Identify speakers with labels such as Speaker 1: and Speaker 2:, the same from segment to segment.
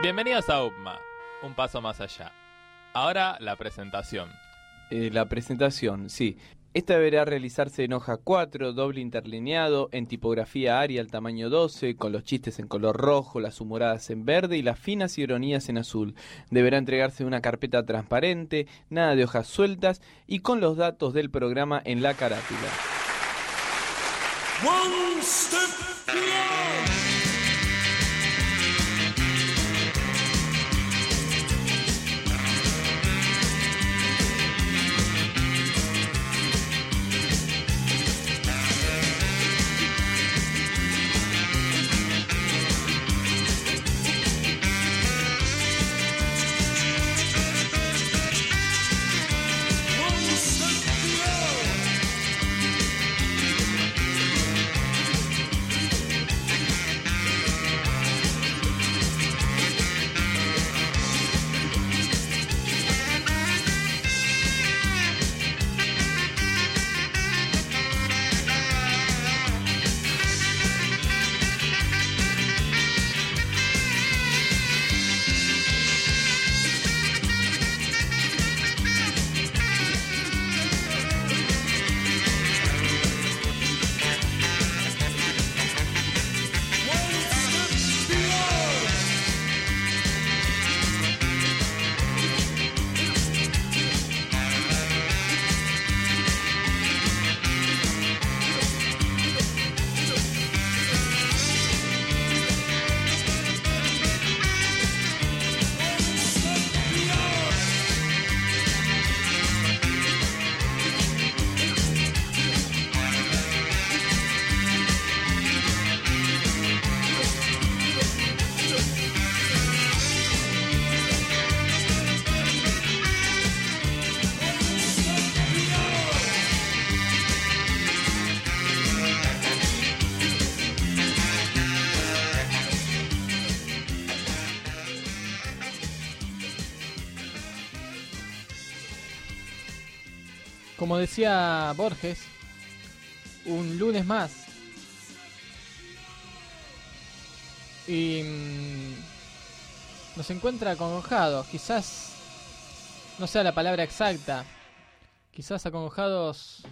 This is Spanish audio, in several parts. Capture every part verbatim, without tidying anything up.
Speaker 1: Bienvenidos a U P M A, un paso más allá. Ahora la presentación.
Speaker 2: Eh, la presentación, sí. Esta deberá realizarse en hoja cuatro, doble interlineado, en tipografía Arial tamaño doce, con los chistes en color rojo, las humoradas en verde y las finas ironías en azul. Deberá entregarse en una carpeta transparente, nada de hojas sueltas y con los datos del programa en la carátula.
Speaker 3: One step beyond.
Speaker 4: Como decía Borges, un lunes más. Y mmm, nos encuentra acongojados. Quizás no sea la palabra exacta. Quizás acongojados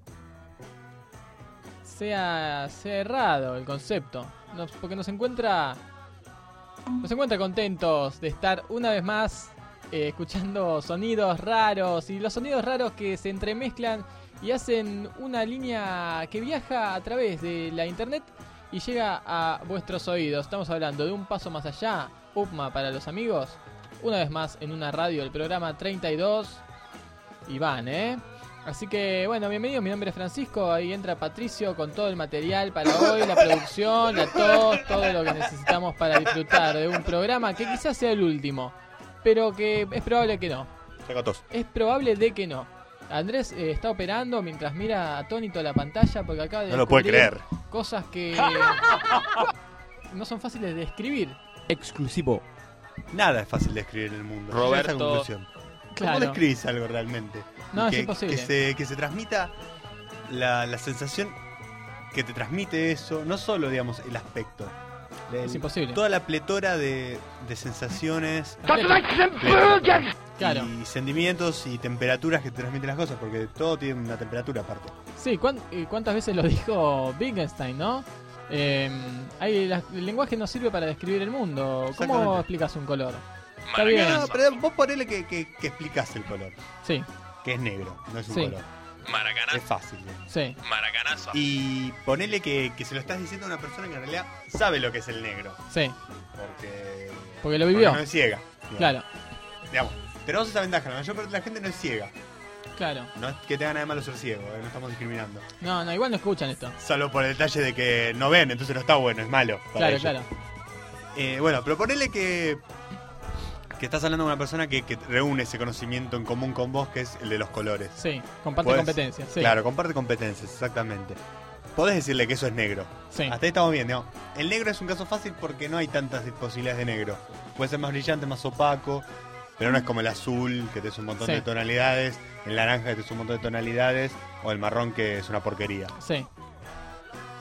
Speaker 4: sea, sea errado el concepto. Nos, porque nos encuentra, nos encuentra contentos de estar una vez más Eh, escuchando sonidos raros y los sonidos raros que se entremezclan y hacen una línea que viaja a través de la internet y llega a vuestros oídos. Estamos hablando de Un Paso Más Allá, U P M A para los amigos, una vez más en una radio, el programa treinta y dos, y van, ¿eh? Así que, bueno, bienvenido, mi nombre es Francisco, ahí entra Patricio con todo el material para hoy, la producción, la tos, todo lo que necesitamos para disfrutar de un programa que quizás sea el último, pero que es probable que no. Es probable de que no. Andrés eh, está operando mientras mira atónito la pantalla porque acaba de
Speaker 5: no lo puede creer.
Speaker 4: Cosas que no son fáciles de escribir.
Speaker 2: Exclusivo.
Speaker 5: Nada es fácil de escribir en el mundo.
Speaker 1: Roberto.
Speaker 4: Claro.
Speaker 5: ¿Cómo describís algo realmente?
Speaker 4: No,
Speaker 5: que,
Speaker 4: es imposible.
Speaker 5: Que se, que se transmita la, la sensación que te transmite eso, no solo, digamos, el aspecto. El,
Speaker 4: es imposible.
Speaker 5: Toda la pletora de, de sensaciones,
Speaker 4: claro,
Speaker 5: y sentimientos y temperaturas que te transmiten las cosas, porque todo tiene una temperatura aparte.
Speaker 4: Sí, ¿cuán, ¿cuántas veces lo dijo Wittgenstein, no? Eh, hay, la, el lenguaje no sirve para describir el mundo. ¿Cómo explicas un color? Está bien.
Speaker 5: No, pero vos ponele que, que, que explicás el color.
Speaker 4: Sí.
Speaker 5: Que es negro, no es un
Speaker 4: sí.
Speaker 5: color.
Speaker 1: Maracanazo.
Speaker 5: Es fácil. ¿no?
Speaker 4: Sí.
Speaker 1: Maracanazo.
Speaker 5: Y ponele que, que se lo estás diciendo a una persona que en realidad sabe lo que es el negro.
Speaker 4: Sí.
Speaker 5: Porque...
Speaker 4: Porque lo vivió.
Speaker 5: Porque no es ciega. Digamos.
Speaker 4: Claro.
Speaker 5: Digamos, tenemos esa ventaja. La mayor parte de la gente no es ciega.
Speaker 4: Claro.
Speaker 5: No es que tenga nada de malo ser ciego, ¿eh? No estamos discriminando.
Speaker 4: No, no, igual no escuchan esto.
Speaker 5: Salvo por el detalle de que no ven, entonces no está bueno, es malo. Para
Speaker 4: Claro,
Speaker 5: ellos.
Speaker 4: claro.
Speaker 5: Eh, bueno, pero ponele que... Que estás hablando con una persona que, que reúne ese conocimiento en común con vos, que es el de los colores.
Speaker 4: Sí, comparte
Speaker 5: ¿Podés?
Speaker 4: competencias. Sí.
Speaker 5: Claro, comparte competencias, exactamente. Podés decirle que eso es negro.
Speaker 4: Sí.
Speaker 5: Hasta ahí estamos bien, ¿no? El negro es un caso fácil porque no hay tantas posibilidades de negro. Puede ser más brillante, más opaco, pero no es como el azul, que te es un montón
Speaker 4: Sí.
Speaker 5: de tonalidades, el naranja, que te es un montón de tonalidades, o el marrón, que es una porquería.
Speaker 4: Sí.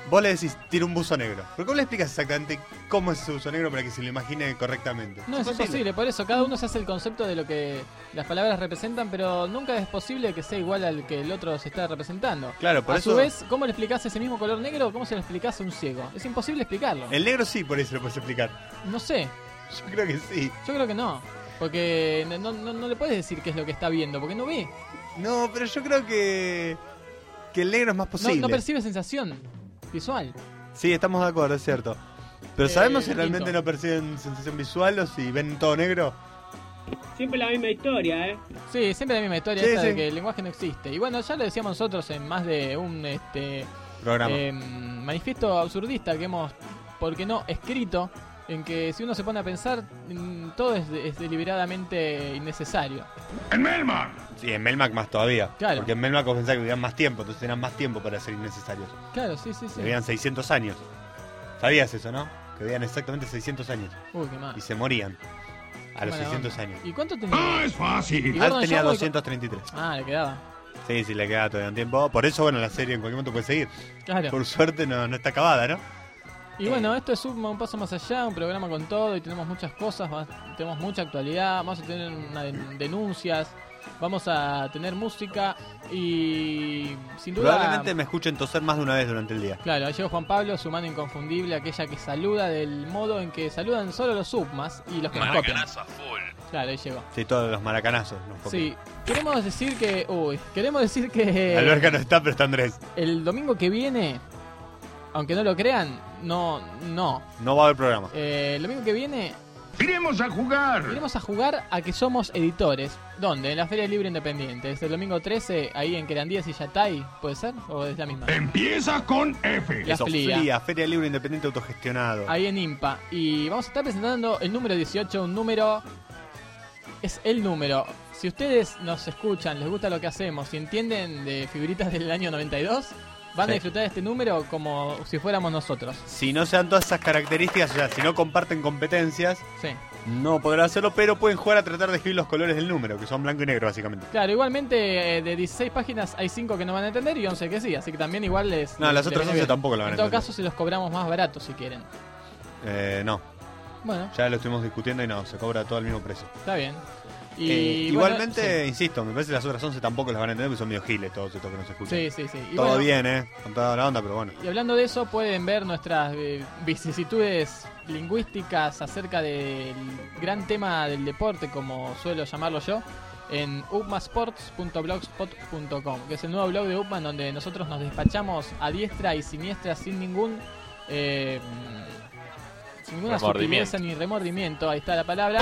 Speaker 5: vos le decís, tiene un buzo negro. ¿Pero cómo le explicas exactamente cómo es ese buzo negro para que se lo imagine correctamente?
Speaker 4: No, es imposible, por eso cada uno se hace el concepto de lo que las palabras representan, pero nunca es posible que sea igual al que el otro se está representando.
Speaker 5: Claro, por
Speaker 4: a
Speaker 5: eso...
Speaker 4: su vez, ¿cómo le explicás ese mismo color negro? ¿Cómo se lo explicás a un ciego? Es imposible explicarlo.
Speaker 5: El negro sí, por eso lo puedes explicar.
Speaker 4: No sé,
Speaker 5: Yo creo que sí.
Speaker 4: yo creo que no. Porque no, no, no le puedes decir qué es lo que está viendo, porque no ve.
Speaker 5: No, pero yo creo que... que el negro es más
Speaker 4: No,
Speaker 5: posible.
Speaker 4: no percibe sensación visual.
Speaker 5: Sí, estamos de acuerdo, es cierto. Pero
Speaker 4: Eh,
Speaker 5: ¿sabemos si realmente
Speaker 4: listo.
Speaker 5: no perciben sensación visual o si ven todo negro?
Speaker 6: Siempre la misma historia, ¿eh?
Speaker 4: Sí, siempre la misma historia
Speaker 5: Sí,
Speaker 4: esta de
Speaker 5: sí.
Speaker 4: que el lenguaje no existe. Y bueno, ya lo decíamos nosotros en más de un este
Speaker 5: Programa.
Speaker 4: eh, manifiesto absurdista que hemos, ¿por qué no?, escrito, en que si uno se pone a pensar, mm, todo es, es deliberadamente innecesario.
Speaker 5: Sí, en Melmac más todavía.
Speaker 4: Claro.
Speaker 5: Porque en Melmac vos pensás que vivían más tiempo, entonces tenían más tiempo para ser innecesarios.
Speaker 4: Claro, sí, sí, sí.
Speaker 5: Vivían seiscientos años. ¿Sabías eso, no? Que vivían exactamente seiscientos años.
Speaker 4: Uy, qué mal.
Speaker 5: Y se morían a los
Speaker 4: Buena
Speaker 5: seiscientos
Speaker 4: onda.
Speaker 5: años.
Speaker 4: ¿Y cuánto tenía?
Speaker 3: es fácil.
Speaker 4: ¿Y
Speaker 5: Al
Speaker 4: Gordon
Speaker 5: tenía
Speaker 4: Shumway?
Speaker 5: doscientos treinta y tres.
Speaker 4: Ah, le quedaba.
Speaker 5: Sí, sí, le queda todavía un tiempo. Por eso, bueno, la serie en cualquier momento puede seguir.
Speaker 4: Claro.
Speaker 5: Por suerte no, no está acabada, ¿no?
Speaker 4: Y bueno, esto es un, un paso más allá, un programa con todo y tenemos muchas cosas, va- tenemos mucha actualidad, vamos a tener una de- denuncias, vamos a tener música y sin duda...
Speaker 5: Probablemente me escuchen toser más de una vez durante el día.
Speaker 4: Claro, ahí llegó Juan Pablo, su mano inconfundible, aquella que saluda del modo en que saludan solo los submas y los que nos copian.
Speaker 1: Maracanazo a full.
Speaker 4: Claro, ahí llegó.
Speaker 5: Sí, todos los maracanazos. Nos copian.
Speaker 4: Sí, queremos decir que... Uy, queremos decir que...
Speaker 5: Alberca no está, pero está Andrés.
Speaker 4: El domingo que viene, aunque no lo crean, no, no.
Speaker 5: No va a haber programa.
Speaker 4: Eh, el domingo que viene
Speaker 3: ¡Iremos a jugar!
Speaker 4: iremos a jugar a que somos editores. ¿Dónde? En la Feria Libre Independiente. Es el domingo trece, ahí en Querandías y Yatay, ¿puede ser? ¿O es la misma?
Speaker 3: Empieza con F.
Speaker 4: La
Speaker 5: Eso,
Speaker 4: Flia.
Speaker 5: Flia, Feria Libre Independiente Autogestionado.
Speaker 4: Ahí en IMPA. Y vamos a estar presentando el número dieciocho, un número... Es el número. Si ustedes nos escuchan, les gusta lo que hacemos y entienden de figuritas del año noventa y dos, van
Speaker 5: Sí.
Speaker 4: a disfrutar de este número como si fuéramos nosotros.
Speaker 5: Si no se dan todas esas características, o sea, si no comparten competencias,
Speaker 4: Sí.
Speaker 5: no podrán hacerlo, pero pueden jugar a tratar de escribir los colores del número, que son blanco y negro, básicamente.
Speaker 4: Claro, igualmente eh, de dieciséis páginas hay cinco que no van a entender y once que sí, así que también igual les...
Speaker 5: No,
Speaker 4: les-
Speaker 5: las
Speaker 4: les
Speaker 5: otras
Speaker 4: viene
Speaker 5: once
Speaker 4: bien.
Speaker 5: tampoco lo van a
Speaker 4: En todo
Speaker 5: entender.
Speaker 4: caso, se los cobramos más baratos si quieren.
Speaker 5: Eh, no,
Speaker 4: Bueno,
Speaker 5: ya lo estuvimos discutiendo y no, se cobra todo al mismo precio.
Speaker 4: está bien. Y
Speaker 5: Eh,
Speaker 4: bueno,
Speaker 5: igualmente, insisto, me parece que las otras once tampoco las van a entender porque son medio giles todos estos que nos escuchan.
Speaker 4: sí, sí, sí. sí. Y
Speaker 5: Todo
Speaker 4: bueno,
Speaker 5: bien, ¿eh? Con toda la onda, pero bueno.
Speaker 4: Y hablando de eso, pueden ver nuestras eh, vicisitudes lingüísticas acerca del gran tema del deporte, como suelo llamarlo yo, en upmasports punto blogspot punto com, que es el nuevo blog de Upman donde nosotros nos despachamos a diestra y siniestra sin ningún... eh, sin ninguna
Speaker 1: Remordimiento.
Speaker 4: sutileza ni remordimiento, ahí está la palabra,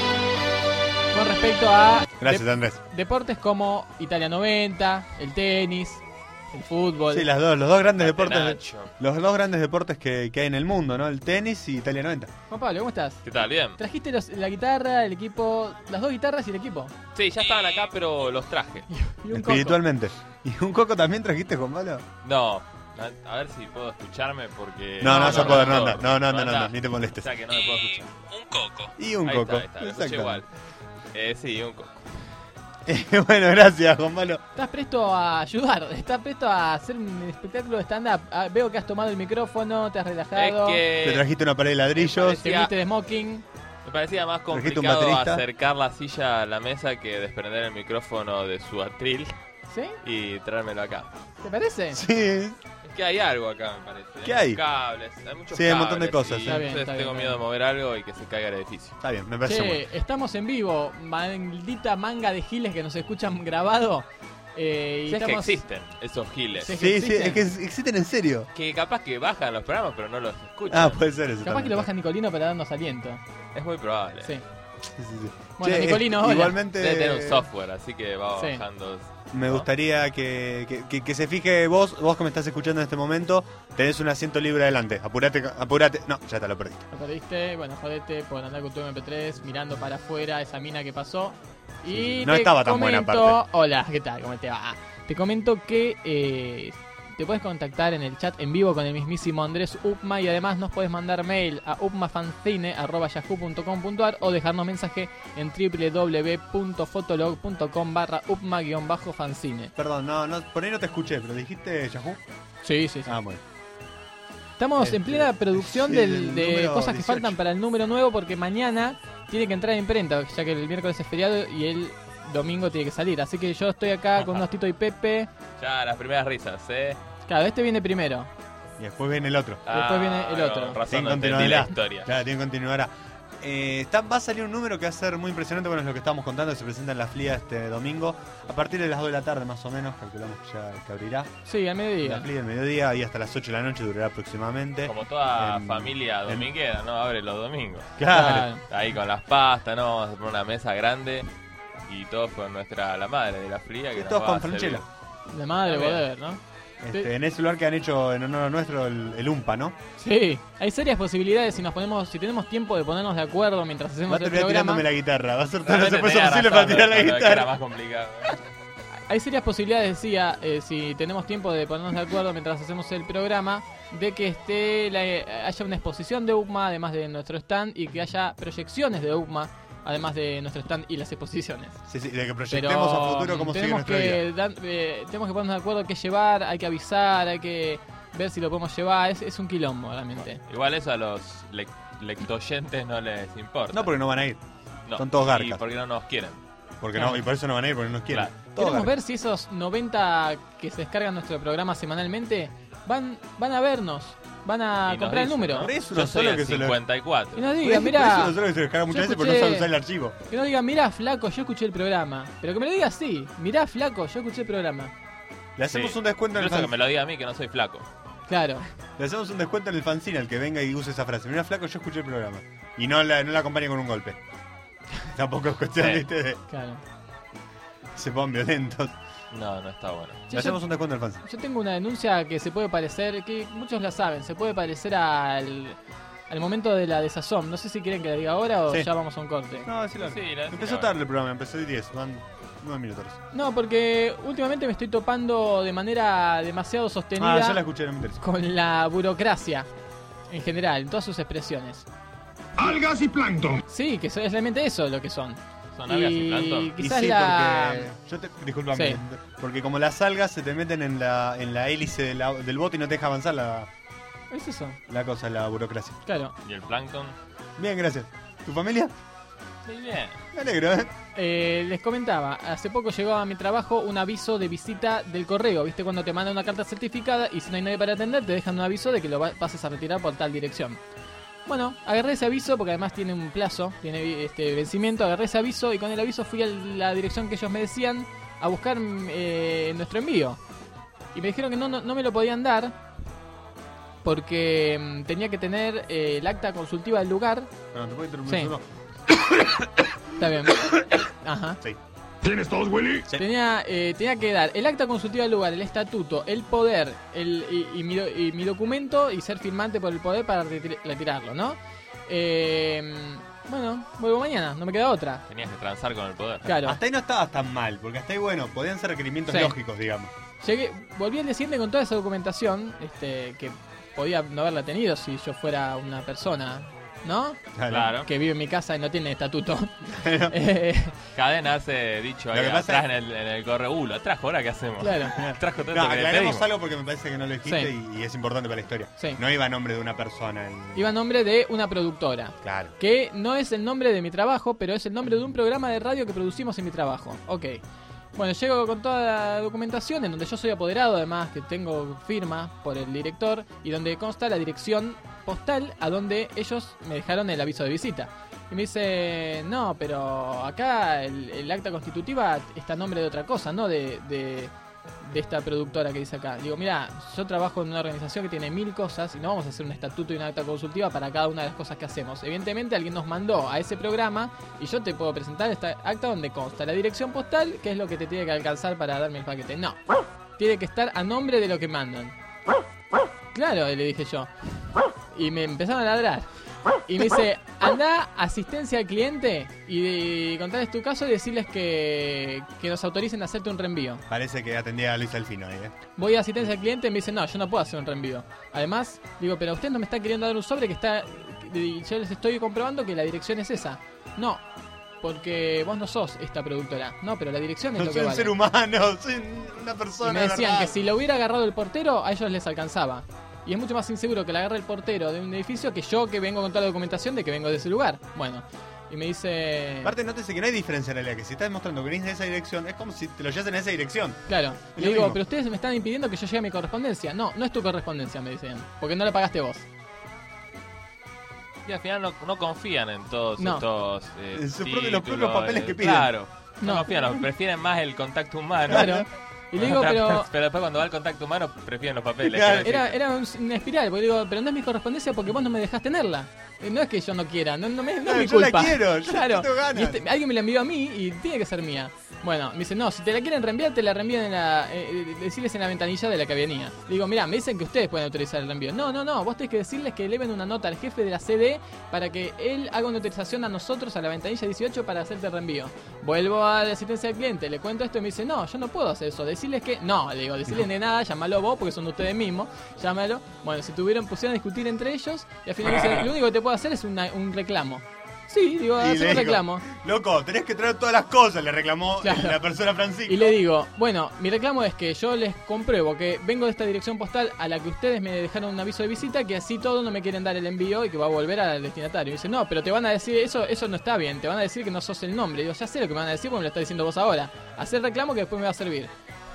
Speaker 4: con respecto a
Speaker 5: Gracias,
Speaker 4: de-
Speaker 5: Andrés.
Speaker 4: deportes como Italia noventa, el tenis, el fútbol.
Speaker 5: Sí, las dos, los dos grandes deportes,
Speaker 1: Nacho.
Speaker 5: los dos grandes deportes que, que hay en el mundo, ¿no? El tenis y Italia noventa.
Speaker 4: Juan Pablo, ¿cómo estás?
Speaker 1: ¿Qué tal? ¿Bien?
Speaker 4: Trajiste los- la guitarra, el equipo, las dos guitarras y el equipo.
Speaker 1: Sí, ya estaban acá, pero los traje.
Speaker 4: Y un coco.
Speaker 5: Espiritualmente. ¿Y un coco también trajiste, Juan Pablo?
Speaker 1: No, a, a ver si puedo escucharme porque...
Speaker 5: No, no,
Speaker 4: no,
Speaker 5: se
Speaker 4: no,
Speaker 5: puede,
Speaker 1: no,
Speaker 5: no, anda, no, no, no, no,
Speaker 1: anda.
Speaker 5: no, ni te
Speaker 1: O
Speaker 5: molestes.
Speaker 1: sea que no me puedo escuchar. Un coco.
Speaker 5: Y un
Speaker 1: Ahí
Speaker 5: coco.
Speaker 1: está, ahí está, lo escuché
Speaker 5: Exacto.
Speaker 1: igual. Eh, sí, un coco.
Speaker 5: Bueno, gracias, Juan Pablo.
Speaker 4: Estás presto a ayudar, estás presto a hacer un espectáculo de stand-up. Ah, veo que has tomado el micrófono, te has
Speaker 1: Es
Speaker 4: relajado,
Speaker 5: Te
Speaker 1: que
Speaker 5: trajiste una pared de ladrillos.
Speaker 4: te viste de smoking.
Speaker 1: me parecía más
Speaker 5: ¿Trajiste un
Speaker 1: complicado
Speaker 5: baterista?
Speaker 1: acercar la silla a la mesa que desprender el micrófono de su atril
Speaker 4: ¿Sí?
Speaker 1: y traérmelo acá.
Speaker 4: ¿Te parece?
Speaker 5: Sí,
Speaker 1: Es que hay algo acá, me parece.
Speaker 5: ¿Qué
Speaker 1: Hay
Speaker 5: hay?
Speaker 1: muchos cables, hay muchos
Speaker 5: Sí, hay un montón de
Speaker 1: cables
Speaker 5: cosas,
Speaker 1: y
Speaker 5: sí.
Speaker 4: Está bien,
Speaker 1: entonces
Speaker 4: está
Speaker 1: tengo
Speaker 4: bien,
Speaker 1: miedo de
Speaker 4: está
Speaker 1: mover algo y que se caiga el edificio.
Speaker 5: está bien, me parece bueno.
Speaker 4: Che, estamos en vivo, maldita manga de giles que nos escuchan grabado. Eh, y
Speaker 1: Si es que
Speaker 4: estamos...
Speaker 1: existen esos giles.
Speaker 4: Sí.
Speaker 5: Sí, sí,
Speaker 4: existen.
Speaker 5: es que es- existen en serio.
Speaker 1: Que capaz que bajan los programas, pero no los escuchan.
Speaker 5: Ah, puede ser eso.
Speaker 4: Capaz que
Speaker 5: también.
Speaker 4: lo baja Nicolino para darnos aliento.
Speaker 1: Es muy probable.
Speaker 4: Sí.
Speaker 5: Sí, sí, sí.
Speaker 4: Bueno,
Speaker 5: Che,
Speaker 4: Nicolino,
Speaker 5: eh,
Speaker 4: hola.
Speaker 5: Igualmente,
Speaker 1: Debe tener un software, así que va
Speaker 4: Sí.
Speaker 1: bajando.
Speaker 5: me
Speaker 1: ¿no?
Speaker 5: gustaría que, que, que- que se fije vos, vos que me estás escuchando en este momento, tenés un asiento libre adelante. Apurate, apurate. No, ya te lo perdiste.
Speaker 4: Lo perdiste, bueno, jodete por andar con tu eme pe tres, mirando para afuera esa mina que pasó. Y
Speaker 5: Sí, sí. No
Speaker 4: te
Speaker 5: estaba tan buena,
Speaker 4: comento-
Speaker 5: aparte.
Speaker 4: Hola, ¿qué tal? ¿Cómo te va? Te comento que eh, te puedes contactar en el chat en vivo con el mismísimo Andrés Upma y además nos puedes mandar mail a upmafanzine arroba yahoo punto com punto ar o dejarnos mensaje en doble u doble u doble u punto fotolog punto com barra upma-fanzine.
Speaker 5: Perdón, no, no, por ahí no te escuché, pero dijiste Yahoo.
Speaker 4: Sí, sí, sí.
Speaker 5: Ah, bueno.
Speaker 4: Estamos
Speaker 5: Este,
Speaker 4: en plena producción
Speaker 5: sí,
Speaker 4: del-
Speaker 5: del
Speaker 4: de
Speaker 5: número
Speaker 4: cosas que
Speaker 5: dieciocho.
Speaker 4: faltan para el número nuevo porque mañana tiene que entrar a imprenta, ya que el miércoles es feriado y el domingo tiene que salir. Así que yo estoy acá con unos Tito y Pepe.
Speaker 1: Ya, las primeras risas, ¿eh?
Speaker 4: Claro, este viene primero.
Speaker 5: Y después viene el otro.
Speaker 4: Después viene el
Speaker 1: Ah,
Speaker 4: otro.
Speaker 1: Con razón,
Speaker 5: Tiene
Speaker 1: no entendí la
Speaker 5: continuidad.
Speaker 1: historia.
Speaker 5: Claro, tiene continuidad. Eh, está, va a salir un número que va a ser muy impresionante. Bueno, es lo que estábamos contando. Se presenta en la F L I A este domingo. A partir de las dos de la tarde, más o menos. Calculamos que ya que abrirá.
Speaker 4: Sí, al
Speaker 5: La
Speaker 4: mediodía.
Speaker 5: F L I A del mediodía y hasta las ocho de la noche durará aproximadamente.
Speaker 1: Como toda
Speaker 5: En-
Speaker 1: familia
Speaker 5: en-
Speaker 1: dominguera, ¿no? Abre los domingos.
Speaker 5: Claro.
Speaker 1: Ahí con las pastas, ¿no? Vamos a poner una mesa grande. Y todos con nuestra, la madre de la fría. Que
Speaker 5: Y
Speaker 1: nos
Speaker 5: todos
Speaker 1: va
Speaker 5: con
Speaker 1: a servir.
Speaker 5: franchela.
Speaker 4: La madre
Speaker 1: Está bien.
Speaker 4: poder, ¿no?
Speaker 5: Este, en ese lugar que han hecho en honor a nuestro el, el U M P A, ¿no?
Speaker 4: Sí, hay serias posibilidades si nos ponemos, si tenemos tiempo de ponernos de acuerdo mientras
Speaker 5: Va
Speaker 4: hacemos
Speaker 5: a
Speaker 4: el
Speaker 5: terminar
Speaker 4: programa.
Speaker 5: tirándome la guitarra. Va a ser todo lo
Speaker 1: Realmente
Speaker 5: que
Speaker 1: tenía
Speaker 5: posible
Speaker 1: razón,
Speaker 5: para tirar la
Speaker 1: pero Era
Speaker 5: guitarra.
Speaker 1: más complicado.
Speaker 4: Hay serias posibilidades, decía, eh, si tenemos tiempo de ponernos de acuerdo mientras hacemos el programa, de que esté la- eh, haya una exposición de U C M A, además de nuestro stand, y que haya proyecciones de U C M A, además de nuestro stand y las exposiciones.
Speaker 5: Sí, sí, de que
Speaker 4: Pero
Speaker 5: proyectemos a futuro cómo sigue
Speaker 4: tenemos
Speaker 5: nuestra vida.
Speaker 4: que, dar- eh, tenemos que ponernos de acuerdo qué llevar, hay que avisar, hay que ver si lo podemos llevar, es, es un quilombo realmente.
Speaker 1: Igual eso a los lec- lectoyentes no les importa.
Speaker 5: No, porque no van a ir.
Speaker 1: No.
Speaker 5: son todos
Speaker 1: Y
Speaker 5: garcas.
Speaker 1: porque no nos quieren.
Speaker 5: Porque
Speaker 4: Claro.
Speaker 5: no, y por eso no van a ir, porque no nos quieren.
Speaker 1: Claro.
Speaker 5: Todos
Speaker 4: Queremos
Speaker 5: garcas.
Speaker 4: ver si esos noventa que se descargan nuestro programa semanalmente van, van a vernos, van a
Speaker 1: Y nos
Speaker 4: comprar el
Speaker 1: dicen,
Speaker 4: número.
Speaker 1: ¿no?
Speaker 5: Por eso
Speaker 1: Yo
Speaker 5: no
Speaker 1: soy
Speaker 5: solo
Speaker 1: el
Speaker 5: que se lo-
Speaker 1: cincuenta y cuatro.
Speaker 4: Y nos
Speaker 5: Por
Speaker 4: digan,
Speaker 5: eso- por eso
Speaker 4: mirá,
Speaker 5: nosotros se descarga muchas
Speaker 4: yo
Speaker 5: veces porque no
Speaker 4: escuché-
Speaker 5: saben usar el archivo.
Speaker 4: que nos digan, mirá flaco, yo escuché el programa. Pero que me lo diga así, mirá flaco, yo escuché el programa.
Speaker 5: Le hacemos
Speaker 1: Sí.
Speaker 5: un descuento en el
Speaker 1: Incluso que me
Speaker 5: fanzine.
Speaker 1: lo diga a mí que no soy flaco.
Speaker 4: Claro.
Speaker 5: Le hacemos un descuento en el fanzine al que venga y use esa frase. Mira, flaco, yo escuché el programa. Y no la, no la acompañe con un golpe. Tampoco es cuestión,
Speaker 1: Sí.
Speaker 5: ¿viste? De
Speaker 4: Claro.
Speaker 5: se pongan violentos.
Speaker 1: No, no está bueno.
Speaker 4: Sí,
Speaker 5: Le hacemos
Speaker 4: yo,
Speaker 5: un descuento en el fanzine.
Speaker 4: yo tengo una denuncia que se puede parecer, que muchos la saben, se puede parecer al, al momento de la desazón. No sé si quieren que la diga ahora o
Speaker 5: Sí.
Speaker 4: ya vamos a un corte.
Speaker 5: No, decilo.
Speaker 1: Sí, la-
Speaker 5: Empezó
Speaker 1: sí,
Speaker 5: tarde el programa, empezó de diez. Van nueve minutos.
Speaker 4: No, porque últimamente me estoy topando de manera demasiado sostenida
Speaker 5: Ah, ya la escuché, no me interesa.
Speaker 4: con la burocracia en general, en todas sus expresiones.
Speaker 3: Algas y plancton.
Speaker 4: Sí, que son- es realmente eso lo que son.
Speaker 1: Son algas y plancton.
Speaker 5: Y
Speaker 4: quizás
Speaker 5: sí,
Speaker 4: la...
Speaker 5: porque. Yo te, disculpame.
Speaker 4: Sí.
Speaker 5: Porque como las algas se te meten en la, en la hélice de la- del bote y no te deja avanzar la,
Speaker 4: Es eso,
Speaker 5: la cosa, la burocracia.
Speaker 4: claro.
Speaker 1: Y el plancton.
Speaker 5: Bien, gracias. ¿Tu familia?
Speaker 1: Muy bien.
Speaker 5: Me alegro, ¿eh?
Speaker 4: Eh, les comentaba, hace poco llegó a mi trabajo un aviso de visita del correo. ¿Viste? Cuando te mandan una carta certificada y si no hay nadie para atender, te dejan un aviso de que lo va- pases a retirar por tal dirección. Bueno, agarré ese aviso porque además tiene un plazo, tiene este vencimiento. Agarré ese aviso y con el aviso fui a la dirección que ellos me decían a buscar eh, nuestro envío. Y me dijeron que no, no, no me lo podían dar porque mm, tenía que tener eh, el acta consultiva del lugar.
Speaker 5: No, ¿te puedo interrumpir
Speaker 4: Sí.
Speaker 5: solo?
Speaker 4: Está bien. Ajá.
Speaker 5: Sí.
Speaker 3: ¿Tienes tos, Willy?
Speaker 5: Sí.
Speaker 4: Tenía, eh, tenía que dar el acta consultiva del lugar, el estatuto, el poder el, y, y mi, do- y mi documento y ser firmante por el poder para retir- retirarlo, ¿no? Eh, bueno, vuelvo mañana, no me queda otra.
Speaker 1: Tenías que transar con el poder.
Speaker 4: Claro.
Speaker 5: Hasta ahí no estabas tan mal, porque hasta ahí, bueno, podían ser requerimientos
Speaker 4: Sí.
Speaker 5: lógicos, digamos.
Speaker 4: Llegué, volví al día siguiente con toda esa documentación, este, que podía no haberla tenido si yo fuera una persona, ¿no?
Speaker 1: Claro.
Speaker 4: Que vive en mi casa y no tiene estatuto. Eh,
Speaker 1: Cadena hace dicho
Speaker 5: Lo
Speaker 1: ahí
Speaker 5: que pasa
Speaker 1: atrás en, el, en el correo. Uh, lo trajo, ¿ahora qué hacemos?
Speaker 4: claro,
Speaker 1: Trajo todo
Speaker 5: No,
Speaker 1: lo que le
Speaker 5: aclaremos
Speaker 1: pedimos.
Speaker 5: algo porque me parece que no lo dijiste
Speaker 4: Sí.
Speaker 5: y, y es importante para la historia.
Speaker 4: Sí.
Speaker 5: No iba a nombre de una persona. el-
Speaker 4: iba a nombre de una productora.
Speaker 5: Claro.
Speaker 4: Que no es el nombre de mi trabajo, pero es el nombre de un programa de radio que producimos en mi trabajo. Ok. Bueno, llego con toda la documentación en donde yo soy apoderado, además que tengo firma por el director y donde consta la dirección postal a donde ellos me dejaron el aviso de visita. Y me dice, no, pero acá el, el acta constitutiva está a nombre de otra cosa, no de, de, de esta productora que dice acá. Digo, mira, yo trabajo en una organización que tiene mil cosas y no vamos a hacer un estatuto y una acta consultiva para cada una de las cosas que hacemos. Evidentemente alguien nos mandó a ese programa y yo te puedo presentar esta acta donde consta la dirección postal, que es lo que te tiene que alcanzar para darme el paquete. No, tiene que estar a nombre de lo que mandan. Claro, le dije yo. Y me empezaron a ladrar. Y me dice, anda a asistencia al cliente y, y contarles tu caso y decirles que, que nos autoricen a hacerte un reenvío.
Speaker 5: Parece que atendía a Luis Alfino ahí, ¿eh?
Speaker 4: Voy a asistencia al cliente y me dice, no, yo no puedo hacer un reenvío. Además, digo, pero usted no me está queriendo dar un sobre que está... Y yo les estoy comprobando que la dirección es esa. No, porque vos no sos esta productora. No, pero la dirección es
Speaker 5: No
Speaker 4: lo
Speaker 5: soy
Speaker 4: que
Speaker 5: un
Speaker 4: vale.
Speaker 5: ser humano, soy una persona.
Speaker 4: Y me
Speaker 5: de
Speaker 4: decían
Speaker 5: verdad.
Speaker 4: que si lo hubiera agarrado el portero, a ellos les alcanzaba. Y es mucho más inseguro que la agarre el portero de un edificio que yo que vengo con toda la documentación de que vengo de ese lugar. Bueno, y me dice...
Speaker 5: Aparte, nótese que no hay diferencia en realidad, que si estás demostrando que venís de esa dirección, es como si te lo llevas en esa dirección.
Speaker 4: Claro,
Speaker 5: Es
Speaker 4: le
Speaker 5: lo
Speaker 4: digo,
Speaker 5: mismo.
Speaker 4: pero ustedes me están impidiendo que yo llegue a mi correspondencia. No, no es tu correspondencia, me dicen, porque no la pagaste vos.
Speaker 1: Y al final no, no confían en todos
Speaker 4: No.
Speaker 1: estos eh,
Speaker 5: En sus propios- los
Speaker 1: títulos,
Speaker 5: propios papeles
Speaker 1: eh,
Speaker 5: que piden.
Speaker 1: Claro, no,
Speaker 4: No.
Speaker 1: confían, no, prefieren más el contacto humano.
Speaker 4: Claro. Y le digo, pero...
Speaker 1: Pero después cuando va el contacto humano prefieren los papeles.
Speaker 5: Claro.
Speaker 1: quiero
Speaker 4: Era,
Speaker 1: decir.
Speaker 4: era un- una espiral, porque digo, pero no es mi correspondencia porque vos no me dejás tenerla. Eh, No es que yo no quiera, no, no, me, no
Speaker 5: Claro,
Speaker 4: es mi
Speaker 5: yo la
Speaker 4: culpa.
Speaker 5: quiero, yo
Speaker 4: claro.
Speaker 5: tengo ganas.
Speaker 4: Y este- alguien me la envió a mí y tiene que ser mía. Bueno, me dice, no, si te la quieren reenviar, te la reenvían en la... Eh, eh, decirles en la ventanilla de la que venía. Le digo, mirá, me dicen que ustedes pueden autorizar el reenvío. No, no, no, vos tenés que decirles que eleven una nota al jefe de la C D para que él haga una autorización a nosotros, a la ventanilla dieciocho, para hacerte el reenvío. Vuelvo a la asistencia al cliente, le cuento esto y me dice, no, yo no puedo hacer eso. Decirles que... No, le digo, decirles de nada, llámalo vos porque son ustedes mismos. Llámalo. Bueno, si tuvieron, pusieron a discutir entre ellos y al final me dice, lo único que te puedo hacer es una- un reclamo. Sí, digo,
Speaker 5: Y
Speaker 4: hacer
Speaker 5: le
Speaker 4: un
Speaker 5: digo,
Speaker 4: reclamo.
Speaker 5: Loco, tenés que traer todas las cosas, le reclamó
Speaker 4: Claro.
Speaker 5: la persona Francisco.
Speaker 4: Y le digo, bueno, mi reclamo es que yo les compruebo que vengo de esta dirección postal a la que ustedes me dejaron un aviso de visita, que así todo no me quieren dar el envío y que va a volver al destinatario. Y dice, no, pero te van a decir, eso eso no está bien, te van a decir que no sos el nombre. Y digo, ya sé lo que me van a decir porque me lo está diciendo vos ahora. Hacer reclamo que después me va a servir.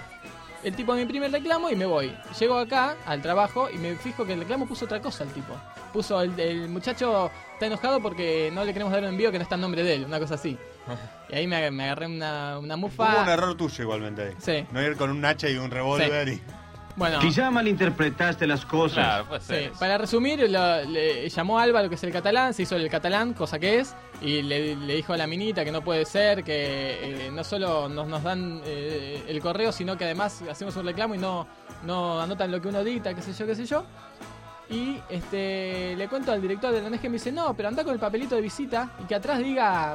Speaker 4: El tipo me imprime el reclamo y me voy. Llego acá al trabajo y me fijo que el reclamo puso otra cosa el tipo. Puso, el, el muchacho está enojado porque no le queremos dar un envío que no está en nombre de él, una cosa así. Y ahí me, me agarré una, una mufa.
Speaker 5: Hubo un error tuyo igualmente ahí.
Speaker 4: Sí.
Speaker 5: No ir con un hacha y un revólver y...
Speaker 4: Bueno,
Speaker 7: Quizá malinterpretaste las cosas.
Speaker 1: Claro, puede ser
Speaker 4: sí,
Speaker 1: eso.
Speaker 4: para resumir, lo- le llamó a Álvaro, que es el catalán, se hizo el catalán, cosa que es, y le, le dijo a la minita que no puede ser, que eh, no solo nos, nos dan eh, el correo, sino que además hacemos un reclamo y no, no anotan lo que uno dicta, qué sé yo, qué sé yo. Y este le cuento al director de la O N G, me dice, no, pero anda con el papelito de visita y que atrás diga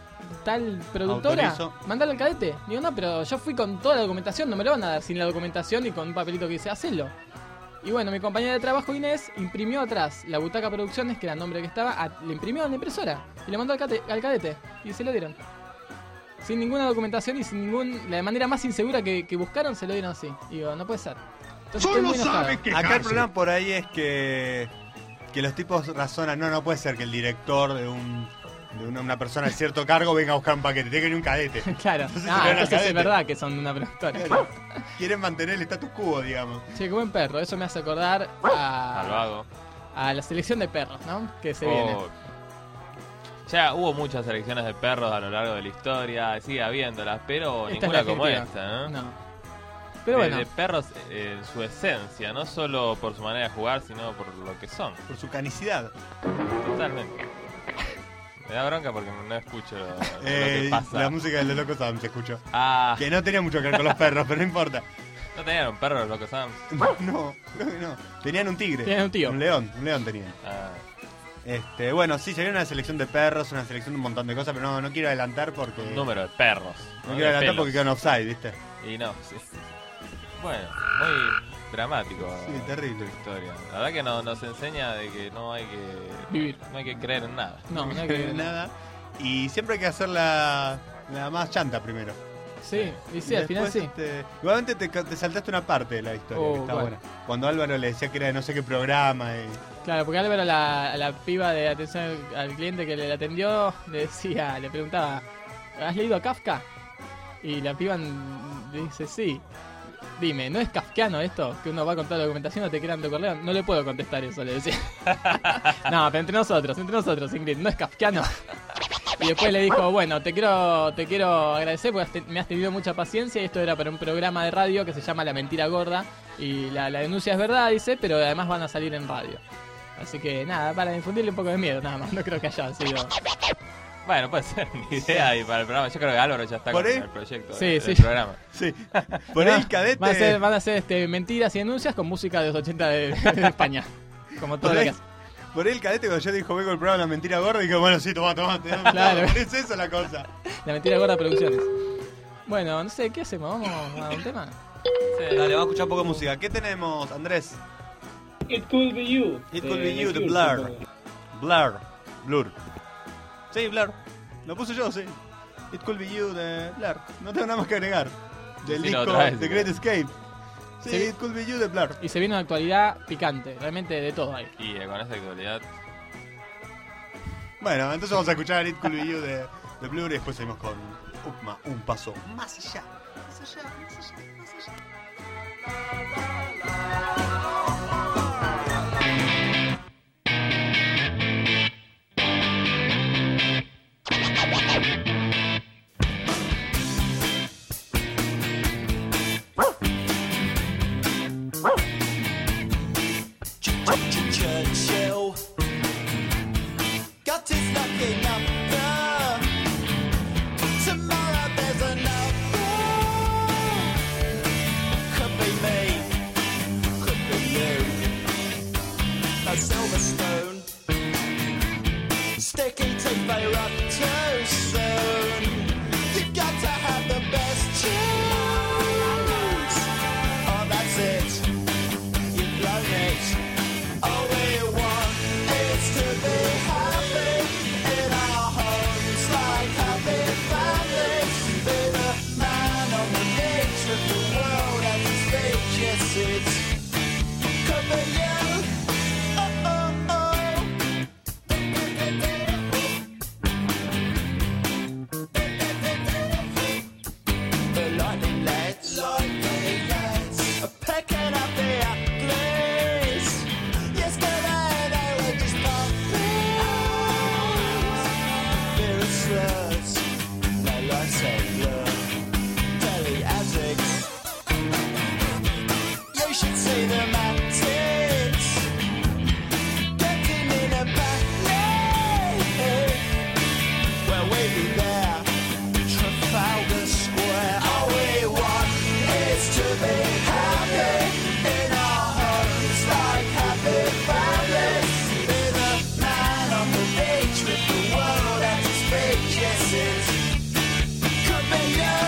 Speaker 4: tal productora,
Speaker 5: Autorizo.
Speaker 4: mandale al cadete. Digo, no, pero yo fui con toda la documentación, no me lo van a dar sin la documentación y con un papelito que dice, hacelo. Y bueno, mi compañera de trabajo Inés imprimió atrás la Butaca Producciones, que era el nombre que estaba, a- le imprimió en la impresora y le mandó al, cate- al cadete y se lo dieron. Sin ninguna documentación y sin ningún... La manera más insegura que, que buscaron se lo dieron así. Digo, no puede ser. Entonces estoy
Speaker 3: Solo
Speaker 4: muy enojado.
Speaker 3: sabe quejarse.
Speaker 5: Acá el problema por ahí es que, que los tipos razonan, no, no puede ser que el director de un de una, una persona de cierto cargo venga a buscar un paquete, tiene que ir un cadete.
Speaker 4: Claro.
Speaker 5: Entonces se
Speaker 4: Ah,
Speaker 5: lo dan al
Speaker 4: entonces es
Speaker 5: cadete.
Speaker 4: verdad que son una productora.
Speaker 5: Quieren mantener el status quo, digamos.
Speaker 4: Che, qué buen perro. Eso me hace acordar
Speaker 1: Al
Speaker 4: a,
Speaker 1: vago.
Speaker 4: a la selección de perros, ¿no? Que se
Speaker 1: Oh.
Speaker 4: viene.
Speaker 1: Ya hubo muchas selecciones de perros a lo largo de la historia, sigue habiéndolas, pero
Speaker 4: Esta es
Speaker 1: ninguna
Speaker 4: la
Speaker 1: como
Speaker 4: definitiva.
Speaker 1: esta, ¿no?
Speaker 4: No. Pero
Speaker 1: de,
Speaker 4: bueno.
Speaker 1: de perros eh, en su esencia, no solo por su manera de jugar, sino por lo que son.
Speaker 5: Por su canicidad.
Speaker 1: Totalmente. Me da bronca porque no escucho lo, lo
Speaker 5: Eh,
Speaker 1: que pasa.
Speaker 5: la música de los Locos Adams se escuchó.
Speaker 1: Ah,
Speaker 5: Que no tenía mucho que ver con los perros, pero no importa.
Speaker 1: no tenían un perro los Locos Adams.
Speaker 5: No, creo que no. Tenían un tigre.
Speaker 4: Tenían un tío.
Speaker 5: Un león, un león tenían.
Speaker 1: Ah,
Speaker 5: Este, bueno, sí, se viene una selección de perros, una selección de un montón de cosas, pero no, no quiero adelantar porque.
Speaker 1: un número de perros.
Speaker 5: No
Speaker 1: ¿no?
Speaker 5: quiero
Speaker 1: De
Speaker 5: adelantar
Speaker 1: pelos.
Speaker 5: porque quedan offside, ¿viste?
Speaker 1: Y no, sí. Bueno, muy dramático.
Speaker 5: Sí, terrible.
Speaker 1: tu historia. La verdad que no, nos enseña de que no hay que
Speaker 4: Vivir.
Speaker 1: no hay que creer en nada.
Speaker 4: No, no hay
Speaker 5: No
Speaker 4: que
Speaker 5: hay nada. Y siempre hay que hacer la, la más chanta primero.
Speaker 4: Sí, y sí,
Speaker 5: Y
Speaker 4: al final
Speaker 5: después,
Speaker 4: sí.
Speaker 5: este, igualmente te, te saltaste una parte de la historia
Speaker 4: Oh,
Speaker 5: que está
Speaker 4: ¿cuál?
Speaker 5: buena. Cuando Álvaro le decía que era de no sé qué programa. Y...
Speaker 4: Claro, porque Álvaro, la, la piba de atención al, al cliente que le atendió, le decía, le preguntaba, ¿has leído a Kafka? Y la piba mm, le dice, sí. Dime, ¿no es kafkiano esto? Que uno va con toda la documentación o te crean tu correo. No le puedo contestar eso, le decía. No, pero entre nosotros, entre nosotros, Ingrid, ¿no es kafkiano? Y después le dijo, bueno, te quiero te quiero agradecer porque has te- me has tenido mucha paciencia y esto era para un programa de radio que se llama La Mentira Gorda y la, la denuncia es verdad, dice, pero además van a salir en radio. Así que nada, para infundirle un poco de miedo, nada más, no creo que haya sido...
Speaker 1: Bueno, puede ser una idea ahí para el programa. Yo creo que Álvaro ya está
Speaker 5: Por
Speaker 1: con
Speaker 5: ahí-
Speaker 1: el proyecto
Speaker 4: Sí,
Speaker 1: del,
Speaker 4: sí.
Speaker 1: del programa.
Speaker 5: Sí. Por ahí el cadete.
Speaker 4: Van a ser, van a ser este, mentiras y denuncias con música de los ochenta de, de España. Como todo
Speaker 5: Por
Speaker 4: lo
Speaker 5: ahí,
Speaker 4: que hace.
Speaker 5: por ahí el cadete cuando yo dijo vengo el programa La Mentira Gorda, dije, bueno, sí, toma, toma, toma.
Speaker 4: Claro.
Speaker 5: Es eso la cosa.
Speaker 4: La Mentira Gorda Producciones. Bueno, no sé, ¿qué hacemos? ¿Vamos a un tema?
Speaker 1: Sí.
Speaker 5: Dale, vamos a escuchar un poco de música. ¿Qué tenemos, Andrés?
Speaker 6: It could be you.
Speaker 5: It
Speaker 6: de
Speaker 5: could be you,
Speaker 6: The
Speaker 5: the
Speaker 6: Cure,
Speaker 5: Blur.
Speaker 6: supongo.
Speaker 5: Blur. Blur. Sí, Blur. Lo puse yo, sí. It could be you de Blur. No tengo nada más que agregar. Del
Speaker 1: Decilo
Speaker 5: disco
Speaker 1: otra vez,
Speaker 5: The
Speaker 1: si
Speaker 5: Great
Speaker 1: querés.
Speaker 5: Escape. Sí,
Speaker 4: Se-
Speaker 5: It Could Be You de Blur.
Speaker 4: Y se viene una actualidad picante, realmente de todo ahí.
Speaker 1: Y eh, con esa actualidad.
Speaker 5: Bueno, entonces vamos a escuchar It Could Be You de, de Blur y después seguimos con Upma, un paso más allá. Más allá, más allá, más allá.
Speaker 8: Churchill got his knocking up there. Tomorrow there's another. Could be me, could be you. A silver spoon sticking to they rot too soon. You got to have the best choice. Oh, that's it. You've blown it. All we want is to be happy in our homes, like happy families. Be the man on the edge of the world as he speaks. Yes, it could be you. Oh, oh, oh. The lightning lads, lightning lads, are picking up the uglies. Yesterday they were just puppies. They're slurs, their lives are blur. Daily addicts, you should see them antics. Getting in a panic. Well, we'll be there, Trafalgar Square. All we want is to be happy in our homes, like happy families. Be the man on the beach with the world at his feet. Yes, it could be you.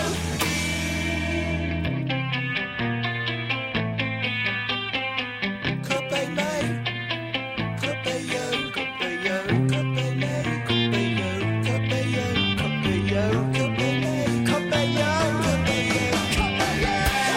Speaker 8: Could be me. Could be you. Could be you. Could be me. Could be you. Could be you. Could be you. Could be me. Could be you. Could be you. Could be you.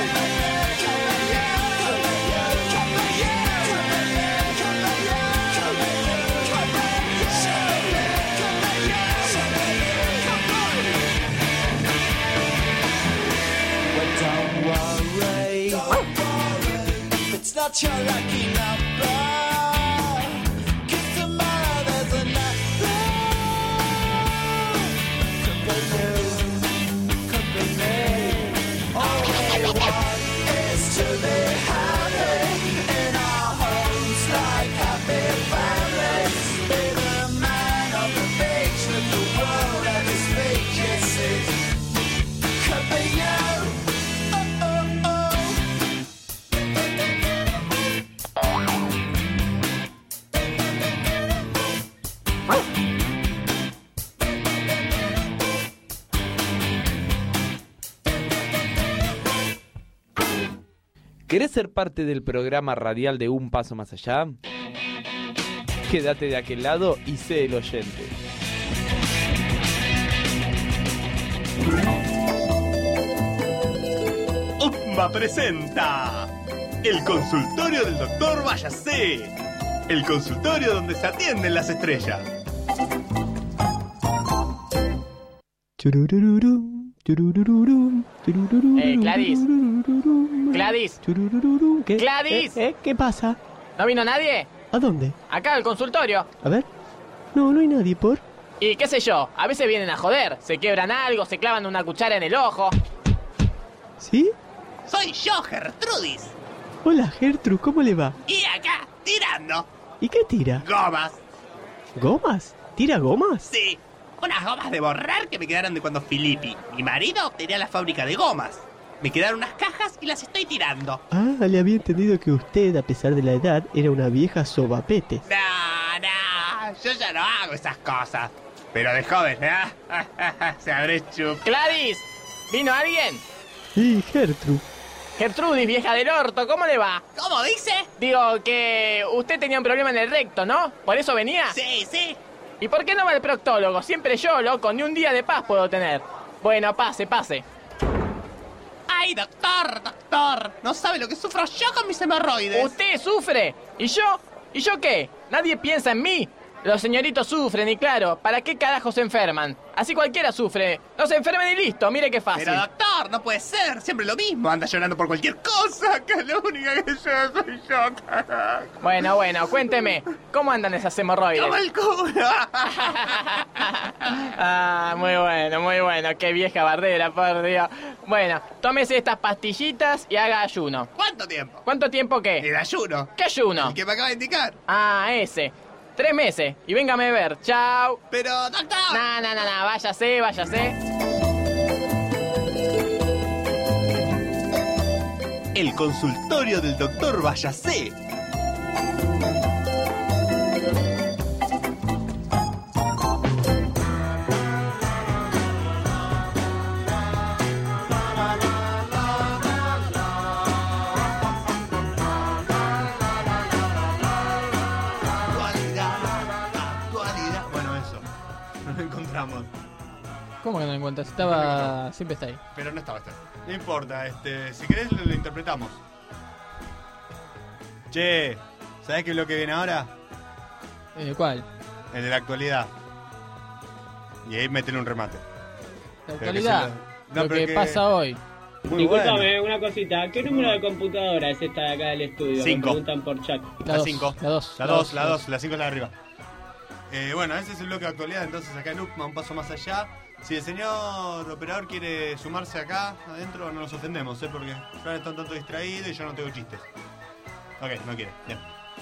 Speaker 8: Well, don't worry, if it's not your lucky number, 'cause tomorrow there's another. Could be you, could be me. All we want is to be happy in our homes, like happy families. Be the man on the beach with the world at his feet. Yes, it could be you. Oh, oh, oh.
Speaker 2: ¿Querés ser parte del programa radial de Un Paso Más Allá? Quédate de aquel lado y sé el oyente.
Speaker 9: UPMA presenta el consultorio del doctor Váyase, el consultorio donde se atienden las estrellas.
Speaker 4: Eh, Gladys. Gladys.
Speaker 10: ¿Qué?
Speaker 4: Gladys.
Speaker 10: ¿Eh? ¿Eh? ¿Qué pasa?
Speaker 4: ¿No vino nadie?
Speaker 10: ¿A dónde?
Speaker 4: Acá al consultorio.
Speaker 10: A ver. No, no hay nadie, ¿por?
Speaker 4: Y qué sé yo, a veces vienen a joder. Se quiebran algo, se clavan una cuchara en el ojo.
Speaker 10: ¿Sí?
Speaker 9: Soy yo, Gertrudis,
Speaker 10: Hola, Gertrude, ¿cómo le va?
Speaker 9: y acá, tirando
Speaker 10: ¿Y qué tira?
Speaker 9: gomas.
Speaker 10: ¿Gomas? ¿Tira gomas?
Speaker 9: Sí, unas gomas de borrar que me quedaron de cuando Filippi, mi marido, tenía la fábrica de gomas. Me quedaron unas cajas y las estoy tirando.
Speaker 10: Ah, le había entendido que usted, a pesar de la edad, era una vieja sobapete.
Speaker 9: No, no, yo ya no hago esas cosas. Pero de joven, ¿eh? Se habré chup.
Speaker 4: Gladys, ¿vino alguien?
Speaker 10: Sí, Gertrude.
Speaker 4: Gertrudis, vieja del orto, ¿cómo le va?
Speaker 9: ¿Cómo dice?
Speaker 4: Digo que usted tenía un problema en el recto, ¿no? ¿Por eso venía?
Speaker 9: Sí, sí.
Speaker 4: ¿Y por qué no va al proctólogo? Siempre yo, loco, ni un día de paz puedo tener. Bueno, pase, pase.
Speaker 9: ¡Ay, doctor, doctor! No sabe lo que sufro yo con mis hemorroides.
Speaker 11: ¿Usted sufre? ¿Y yo? ¿Y yo qué? ¿Nadie piensa en mí? Los señoritos sufren y claro, ¿para qué carajo se enferman? Así cualquiera sufre. No se enfermen y listo, mire qué fácil.
Speaker 9: Pero doctor, no puede ser, siempre lo mismo. Anda llorando por cualquier cosa, que la única que yo soy yo, carajo.
Speaker 11: Bueno, bueno, cuénteme, ¿cómo andan esas hemorroides?
Speaker 9: ¡Como el culo!
Speaker 11: Ah, muy bueno, muy bueno, qué vieja bardera, por Dios. Bueno, tómese estas pastillitas y haga ayuno.
Speaker 9: ¿Cuánto tiempo?
Speaker 11: ¿Cuánto tiempo qué?
Speaker 9: El ayuno.
Speaker 11: ¿Qué ayuno?
Speaker 9: El que me acaba de indicar.
Speaker 11: Ah, ese. Tres meses. Y véngame a ver. Chao.
Speaker 9: Pero, doctor.
Speaker 11: No, no, no, no. Váyase, váyase.
Speaker 9: El consultorio del doctor Váyase.
Speaker 4: ¿Cómo que no lo encuentras? Estaba... siempre está ahí.
Speaker 5: Pero no estaba, está. No importa, este, si querés lo, lo interpretamos. Che, ¿sabés qué bloque viene ahora?
Speaker 4: Eh, ¿Cuál?
Speaker 5: El de la actualidad. Y ahí meten un remate.
Speaker 4: La actualidad. Lo, no, lo que, que pasa hoy.
Speaker 6: Muy Disculpame, bueno. Una cosita. ¿Qué número de computadora es esta de acá del estudio?
Speaker 5: Cinco.
Speaker 6: Me preguntan por chat.
Speaker 5: La cinco.
Speaker 4: La dos.
Speaker 5: La dos, la dos. La cinco es la de arriba. Eh, bueno, ese es el bloque de actualidad. Entonces acá en U P M A un paso más allá. Si el señor operador quiere sumarse acá adentro, no nos ofendemos, ¿eh? Porque Fran está un tanto distraído y yo no tengo chistes. Ok, no quiere. Bien.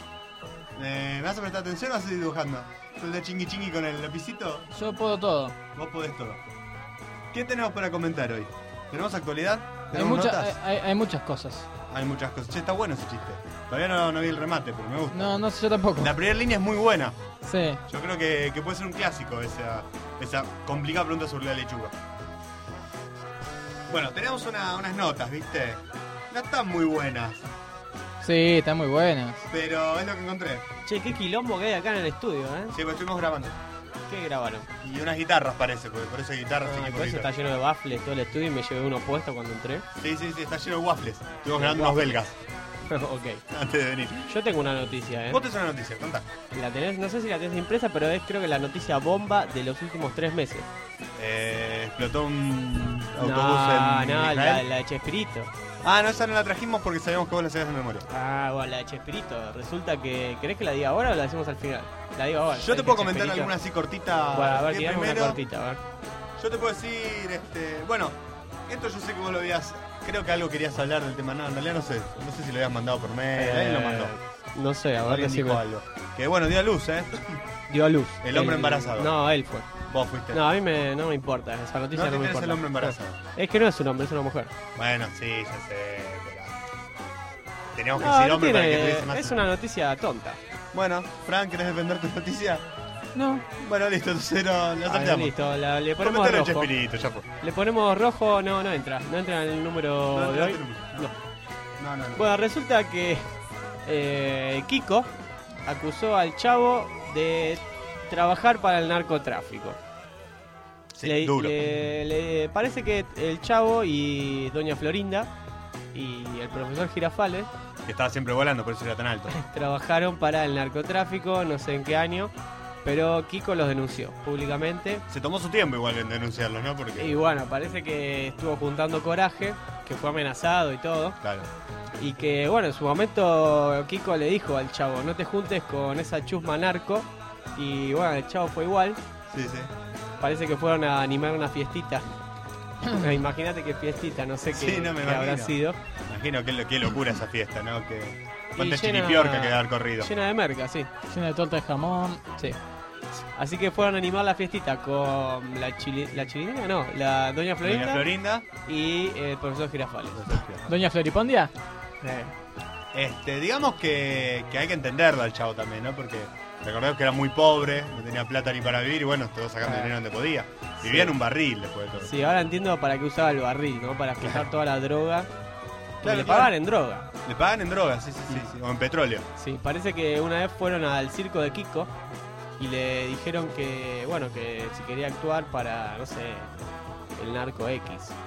Speaker 5: Eh, ¿Me vas a prestar atención o vas a seguir dibujando? ¿Tú de chingui chingui con el lapicito?
Speaker 4: Yo puedo todo.
Speaker 5: Vos podés todo. ¿Qué tenemos para comentar hoy? ¿Tenemos actualidad?
Speaker 4: Hay,
Speaker 5: ¿Tenemos
Speaker 4: mucha,
Speaker 5: notas?
Speaker 4: hay, hay muchas cosas.
Speaker 5: Hay muchas cosas. Che, está bueno ese chiste. Todavía no, no vi el remate, pero me gusta.
Speaker 4: No, no sé, yo tampoco.
Speaker 5: La primera línea es muy buena.
Speaker 4: Sí.
Speaker 5: Yo creo que, que puede ser un clásico esa, esa complicada pregunta sobre la lechuga. Bueno, tenemos una, unas notas, ¿viste? No están muy buenas,
Speaker 4: Sí, están muy buenas.
Speaker 5: pero es lo que encontré.
Speaker 10: Che, qué quilombo que hay acá en el estudio, ¿eh?
Speaker 5: Sí, pues estuvimos grabando.
Speaker 10: ¿Qué grabaron?
Speaker 5: Y unas guitarras parece, porque por eso hay guitarras
Speaker 10: Ah,
Speaker 5: y
Speaker 10: por eso está lleno de baffles todo el estudio y me llevé uno puesto cuando entré.
Speaker 5: Sí, sí, sí, está lleno de waffles. Estuvimos grabando unos belgas
Speaker 10: Ok.
Speaker 5: antes de venir.
Speaker 10: Yo tengo una noticia, ¿eh?
Speaker 5: Vos tenés una noticia, contá.
Speaker 10: La tenés, no sé si la tenés impresa, pero es creo que la noticia bomba de los últimos tres meses.
Speaker 5: Eh, explotó un autobús
Speaker 10: No,
Speaker 5: en
Speaker 10: no, la,
Speaker 5: Israel.
Speaker 10: la de Chespirito.
Speaker 5: Ah, no, esa no la trajimos porque sabíamos que vos la sabías de memoria.
Speaker 10: Ah, bueno, la de Chespirito. Resulta que... ¿Querés que la diga ahora o la decimos al final? La digo ahora.
Speaker 5: Yo te puedo comentar alguna así cortita.
Speaker 10: Bueno, a ver,
Speaker 5: que
Speaker 10: tirame una
Speaker 5: primero,
Speaker 10: cortita, a ver.
Speaker 5: Yo te puedo decir, este... Bueno, esto yo sé que vos lo habías... Creo que algo querías hablar del tema. No, en realidad no sé. No sé si lo habías mandado por mail.
Speaker 10: Eh,
Speaker 5: Él lo mandó.
Speaker 10: No sé, a ver,
Speaker 5: Alguien
Speaker 10: decime.
Speaker 5: dijo algo. Que bueno, dio a luz, ¿eh?
Speaker 10: Dio a luz.
Speaker 5: El hombre embarazado.
Speaker 10: No, él fue.
Speaker 5: Vos fuiste.
Speaker 10: No, a mí me, no me importa. Esa noticia
Speaker 5: No
Speaker 10: no,
Speaker 5: te
Speaker 10: me
Speaker 5: interesa
Speaker 10: importa.
Speaker 5: el hombre embarazado.
Speaker 10: Es que no es un hombre, es una mujer.
Speaker 5: Bueno, sí, ya sé. Pero... Teníamos que
Speaker 10: No,
Speaker 5: decir
Speaker 10: no
Speaker 5: hombre para que
Speaker 10: tiene-
Speaker 5: tuviese más.
Speaker 10: es una noticia tonta.
Speaker 5: Bueno, Fran, ¿querés defender tu noticia?
Speaker 4: No.
Speaker 5: Bueno, listo, entonces no, la
Speaker 10: Ah,
Speaker 5: salteamos.
Speaker 10: listo, la- le ponemos
Speaker 5: Coméntale a
Speaker 10: rojo.
Speaker 5: Chespirito, ya fue.
Speaker 10: Le ponemos rojo, no, no entra. No entra en el número
Speaker 5: No,
Speaker 10: de
Speaker 5: no,
Speaker 10: hoy.
Speaker 5: no.
Speaker 10: No.
Speaker 5: No, no, no.
Speaker 10: Bueno, resulta que eh, Kiko acusó al chavo de trabajar para el narcotráfico.
Speaker 5: Sí,
Speaker 10: le,
Speaker 5: duro.
Speaker 10: le- le parece que el chavo y doña Florinda y el profesor Girafales
Speaker 5: Que estaba siempre volando, por eso era tan alto.
Speaker 10: trabajaron para el narcotráfico, no sé en qué año, pero Kiko los denunció públicamente.
Speaker 5: Se tomó su tiempo igual en denunciarlos, ¿no? Porque...
Speaker 10: Y bueno, parece que estuvo juntando coraje, que fue amenazado y todo.
Speaker 5: Claro.
Speaker 10: Y que, bueno, en su momento Kiko le dijo al chavo, no te juntes con esa chusma narco. Y bueno, el chavo fue igual.
Speaker 5: Sí, sí.
Speaker 10: Parece que fueron a animar una fiestita. Imagínate qué fiestita, no sé qué,
Speaker 5: Sí, no me
Speaker 10: qué habrá
Speaker 5: imagino.
Speaker 10: sido.
Speaker 5: Imagino qué, qué locura esa fiesta, ¿no? Que...
Speaker 10: Y
Speaker 5: Cuánta
Speaker 10: llena-
Speaker 5: chiripiorca que debe haber corrido.
Speaker 10: Llena de merca, sí.
Speaker 4: Llena de torta de jamón.
Speaker 10: Sí. Así que fueron a animar la fiestita con la chili, la chilindrina, no, la doña Florinda,
Speaker 5: Doña Florinda.
Speaker 10: y el profesor Girafales.
Speaker 4: Doña Floripondia.
Speaker 10: Eh,
Speaker 5: Este, digamos que, que hay que entenderlo al chavo también, ¿no? Porque recordemos que era muy pobre, no tenía plata ni para vivir y bueno, estuvo sacando
Speaker 10: Ah.
Speaker 5: dinero donde podía. Vivía en un barril después de todo.
Speaker 10: Sí, ahora entiendo para qué usaba el barril, ¿no? Para fijar toda la droga.
Speaker 5: Claro,
Speaker 10: le
Speaker 5: claro.
Speaker 10: pagan en droga.
Speaker 5: Le pagan en drogas, sí, sí, sí, sí, o en petróleo.
Speaker 10: Sí, parece que una vez fueron al circo de Kiko y le dijeron que, bueno, que si quería actuar para, no sé, el narco X.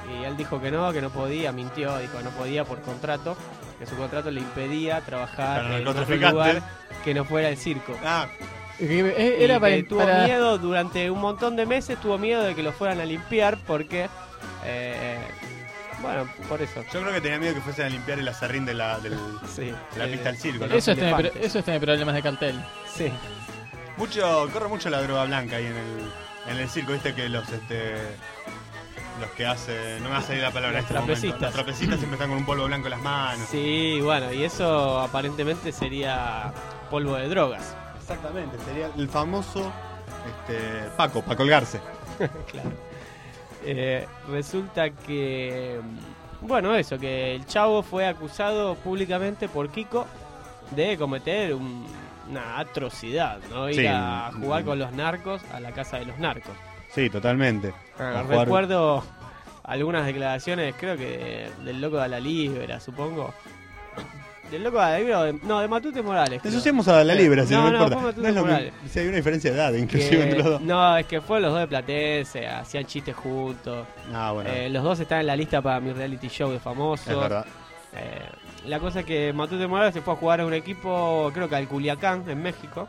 Speaker 10: Y él dijo que no, que no podía, mintió, dijo que no podía por contrato, que su contrato le impedía trabajar
Speaker 5: Para
Speaker 10: en otro
Speaker 5: narcotraficante.
Speaker 10: lugar que no fuera el circo.
Speaker 5: Ah,
Speaker 4: Eh, Era
Speaker 10: Y
Speaker 4: para,
Speaker 10: que tuvo
Speaker 4: para-
Speaker 10: miedo durante un montón de meses, tuvo miedo de que lo fueran a limpiar porque, eh, bueno, por eso.
Speaker 5: yo creo que tenía miedo que fuesen a limpiar el acerrín de la, del,
Speaker 10: Sí,
Speaker 5: de la
Speaker 10: eh,
Speaker 5: pista del circo, ¿no?
Speaker 4: Eso es, tener,
Speaker 10: elefantes.
Speaker 4: eso es tener problemas de cartel.
Speaker 10: Sí.
Speaker 5: Mucho, corre mucho la droga blanca ahí en el, en el circo, viste que los este los que hacen, no me va a salir la palabra en
Speaker 10: Los
Speaker 5: este momento.
Speaker 10: trapecistas.
Speaker 5: Los trapecistas siempre están con un polvo blanco en las manos.
Speaker 10: Sí, bueno, y eso aparentemente sería polvo de drogas.
Speaker 5: Exactamente, sería el famoso este, Paco, para colgarse.
Speaker 10: Claro. Eh, resulta que, bueno, eso, que el chavo fue acusado públicamente por Kiko de cometer un- una atrocidad, ¿no? Ir
Speaker 5: Sí.
Speaker 10: a jugar con los narcos a la casa de los narcos.
Speaker 5: Sí, totalmente.
Speaker 10: Ah,
Speaker 5: A jugar-
Speaker 10: recuerdo algunas declaraciones, creo que del loco de la Libra, supongo. Del loco de la Libra, o de- no, de Matute Morales. creo.
Speaker 5: Ensuciamos a la libra, si no,
Speaker 10: no,
Speaker 5: me
Speaker 10: no,
Speaker 5: importa.
Speaker 10: fue Matute
Speaker 5: No es lo
Speaker 10: Morales.
Speaker 5: mismo. Sí, hay una diferencia de edad, inclusive,
Speaker 10: Que-
Speaker 5: entre los dos.
Speaker 10: no, es que fueron los dos de Platense, hacían chistes juntos.
Speaker 5: Ah, bueno.
Speaker 10: Eh, los dos están en la lista para mi reality show de famosos.
Speaker 5: Es verdad.
Speaker 10: Eh, la cosa es que Matute Morales se fue a jugar a un equipo, creo que al Culiacán, en México.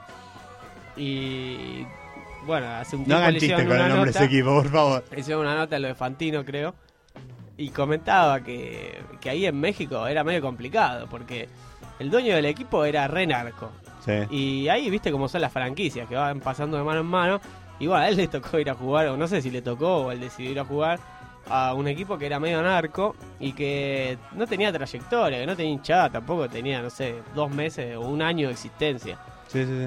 Speaker 10: Y bueno, hace un
Speaker 5: No
Speaker 10: tiempo
Speaker 5: hagan
Speaker 10: le
Speaker 5: chiste
Speaker 10: hicieron
Speaker 5: con el
Speaker 10: una
Speaker 5: nombre de
Speaker 10: nota.
Speaker 5: ese equipo, por favor.
Speaker 10: Le hicieron una nota en lo de Fantino, creo. Y comentaba que, que ahí en México era medio complicado, porque el dueño del equipo era re narco.
Speaker 5: Sí.
Speaker 10: Y ahí viste cómo son las franquicias, que van pasando de mano en mano. Y bueno, a él le tocó ir a jugar, o no sé si le tocó o él decidió ir a jugar a un equipo que era medio narco y que no tenía trayectoria, que no tenía hinchada, tampoco tenía, no sé, dos meses o un año de existencia.
Speaker 5: Sí, sí, sí.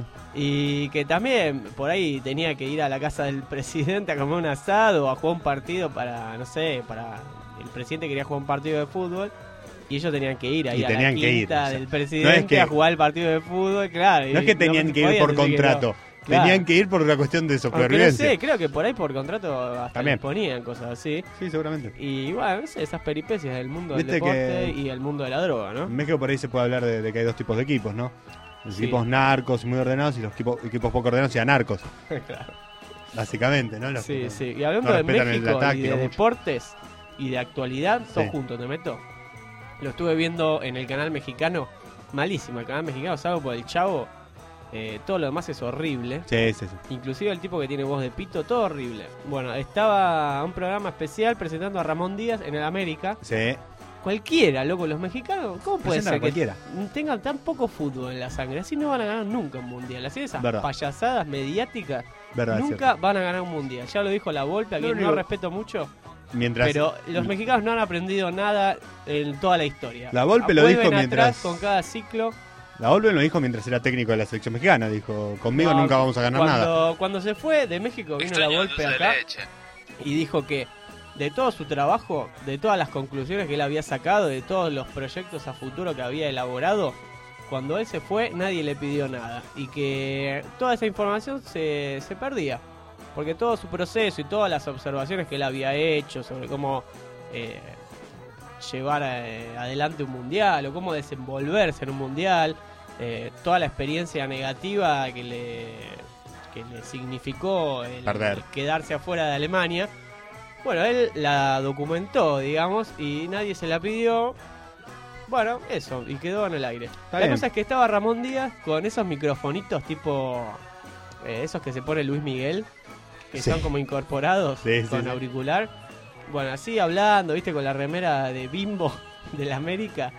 Speaker 10: Y que también por ahí tenía que ir a la casa del presidente a comer un asado o a jugar un partido para, no sé, para... El presidente quería jugar un partido de fútbol y ellos tenían que ir ahí
Speaker 5: Y
Speaker 10: a la
Speaker 5: tenían que ir,
Speaker 10: quinta
Speaker 5: o sea,
Speaker 10: del
Speaker 5: no es
Speaker 10: presidente
Speaker 5: que-
Speaker 10: a jugar el partido de fútbol, claro.
Speaker 5: No es que tenían que ir por contrato. Tenían que ir por una cuestión de
Speaker 10: Aunque no
Speaker 5: supervivencia.
Speaker 10: sé, creo que por ahí por contrato hasta
Speaker 5: También.
Speaker 10: les ponían cosas así.
Speaker 5: Sí, seguramente.
Speaker 10: Y bueno, no sé, esas peripecias del mundo del
Speaker 5: Viste
Speaker 10: deporte
Speaker 5: que-
Speaker 10: y el mundo de la droga, ¿no?
Speaker 5: En México por ahí se puede hablar de, de que hay dos tipos de equipos, ¿no? Los
Speaker 10: Sí.
Speaker 5: equipos narcos muy ordenados y los equipos, equipos poco ordenados y anarcos.
Speaker 10: Claro.
Speaker 5: Básicamente, ¿no? Los
Speaker 10: Sí,
Speaker 5: que
Speaker 10: sí. Y
Speaker 5: no
Speaker 10: hablando de
Speaker 5: respetan el- la
Speaker 10: México y
Speaker 5: táctica
Speaker 10: de
Speaker 5: mucho.
Speaker 10: deportes y de actualidad, todo
Speaker 5: Sí.
Speaker 10: junto, te meto. Lo estuve viendo en el canal mexicano. Malísimo el canal mexicano, salvo por el Chavo. Eh, todo lo demás es horrible.
Speaker 5: Sí, sí, sí.
Speaker 10: Inclusive el tipo que tiene voz de pito, todo horrible. Bueno, estaba un programa especial presentando a Ramón Díaz en el América.
Speaker 5: Sí.
Speaker 10: Cualquiera, loco, los mexicanos, ¿cómo puede
Speaker 5: Presentan a
Speaker 10: ser que
Speaker 5: cualquiera.
Speaker 10: tengan tan poco fútbol en la sangre? Así no van a ganar nunca un mundial. Así esas
Speaker 5: Verdad.
Speaker 10: payasadas mediáticas
Speaker 5: Verdad, es
Speaker 10: nunca
Speaker 5: cierto.
Speaker 10: van a ganar un mundial. Ya lo dijo la Volpe, a
Speaker 5: Lo
Speaker 10: quien
Speaker 5: único-
Speaker 10: no respeto mucho.
Speaker 5: Mientras
Speaker 10: Pero los mexicanos no han aprendido nada en toda la historia.
Speaker 5: La Volpe lo
Speaker 10: Vuelven
Speaker 5: dijo
Speaker 10: atrás
Speaker 5: mientras-
Speaker 10: con cada ciclo.
Speaker 5: La Volpe lo dijo mientras era técnico de la selección mexicana. Dijo, conmigo
Speaker 10: No,
Speaker 5: nunca vamos a ganar
Speaker 10: cuando,
Speaker 5: nada.
Speaker 10: Cuando se fue de México vino la Volpe acá y dijo que de todo su trabajo, de todas las conclusiones que él había sacado, de todos los proyectos a futuro que había elaborado, cuando él se fue nadie le pidió nada y que toda esa información se, se perdía. Porque todo su proceso y todas las observaciones que él había hecho sobre cómo eh, llevar eh, adelante un mundial o cómo desenvolverse en un mundial, eh, toda la experiencia negativa que le, que le significó el,
Speaker 5: Perder.
Speaker 10: el quedarse afuera de Alemania. Bueno, él la documentó, digamos, y nadie se la pidió. Bueno, eso, y quedó en el aire. la
Speaker 5: bien.
Speaker 10: cosa es que estaba Ramón Díaz con esos microfonitos tipo... eh, esos que se pone Luis Miguel, que
Speaker 5: Sí.
Speaker 10: son como incorporados
Speaker 5: Sí, sí,
Speaker 10: con
Speaker 5: sí.
Speaker 10: auricular. Bueno, así hablando, viste, con la remera de Bimbo de la América.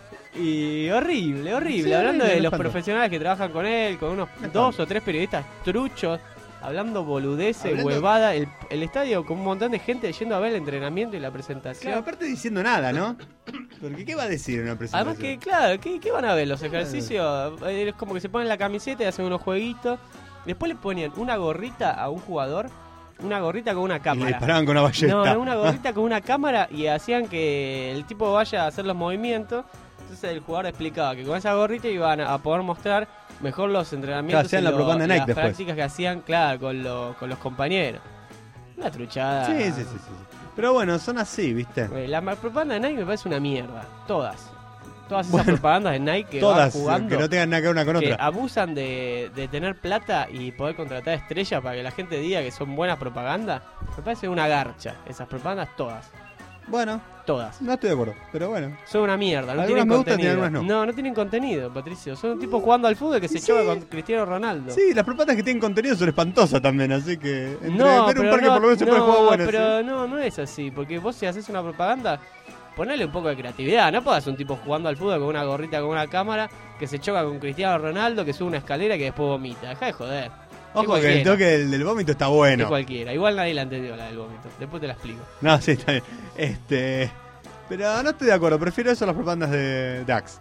Speaker 10: Y horrible, horrible.
Speaker 5: Sí,
Speaker 10: hablando
Speaker 5: horrible,
Speaker 10: de
Speaker 5: no
Speaker 10: los
Speaker 5: espanto.
Speaker 10: profesionales que trabajan con él, con unos
Speaker 5: No
Speaker 10: dos
Speaker 5: espanto.
Speaker 10: o tres periodistas truchos, hablando boludeces,
Speaker 5: Hablando-
Speaker 10: huevada. El, el estadio con un montón de gente yendo a ver el entrenamiento y la presentación.
Speaker 5: Claro, aparte diciendo nada, ¿no? Porque ¿qué va a decir en una presentación?
Speaker 10: Además que, claro, ¿qué, qué van a ver? Los ejercicios, eh, es como que se ponen la camiseta y hacen unos jueguitos. Después le ponían una gorrita a un jugador, una gorrita con una
Speaker 5: Y le
Speaker 10: cámara.
Speaker 5: disparaban con una ballesta.
Speaker 10: No, no, una gorrita con una cámara y hacían que el tipo vaya a hacer los movimientos. Entonces el jugador explicaba que con esa gorrita iban a poder mostrar mejor los entrenamientos
Speaker 5: Claro, hacían
Speaker 10: y
Speaker 5: la
Speaker 10: lo-
Speaker 5: propaganda
Speaker 10: y
Speaker 5: Nike
Speaker 10: las
Speaker 5: después.
Speaker 10: prácticas que hacían, claro, con, lo- con los compañeros. Una truchada.
Speaker 5: Sí, sí, sí, sí, sí. Pero bueno, son así, ¿viste?
Speaker 10: Eh, La ma- propaganda de Nike me parece una mierda. Todas. Todas esas
Speaker 5: Bueno,
Speaker 10: propagandas de Nike que
Speaker 5: Todas,
Speaker 10: van jugando.
Speaker 5: que no tengan nada que ver una con
Speaker 10: que
Speaker 5: otra.
Speaker 10: abusan de, de tener plata y poder contratar estrellas para que la gente diga que son buenas propagandas. Me parece una garcha. Esas propagandas todas.
Speaker 5: Bueno,
Speaker 10: Todas.
Speaker 5: no estoy de acuerdo, pero bueno.
Speaker 10: Son una mierda, no
Speaker 5: Algunas
Speaker 10: tienen
Speaker 5: me gustan y
Speaker 10: contenido.
Speaker 5: algunas no.
Speaker 10: no, no tienen contenido, Patricio. Son un tipo jugando al fútbol que se
Speaker 5: Sí.
Speaker 10: choca con Cristiano Ronaldo.
Speaker 5: Sí, las propagandas que tienen contenido son espantosas también, así que entre
Speaker 10: No,
Speaker 5: ver un
Speaker 10: pero
Speaker 5: par que
Speaker 10: no,
Speaker 5: por lo menos se
Speaker 10: no,
Speaker 5: puede jugar buenas.
Speaker 10: pero no, no es así, porque vos si haces una propaganda, ponele un poco de creatividad, no podés un tipo jugando al fútbol con una gorrita, con una cámara, que se choca con Cristiano Ronaldo, que sube una escalera y que después vomita. Deja de joder.
Speaker 5: Ojo que el toque del, del vómito está bueno.
Speaker 10: Es cualquiera, igual nadie la entendió la del vómito, después te la explico.
Speaker 5: No, sí, está bien. Este, pero no estoy de acuerdo, prefiero eso a las propagandas de Dax.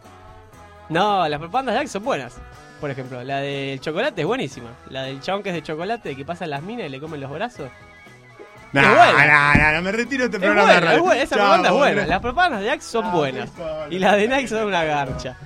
Speaker 10: No, las propagandas de Axe son buenas. Por ejemplo, la del chocolate es buenísima. La del chabón que es de chocolate, que pasa las minas y le comen los brazos.
Speaker 5: No,
Speaker 10: Es buena.
Speaker 5: no, no, no, me retiro de este
Speaker 10: Es
Speaker 5: programa de
Speaker 10: buena,
Speaker 5: radio.
Speaker 10: es buena, esa
Speaker 5: Chao,
Speaker 10: propaganda es buena.
Speaker 5: hombre.
Speaker 10: Las propagandas de Axe son
Speaker 5: Ah,
Speaker 10: buenas.
Speaker 5: por favor.
Speaker 10: Y las de Nike son una garcha.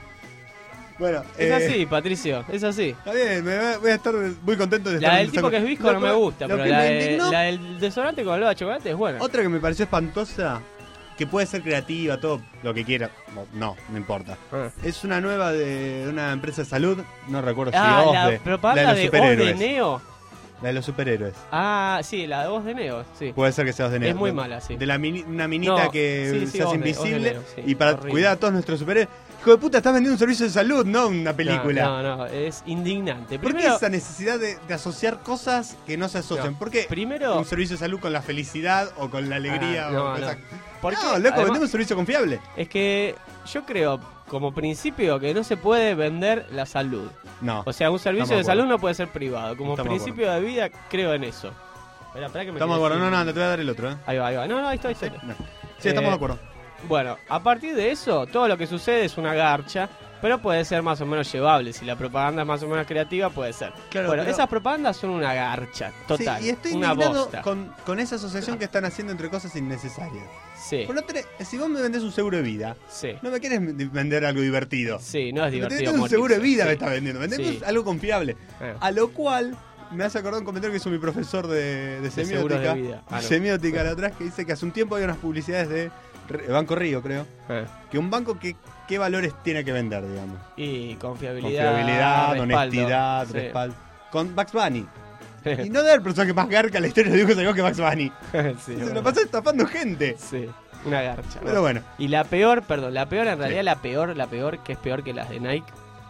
Speaker 5: Bueno,
Speaker 10: Es
Speaker 5: eh,
Speaker 10: así, Patricio, es así.
Speaker 5: Está bien, me voy voy a estar muy contento de estar
Speaker 10: La
Speaker 5: en
Speaker 10: del tipo
Speaker 5: esa-
Speaker 10: que es visco
Speaker 5: Lo
Speaker 10: no me
Speaker 5: que-
Speaker 10: gusta,
Speaker 5: lo
Speaker 10: pero
Speaker 5: que
Speaker 10: la,
Speaker 5: me
Speaker 10: de-
Speaker 5: indignó-
Speaker 10: la del desodorante con olor a chocolate es buena.
Speaker 5: Otra que me pareció espantosa, que puede ser creativa, todo lo que quiera. No, no importa.
Speaker 10: Ah.
Speaker 5: Es una nueva de una empresa de salud, no recuerdo si
Speaker 10: Ah,
Speaker 5: Oz
Speaker 10: la
Speaker 5: de,
Speaker 10: propaganda
Speaker 5: la
Speaker 10: de,
Speaker 5: de los
Speaker 10: Oz de
Speaker 5: superhéroes.
Speaker 10: Neo.
Speaker 5: La de los superhéroes.
Speaker 10: Ah, sí, la de Oz de Neo, sí.
Speaker 5: Puede ser que sea Oz de Neo.
Speaker 10: Es muy
Speaker 5: De-
Speaker 10: mala, sí.
Speaker 5: De la mini- una minita
Speaker 10: No,
Speaker 5: que
Speaker 10: sí, sí,
Speaker 5: se hace
Speaker 10: Oz de-
Speaker 5: invisible
Speaker 10: Oz de Neo, sí,
Speaker 5: y para
Speaker 10: horrible.
Speaker 5: cuidar a todos nuestros superhéroes. Hijo de puta, estás vendiendo un servicio de salud, no una película.
Speaker 10: No, no, no, es indignante.
Speaker 5: ¿Por
Speaker 10: Primero,
Speaker 5: qué esa necesidad de, de asociar cosas que no se asocian?
Speaker 10: No.
Speaker 5: ¿Por qué
Speaker 10: Primero-
Speaker 5: un servicio de salud con la felicidad o con la alegría?
Speaker 10: Ah,
Speaker 5: o
Speaker 10: no,
Speaker 5: con
Speaker 10: no.
Speaker 5: esa-
Speaker 10: ¿Por qué?
Speaker 5: No, loco,
Speaker 10: Además-
Speaker 5: vendemos un servicio confiable.
Speaker 10: es que yo creo, como principio, que no se puede vender la salud.
Speaker 5: No.
Speaker 10: O sea, un servicio
Speaker 5: Estamos
Speaker 10: de
Speaker 5: de acuerdo.
Speaker 10: salud no puede ser privado. Como
Speaker 5: Estamos de
Speaker 10: principio de, vida, creo en eso. Espera, espera que me
Speaker 5: Estamos de
Speaker 10: quedé
Speaker 5: acuerdo.
Speaker 10: sin-
Speaker 5: No, no, te voy a dar el otro, ¿eh?
Speaker 10: Ahí va, ahí va. No, no, ahí está, ahí está.
Speaker 5: Sí, no. Sí, estamos
Speaker 10: Eh,
Speaker 5: de acuerdo.
Speaker 10: Bueno, a partir de eso, todo lo que sucede es una garcha, pero puede ser más o menos llevable. Si la propaganda es más o menos creativa, puede ser.
Speaker 5: Claro,
Speaker 10: bueno,
Speaker 5: pero-
Speaker 10: esas propagandas son una garcha, total.
Speaker 5: Sí, y estoy
Speaker 10: una
Speaker 5: indignado
Speaker 10: bosta.
Speaker 5: con, con esa asociación que están haciendo entre cosas innecesarias.
Speaker 10: Sí,
Speaker 5: Por no tener- si vos me vendés un seguro de vida,
Speaker 10: sí.
Speaker 5: no me quieres vender algo divertido.
Speaker 10: Sí, no es
Speaker 5: Me
Speaker 10: divertido.
Speaker 5: vendés un
Speaker 10: morirse,
Speaker 5: seguro de vida
Speaker 10: sí.
Speaker 5: me estás vendiendo. Vendeme
Speaker 10: Sí.
Speaker 5: algo confiable.
Speaker 10: Eh.
Speaker 5: A lo cual me hace acordar un comentario que hizo mi profesor de, de
Speaker 10: seguros
Speaker 5: semiótica.
Speaker 10: de vida. Ah, no.
Speaker 5: Semiótica la otra vez, que dice que hace un tiempo había unas publicidades de Re- Banco Río, creo.
Speaker 10: Eh.
Speaker 5: Que un banco que qué valores tiene que vender, digamos.
Speaker 10: Y confiabilidad,
Speaker 5: Confiabilidad,
Speaker 10: respaldo.
Speaker 5: honestidad,
Speaker 10: Sí.
Speaker 5: respaldo. Con Bugs Bunny. Y no da el personaje más garca en la historia de dibujos animados que Bugs Bunny.
Speaker 10: Sí,
Speaker 5: Se lo
Speaker 10: bueno.
Speaker 5: pasó estafando gente.
Speaker 10: Sí, una garcha. ¿no?
Speaker 5: Pero bueno.
Speaker 10: Y la peor, perdón, la peor en realidad, la peor, la peor, que es peor que las de Nike.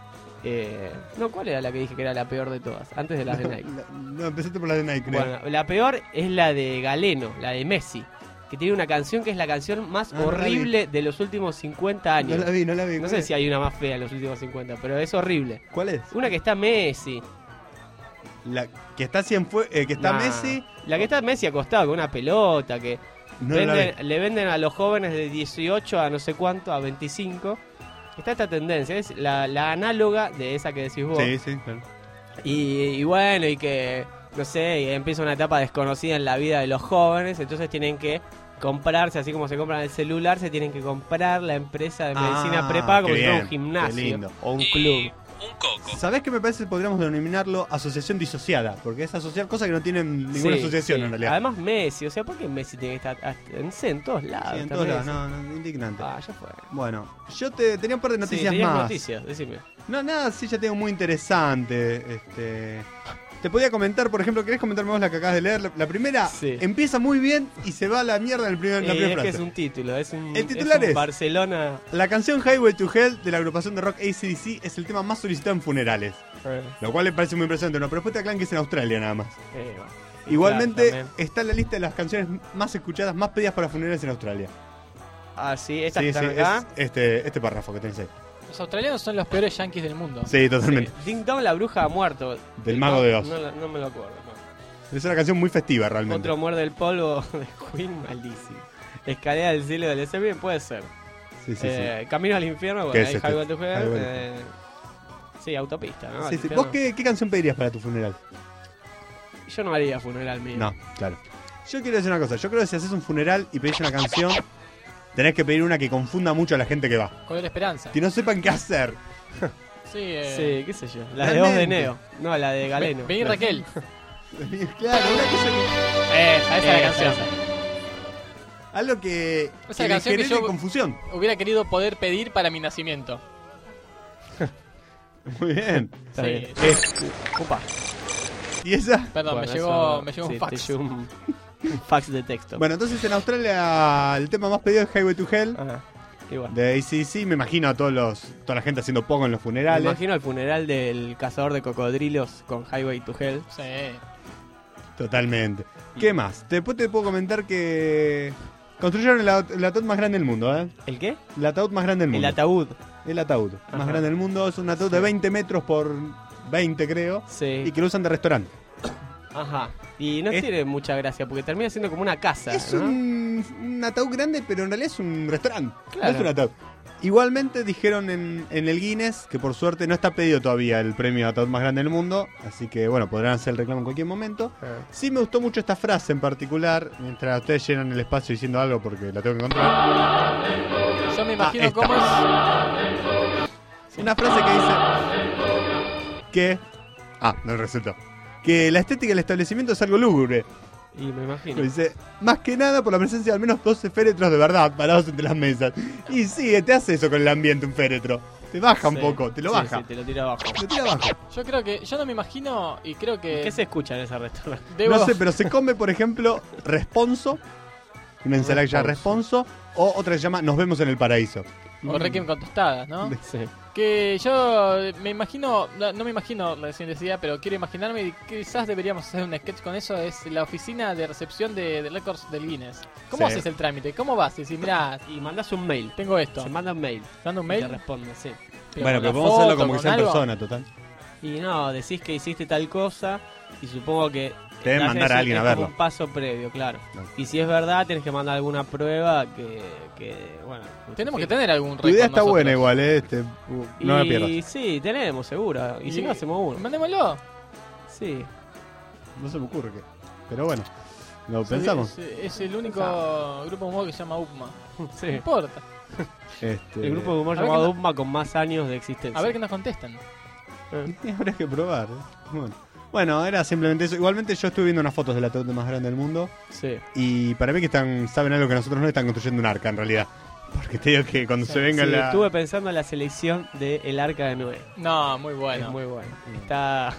Speaker 10: Eh, no, ¿cuál era la que dije que era la peor de todas? Antes de las de Nike.
Speaker 5: La- No, empezaste por la de Nike, creo.
Speaker 10: Bueno, la peor es la de Galeno, la de Messi, que tiene una canción que es la canción más
Speaker 5: Ah, no la
Speaker 10: horrible de los últimos cincuenta años.
Speaker 5: no la vi, no la vi.
Speaker 10: No
Speaker 5: ¿cuál
Speaker 10: sé
Speaker 5: es?
Speaker 10: si hay una más fea en los últimos cincuenta, pero es horrible.
Speaker 5: ¿Cuál es?
Speaker 10: Una que está Messi.
Speaker 5: La que está Cienfue- eh, que está
Speaker 10: Nah.
Speaker 5: Messi.
Speaker 10: La que está Messi acostado con una pelota, que
Speaker 5: No la
Speaker 10: venden-
Speaker 5: vi.
Speaker 10: le venden a los jóvenes de dieciocho a no sé cuánto, a veinticinco. Está esta tendencia, es la, la análoga de esa que decís vos.
Speaker 5: Sí, sí, claro.
Speaker 10: Y, y bueno, y que, no sé, y empieza una etapa desconocida en la vida de los jóvenes, entonces tienen que comprarse, así como se compran el celular, se tienen que comprar la empresa de medicina
Speaker 5: Ah,
Speaker 10: prepaga como
Speaker 5: qué
Speaker 10: si fuera
Speaker 5: bien,
Speaker 10: un gimnasio
Speaker 5: qué lindo.
Speaker 10: o un club.
Speaker 1: Un coco.
Speaker 5: ¿Sabés qué me parece que podríamos denominarlo asociación disociada? Porque es asociar cosas que no tienen ninguna
Speaker 10: Sí,
Speaker 5: asociación
Speaker 10: sí.
Speaker 5: en realidad.
Speaker 10: Además Messi, o sea, ¿por qué Messi tiene que estar hasta- en, sé, en todos lados?
Speaker 5: Sí, en
Speaker 10: está
Speaker 5: todos lados,
Speaker 10: Messi?
Speaker 5: no, no, indignante.
Speaker 10: Ah, ya fue.
Speaker 5: Bueno, yo te tenía un par de
Speaker 10: Sí,
Speaker 5: noticias
Speaker 10: tenías
Speaker 5: más.
Speaker 10: noticias, decime.
Speaker 5: No, nada, sí, ya tengo muy interesante. Este. Te podía comentar, por ejemplo, ¿querés comentarme vos la que acabas de leer? La, la primera
Speaker 10: Sí.
Speaker 5: empieza muy bien y se va a la mierda en el primer, la
Speaker 10: Eh,
Speaker 5: primera
Speaker 10: es que
Speaker 5: frase.
Speaker 10: es un título, es un,
Speaker 5: El titular
Speaker 10: es un
Speaker 5: es-
Speaker 10: Barcelona.
Speaker 5: La canción Highway to Hell de la agrupación de rock A C D C es el tema más solicitado en funerales.
Speaker 10: Eh,
Speaker 5: Lo cual le parece muy impresionante, ¿no? Pero después te aclaran que es en Australia nada más.
Speaker 10: eh, bueno.
Speaker 5: Igualmente
Speaker 10: Claro, también.
Speaker 5: está en la lista de las canciones más escuchadas, más pedidas para funerales en Australia.
Speaker 10: Ah, sí, estas
Speaker 5: Sí,
Speaker 10: que
Speaker 5: sí,
Speaker 10: están acá.
Speaker 5: es este, este párrafo que tenés ahí.
Speaker 4: Los australianos son los peores yankees del mundo.
Speaker 5: Sí, totalmente.
Speaker 10: Ding Dong, la bruja ha muerto.
Speaker 5: Del mago de Oz.
Speaker 10: No, no, no me lo acuerdo. no.
Speaker 5: Es una canción muy festiva realmente.
Speaker 10: Otro muerde el polvo de Queen, malísimo. Escalera del cielo del S B, puede ser.
Speaker 5: Sí, sí,
Speaker 10: Eh, Camino al infierno,
Speaker 5: ¿Qué
Speaker 10: bueno,
Speaker 5: es
Speaker 10: ahí
Speaker 5: este?
Speaker 10: Highway to Hell,
Speaker 5: Highway.
Speaker 10: eh, sí, autopista, ¿no?
Speaker 5: sí.
Speaker 10: Al
Speaker 5: Sí, sí.
Speaker 10: infierno.
Speaker 5: ¿Vos qué, qué canción pedirías para tu funeral?
Speaker 10: Yo no haría funeral mío.
Speaker 5: No, claro. Yo quiero decir una cosa. Yo creo que si haces un funeral y pedís una canción, tenés que pedir una que confunda mucho a la gente que va.
Speaker 4: Color Esperanza.
Speaker 5: Que no sepan qué hacer.
Speaker 4: Sí, eh,
Speaker 10: Sí, qué sé yo. La de Oz de
Speaker 5: Realmente.
Speaker 10: Neo. No, la de Galeno.
Speaker 4: Vení Raquel.
Speaker 5: Claro, una cosa que...
Speaker 4: Esa, esa es la
Speaker 10: Esa,
Speaker 4: canción.
Speaker 10: esa.
Speaker 5: Algo que,
Speaker 4: Esa es
Speaker 5: que
Speaker 4: la
Speaker 5: le
Speaker 4: canción que
Speaker 5: genere
Speaker 4: yo-
Speaker 5: confusión.
Speaker 4: Hubiera querido poder pedir para mi nacimiento.
Speaker 5: Muy bien.
Speaker 10: Está
Speaker 4: Sí.
Speaker 10: bien.
Speaker 5: Eh,
Speaker 10: Upa.
Speaker 5: ¿Y esa?
Speaker 4: Perdón,
Speaker 10: Bueno,
Speaker 4: me llegó,
Speaker 10: eso-
Speaker 4: me llegó
Speaker 10: sí,
Speaker 4: un
Speaker 10: te
Speaker 4: fax.
Speaker 10: llegó un- Un fax de texto.
Speaker 5: Bueno, entonces en Australia el tema más pedido es Highway to Hell.
Speaker 10: Ajá. Igual.
Speaker 5: De A C D C. Me imagino a todos los, toda la gente haciendo poco en los
Speaker 10: Me
Speaker 5: funerales.
Speaker 10: imagino el funeral del cazador de cocodrilos con Highway to Hell.
Speaker 4: Sí.
Speaker 5: Totalmente. ¿Qué más? Después te puedo comentar que construyeron el, aut- el ataúd más grande del mundo, ¿eh?
Speaker 10: ¿El qué?
Speaker 5: El ataúd más grande del mundo.
Speaker 10: El ataúd.
Speaker 5: El ataúd
Speaker 10: Ajá.
Speaker 5: más grande del mundo. Es un ataúd de veinte metros por veinte, creo.
Speaker 10: Sí.
Speaker 5: Y que lo usan de restaurante.
Speaker 10: Ajá. Y no
Speaker 5: Es-
Speaker 10: tiene mucha gracia porque termina siendo como una casa.
Speaker 5: Es
Speaker 10: ¿no?
Speaker 5: un, un ataúd grande, pero en realidad es un restaurante.
Speaker 10: Claro.
Speaker 5: No es un ataúd. Igualmente dijeron en, en el Guinness que por suerte no está pedido todavía el premio de ataúd más grande del mundo. Así que bueno, podrán hacer el reclamo en cualquier momento. Sí me gustó mucho esta frase en particular. Mientras ustedes llenan el espacio diciendo algo porque la tengo que encontrar.
Speaker 4: Yo me imagino
Speaker 5: Ah, esta.
Speaker 4: cómo es.
Speaker 5: Una frase que dice que... Ah, no resultó. Que la estética del establecimiento es algo lúgubre.
Speaker 10: Y me imagino.
Speaker 5: Dice, más que nada por la presencia de al menos doce féretros de verdad parados entre las mesas. Y sí, te hace eso con el ambiente un féretro. Te baja un
Speaker 10: Sí.
Speaker 5: poco, te lo
Speaker 10: Sí,
Speaker 5: baja.
Speaker 10: sí, te lo tira abajo.
Speaker 5: Te tira abajo.
Speaker 4: Yo creo que. Yo no me imagino y creo que.
Speaker 10: ¿Qué se escucha en ese restaurante?
Speaker 4: debo-
Speaker 5: No sé, pero se come, por ejemplo, responso. Una ensalada ya responso. O otra que se llama Nos vemos en el paraíso.
Speaker 4: O Requiem con tostadas, ¿no?
Speaker 10: Sí.
Speaker 4: Que yo me imagino, no, no me imagino, recién decía, pero quiero imaginarme y quizás deberíamos hacer un sketch con eso, es la oficina de recepción de, de récords del Guinness. ¿Cómo
Speaker 5: Sí.
Speaker 4: haces el trámite? ¿Cómo vas? Y si mirá,
Speaker 10: Y mandas un mail.
Speaker 4: tengo esto.
Speaker 10: Se manda un mail.
Speaker 4: ¿Mando un
Speaker 10: Y
Speaker 4: mail?
Speaker 10: te responde, sí.
Speaker 4: Pero
Speaker 5: Bueno,
Speaker 4: con
Speaker 5: pero
Speaker 4: la
Speaker 5: podemos hacerlo
Speaker 4: foto,
Speaker 5: como que
Speaker 4: con
Speaker 5: sea en
Speaker 4: algo.
Speaker 5: persona, total.
Speaker 10: Y no, decís que hiciste tal cosa y supongo que...
Speaker 5: Te deben
Speaker 10: haces-
Speaker 5: mandar a alguien
Speaker 10: es
Speaker 5: a
Speaker 10: como
Speaker 5: verlo.
Speaker 10: un paso previo, claro.
Speaker 5: No.
Speaker 10: Y si es verdad, tienes que mandar alguna prueba que... que bueno,
Speaker 4: Tenemos que
Speaker 10: justifique.
Speaker 4: tener algún
Speaker 5: Tu
Speaker 4: récord
Speaker 5: idea está
Speaker 4: nosotros.
Speaker 5: buena igual, ¿eh? Este, uh, no la
Speaker 10: Y
Speaker 5: pierdas.
Speaker 10: sí, tenemos, seguro. Y, si no, hacemos uno.
Speaker 4: Mandémoslo.
Speaker 10: Sí.
Speaker 5: No se me ocurre que... Pero bueno, lo pensamos.
Speaker 4: Es, es el único grupo de humor que se llama U P M A. No
Speaker 10: Sí.
Speaker 4: importa.
Speaker 5: Este,
Speaker 10: El grupo de humor
Speaker 4: A ver
Speaker 10: llamado
Speaker 4: qué no-
Speaker 10: UPMA con más años de existencia.
Speaker 4: A ver qué nos contestan.
Speaker 5: Y habrá que probar. ¿eh? Bueno. Bueno, era simplemente eso. Igualmente yo estuve viendo unas fotos del ataúd más grande del mundo.
Speaker 10: Sí.
Speaker 5: Y para mí que están saben algo que nosotros no, están construyendo un arca en realidad. Porque te digo que cuando se venga
Speaker 10: Sí,
Speaker 5: la...
Speaker 10: estuve pensando en la selección de El Arca de Noé.
Speaker 4: No, muy bueno.
Speaker 10: Es muy bueno. Está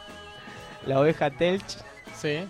Speaker 10: la oveja Telch
Speaker 4: Sí.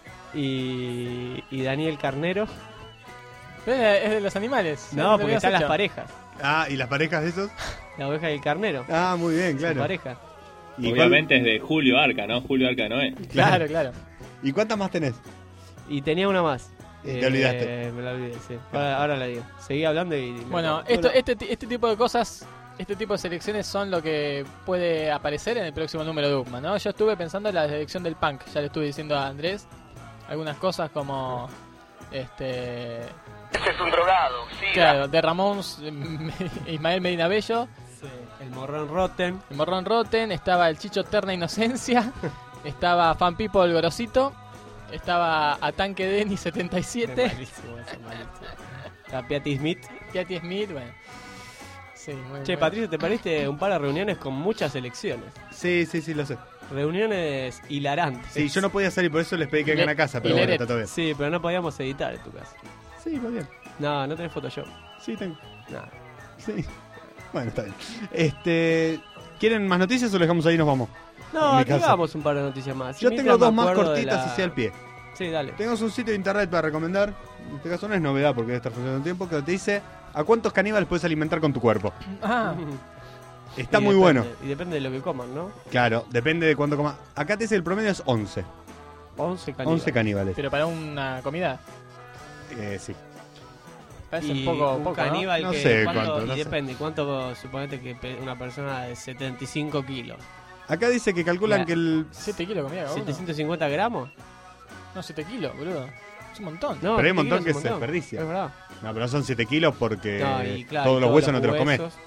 Speaker 10: y, y Daniel Carnero.
Speaker 4: Pero es es de los animales.
Speaker 10: No,
Speaker 4: Lo
Speaker 10: porque
Speaker 4: habías
Speaker 10: están las
Speaker 4: hecho.
Speaker 10: parejas.
Speaker 5: Ah, ¿y las parejas de esos?
Speaker 10: La oveja y el carnero.
Speaker 5: Ah, muy bien,
Speaker 10: Son
Speaker 5: claro.
Speaker 10: pareja.
Speaker 5: ¿Y,
Speaker 1: Obviamente es de Julio Arca, ¿no? Julio Arca de Noé.
Speaker 4: Claro, claro.
Speaker 5: ¿Y cuántas más tenés?
Speaker 10: Y tenía una más.
Speaker 5: Y te olvidaste.
Speaker 10: Me la olvidé, sí. Ahora, ahora la digo. Seguí hablando y... me
Speaker 4: Bueno,
Speaker 10: acuerdo.
Speaker 4: esto, este, ti- este tipo de cosas, este tipo de selecciones son lo que puede aparecer en el próximo número de U P M A, ¿no? Yo estuve pensando en la selección del punk, ya le estuve diciendo a Andrés. Algunas cosas como... Este...
Speaker 8: Ese es un drogado, sí.
Speaker 4: Claro, de Ramones, Ismael Medina Bello,
Speaker 10: Sí, el morrón Rotten.
Speaker 4: el Morrón Rotten, estaba el Chicho Terna Inocencia, estaba Fan People Gorosito, estaba Atanque Denny setenta y
Speaker 10: Qué
Speaker 4: siete,
Speaker 10: malísimo eso, malísimo. La Piatti Smith.
Speaker 4: Katy Smith, bueno. Sí, muy
Speaker 10: Che,
Speaker 4: bueno.
Speaker 10: Patricio, te perdiste un par de reuniones con muchas elecciones.
Speaker 5: Sí, sí, sí, lo sé.
Speaker 10: Reuniones hilarantes.
Speaker 5: Sí, yo no podía salir, por eso les pedí que vengan
Speaker 4: Le-
Speaker 5: a casa, pero
Speaker 4: y
Speaker 5: bueno,
Speaker 4: Leret.
Speaker 5: está todo bien.
Speaker 10: Sí, pero no podíamos editar en tu casa.
Speaker 5: Sí, va bien.
Speaker 10: No, no tenés Photoshop.
Speaker 5: Sí, tengo.
Speaker 10: Nada.
Speaker 5: Sí. Bueno, está bien. Este... ¿Quieren más noticias o lo dejamos ahí y nos vamos?
Speaker 10: No,
Speaker 5: En mi casa.
Speaker 10: digamos un par de noticias más.
Speaker 5: Yo
Speaker 10: Mientras
Speaker 5: tengo dos
Speaker 10: me
Speaker 5: más
Speaker 10: acuerdo de
Speaker 5: cortitas
Speaker 10: la-
Speaker 5: hacia el pie.
Speaker 10: Sí, dale.
Speaker 5: Tenemos un sitio de internet para recomendar. En este caso no es novedad porque debe estar funcionando un tiempo. Que te dice a cuántos caníbales puedes alimentar con tu cuerpo.
Speaker 4: Ah,
Speaker 5: Está
Speaker 10: Y
Speaker 5: muy
Speaker 10: depende-
Speaker 5: bueno.
Speaker 10: Y depende de lo que coman, ¿no?
Speaker 5: Claro, depende de cuánto comas. Acá te dice el promedio es once.
Speaker 10: once caníbales.
Speaker 5: once caníbales.
Speaker 4: pero para una comida
Speaker 5: Eh, sí.
Speaker 4: parece
Speaker 10: Y
Speaker 4: un poco,
Speaker 10: un
Speaker 4: poco,
Speaker 10: caníbal
Speaker 5: ¿no?
Speaker 10: que...
Speaker 5: No sé
Speaker 10: ¿cuánto-
Speaker 5: cuánto,
Speaker 10: y
Speaker 5: no sé.
Speaker 10: depende, ¿cuánto suponete que pe- una persona de setenta y cinco kilos?
Speaker 5: Acá dice que calculan
Speaker 10: Ya.
Speaker 5: que el...
Speaker 4: ¿no? siete kilos de comida cada uno.
Speaker 10: ¿setecientos cincuenta gramos?
Speaker 4: No, siete kilos, boludo. Es un montón.
Speaker 10: No,
Speaker 5: Pero hay un
Speaker 10: siete
Speaker 5: montón
Speaker 10: kilos
Speaker 5: que
Speaker 10: es un
Speaker 5: se
Speaker 10: montón.
Speaker 5: desperdicia.
Speaker 10: Es verdad.
Speaker 5: No, pero no son siete kilos porque
Speaker 10: No, y claro,
Speaker 5: todos
Speaker 10: y
Speaker 5: los huesos no te los comes.
Speaker 10: huesos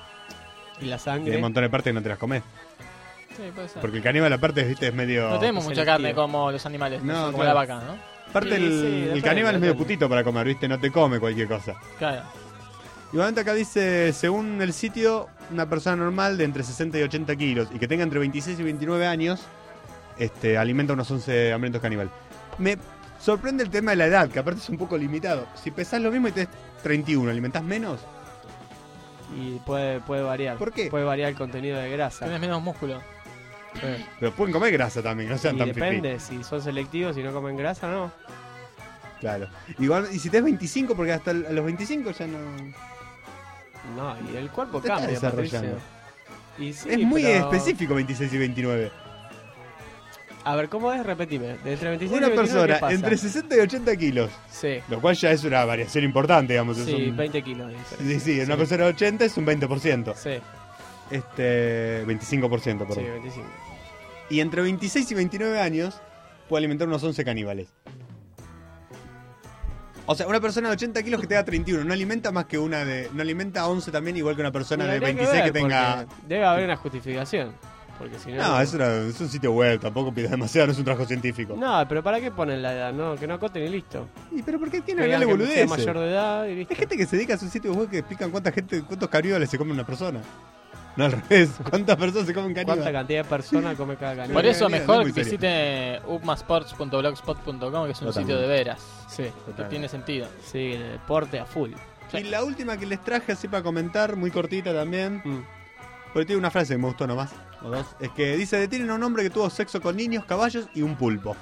Speaker 10: Y la
Speaker 5: Y
Speaker 10: sangre.
Speaker 5: hay un montón de partes que no te las comes.
Speaker 4: Sí, puede ser.
Speaker 5: Porque el caníbal aparte viste, es medio...
Speaker 4: No tenemos mucha
Speaker 10: selectivo.
Speaker 4: carne como los animales,
Speaker 5: No,
Speaker 4: como
Speaker 5: claro.
Speaker 4: la vaca, ¿no?
Speaker 5: Aparte
Speaker 10: Sí,
Speaker 5: el,
Speaker 10: sí,
Speaker 5: el
Speaker 10: depende,
Speaker 5: caníbal es medio
Speaker 10: depende.
Speaker 5: putito para comer, viste, no te come cualquier cosa.
Speaker 4: Claro.
Speaker 5: Igualmente acá dice, según el sitio, una persona normal de entre sesenta y ochenta kilos y que tenga entre veintiséis y veintinueve años, este, alimenta unos once hambrientos caníbal. Me sorprende el tema de la edad, que aparte es un poco limitado. Si pesás lo mismo y tenés treinta y uno, ¿alimentás menos?
Speaker 10: Y puede, puede variar.
Speaker 5: ¿Por qué?
Speaker 10: Puede variar el contenido de grasa.
Speaker 4: Tienes menos músculo.
Speaker 5: Pero pueden comer grasa también, no sean
Speaker 10: Y
Speaker 5: tan
Speaker 10: depende, si son selectivos y no comen grasa, no.
Speaker 5: Claro. Igual, y si tenés veinticinco, porque hasta el- a los veinticinco ya no...
Speaker 10: No, y el cuerpo
Speaker 5: Te está
Speaker 10: cambia,
Speaker 5: desarrollando.
Speaker 10: Patricio. Y sí,
Speaker 5: es muy
Speaker 10: pero-
Speaker 5: específico veintiséis y veintinueve.
Speaker 10: A ver, ¿cómo es? Repetime. De entre veintiséis
Speaker 5: Una
Speaker 10: y veintinueve,
Speaker 5: persona
Speaker 10: ¿qué pasa?
Speaker 5: entre sesenta y ochenta kilos.
Speaker 10: Sí.
Speaker 5: Lo cual ya es una variación importante, digamos. es
Speaker 10: Sí,
Speaker 5: un-
Speaker 10: veinte kilos de diferencia.
Speaker 5: Sí, sí, una persona de ochenta es un veinte por ciento.
Speaker 10: Sí.
Speaker 5: Este, veinticinco por ciento, perdón.
Speaker 10: Sí, veinticinco.
Speaker 5: Y entre veintiséis y veintinueve años puede alimentar unos once caníbales. O sea, una persona de ochenta kilos que tenga treinta y uno no alimenta más que una de... No alimenta once también, igual que una persona
Speaker 10: Y
Speaker 5: de
Speaker 10: habría que
Speaker 5: veintiséis que,
Speaker 10: ver,
Speaker 5: tenga...
Speaker 10: porque Debe haber una justificación. Porque si no.
Speaker 5: No, es, una- es un sitio web, tampoco pidas demasiado, no es un trabajo científico.
Speaker 10: No, pero ¿para qué ponen la edad? No, que no acoten y listo.
Speaker 5: ¿Y pero por qué tiene
Speaker 10: Que
Speaker 5: que darle
Speaker 10: digan que sea
Speaker 5: boludeces?
Speaker 10: mayor de edad y listo.
Speaker 5: Hay gente que se dedica a esos sitios web que explican cuánta gente, cuántos caníbales se come una persona. No al revés, cuántas personas se comen caníbales.
Speaker 10: ¿Cuánta cantidad de personas come cada caníbal?
Speaker 4: Por eso
Speaker 5: no, no,
Speaker 4: mejor
Speaker 5: no, muy
Speaker 4: que
Speaker 5: serio.
Speaker 4: visite upmasports punto blogspot punto com, que es un
Speaker 5: Totalmente.
Speaker 4: sitio de veras.
Speaker 10: Sí,
Speaker 4: Que
Speaker 10: totalmente.
Speaker 4: tiene sentido.
Speaker 10: Sí, el deporte a full.
Speaker 5: Y la última que les traje así para comentar, muy cortita también,
Speaker 10: Mm.
Speaker 5: porque tiene una frase que me gustó nomás, o dos, es que dice, detienen a un hombre que tuvo sexo con niños, caballos y un pulpo.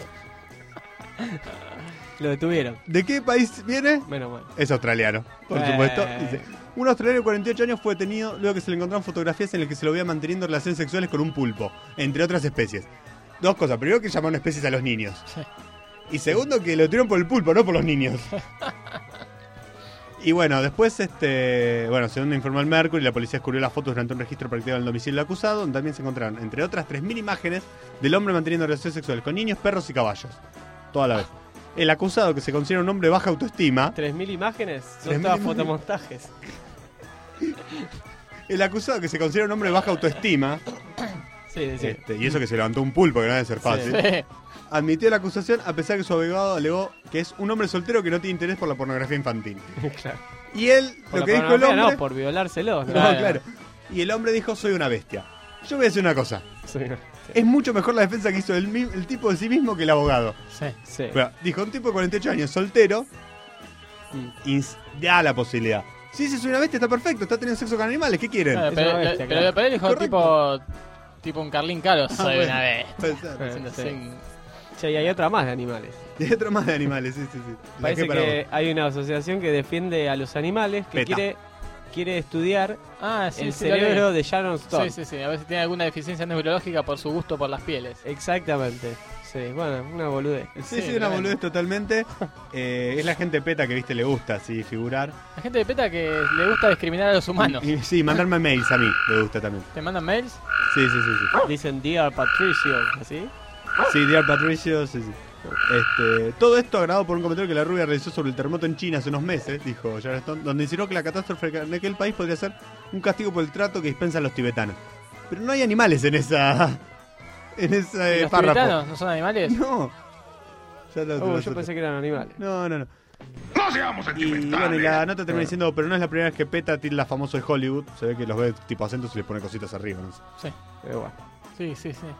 Speaker 10: Lo detuvieron.
Speaker 5: ¿De qué país viene?
Speaker 10: Menos mal.
Speaker 5: Es australiano, por
Speaker 10: Eh.
Speaker 5: supuesto. Dice, un australiano de cuarenta y ocho años fue detenido luego que se le encontraron fotografías en las que se lo veía manteniendo relaciones sexuales con un pulpo, entre otras especies. Dos cosas, primero que llamaron especies a los niños. Y segundo que lo detuvieron por el pulpo, no por los niños. Y bueno, después, este, bueno, según informó el Mercury, la policía descubrió las fotos durante un registro practicado en el domicilio del acusado, donde también se encontraron, entre otras, tres mil imágenes del hombre manteniendo relaciones sexuales con niños, perros y caballos. Toda la vez. El acusado, que se considera un hombre de baja autoestima,
Speaker 10: ¿Tres mil imágenes? Son
Speaker 5: Tres mil
Speaker 10: todas
Speaker 5: imágenes.
Speaker 10: fotomontajes.
Speaker 5: el acusado que se considera un hombre de baja autoestima,
Speaker 10: Sí, sí.
Speaker 5: este, y eso que se levantó un pulpo, que no debe ser fácil,
Speaker 4: Sí.
Speaker 5: admitió la acusación a pesar que su abogado alegó que es un hombre soltero que no tiene interés por la pornografía infantil.
Speaker 10: Claro.
Speaker 5: Y él,
Speaker 10: Por
Speaker 5: lo
Speaker 10: la
Speaker 5: que dijo el
Speaker 10: pornografía,
Speaker 5: hombre...
Speaker 10: No, por violárselos.
Speaker 5: No,
Speaker 10: ¿no?
Speaker 4: Claro.
Speaker 5: claro. Y el hombre dijo, soy una bestia. Yo voy a decir una cosa.
Speaker 10: Sí.
Speaker 5: Es mucho mejor la defensa que hizo el, mi- el tipo de sí mismo que el abogado.
Speaker 4: Sí.
Speaker 10: Sí.
Speaker 5: Pero, dijo, un tipo de cuarenta y ocho años, soltero,
Speaker 10: Mm.
Speaker 5: ins- da la posibilidad. Si dice soy una bestia, está perfecto, está teniendo sexo con animales, ¿qué quieren?
Speaker 4: Claro,
Speaker 10: Es
Speaker 4: pero,
Speaker 10: una bestia,
Speaker 4: pero,
Speaker 10: claro.
Speaker 4: pero él dijo
Speaker 5: Correcto.
Speaker 4: tipo, tipo un Carlín Caro, soy
Speaker 5: bueno.
Speaker 4: una vez.
Speaker 5: Puede ser.
Speaker 4: Haciendo
Speaker 10: Sí.
Speaker 4: así.
Speaker 10: Che, y hay otra más de animales.
Speaker 5: Y hay otro más de animales, sí, sí, sí. La
Speaker 10: Parece
Speaker 5: para
Speaker 10: que
Speaker 5: vos.
Speaker 10: hay una asociación que defiende a los animales que
Speaker 5: PETA.
Speaker 10: quiere quiere estudiar
Speaker 4: Ah, sí,
Speaker 10: el
Speaker 4: sí, lo leí.
Speaker 10: cerebro de Sharon Stone.
Speaker 4: Sí, sí, sí. A ver si tiene alguna deficiencia neurológica por su gusto por las pieles.
Speaker 10: Exactamente. Sí, bueno, una boludez.
Speaker 5: Sí,
Speaker 4: Sí,
Speaker 5: sí, una
Speaker 4: tremendo.
Speaker 5: boludez totalmente. Eh, es la gente peta que, viste, le gusta así figurar.
Speaker 4: La gente de PETA que le gusta discriminar a los humanos.
Speaker 5: Y, sí, mandarme mails a mí, le gusta también.
Speaker 4: ¿Te mandan mails?
Speaker 5: Sí, sí, sí, sí.
Speaker 10: Dicen Dear Patricio, ¿así?
Speaker 5: Sí, Dear Patricio, sí, sí. Este, todo esto agravado por un comentario que la rubia realizó sobre el terremoto en China hace unos meses, dijo Sharon Stone, donde insinuó que la catástrofe en aquel país podría ser un castigo por el trato que dispensan los tibetanos. Pero no hay animales en esa... en ese
Speaker 4: ¿Y ¿Los
Speaker 5: párrafo.
Speaker 4: tibetanos no son animales?
Speaker 5: No. Ya lo-
Speaker 10: Oh,
Speaker 5: lo-
Speaker 10: yo pensé que eran animales.
Speaker 5: No, no, no.
Speaker 3: No seamos
Speaker 5: Y
Speaker 3: sentimentales.
Speaker 5: bueno, y la nota termina diciendo, pero no es la primera vez que PETA tilda famoso de Hollywood. Se ve que los ve tipo acentos y les pone cositas arriba, no sé.
Speaker 4: Sí.
Speaker 10: Pero bueno.
Speaker 4: Sí, sí, sí.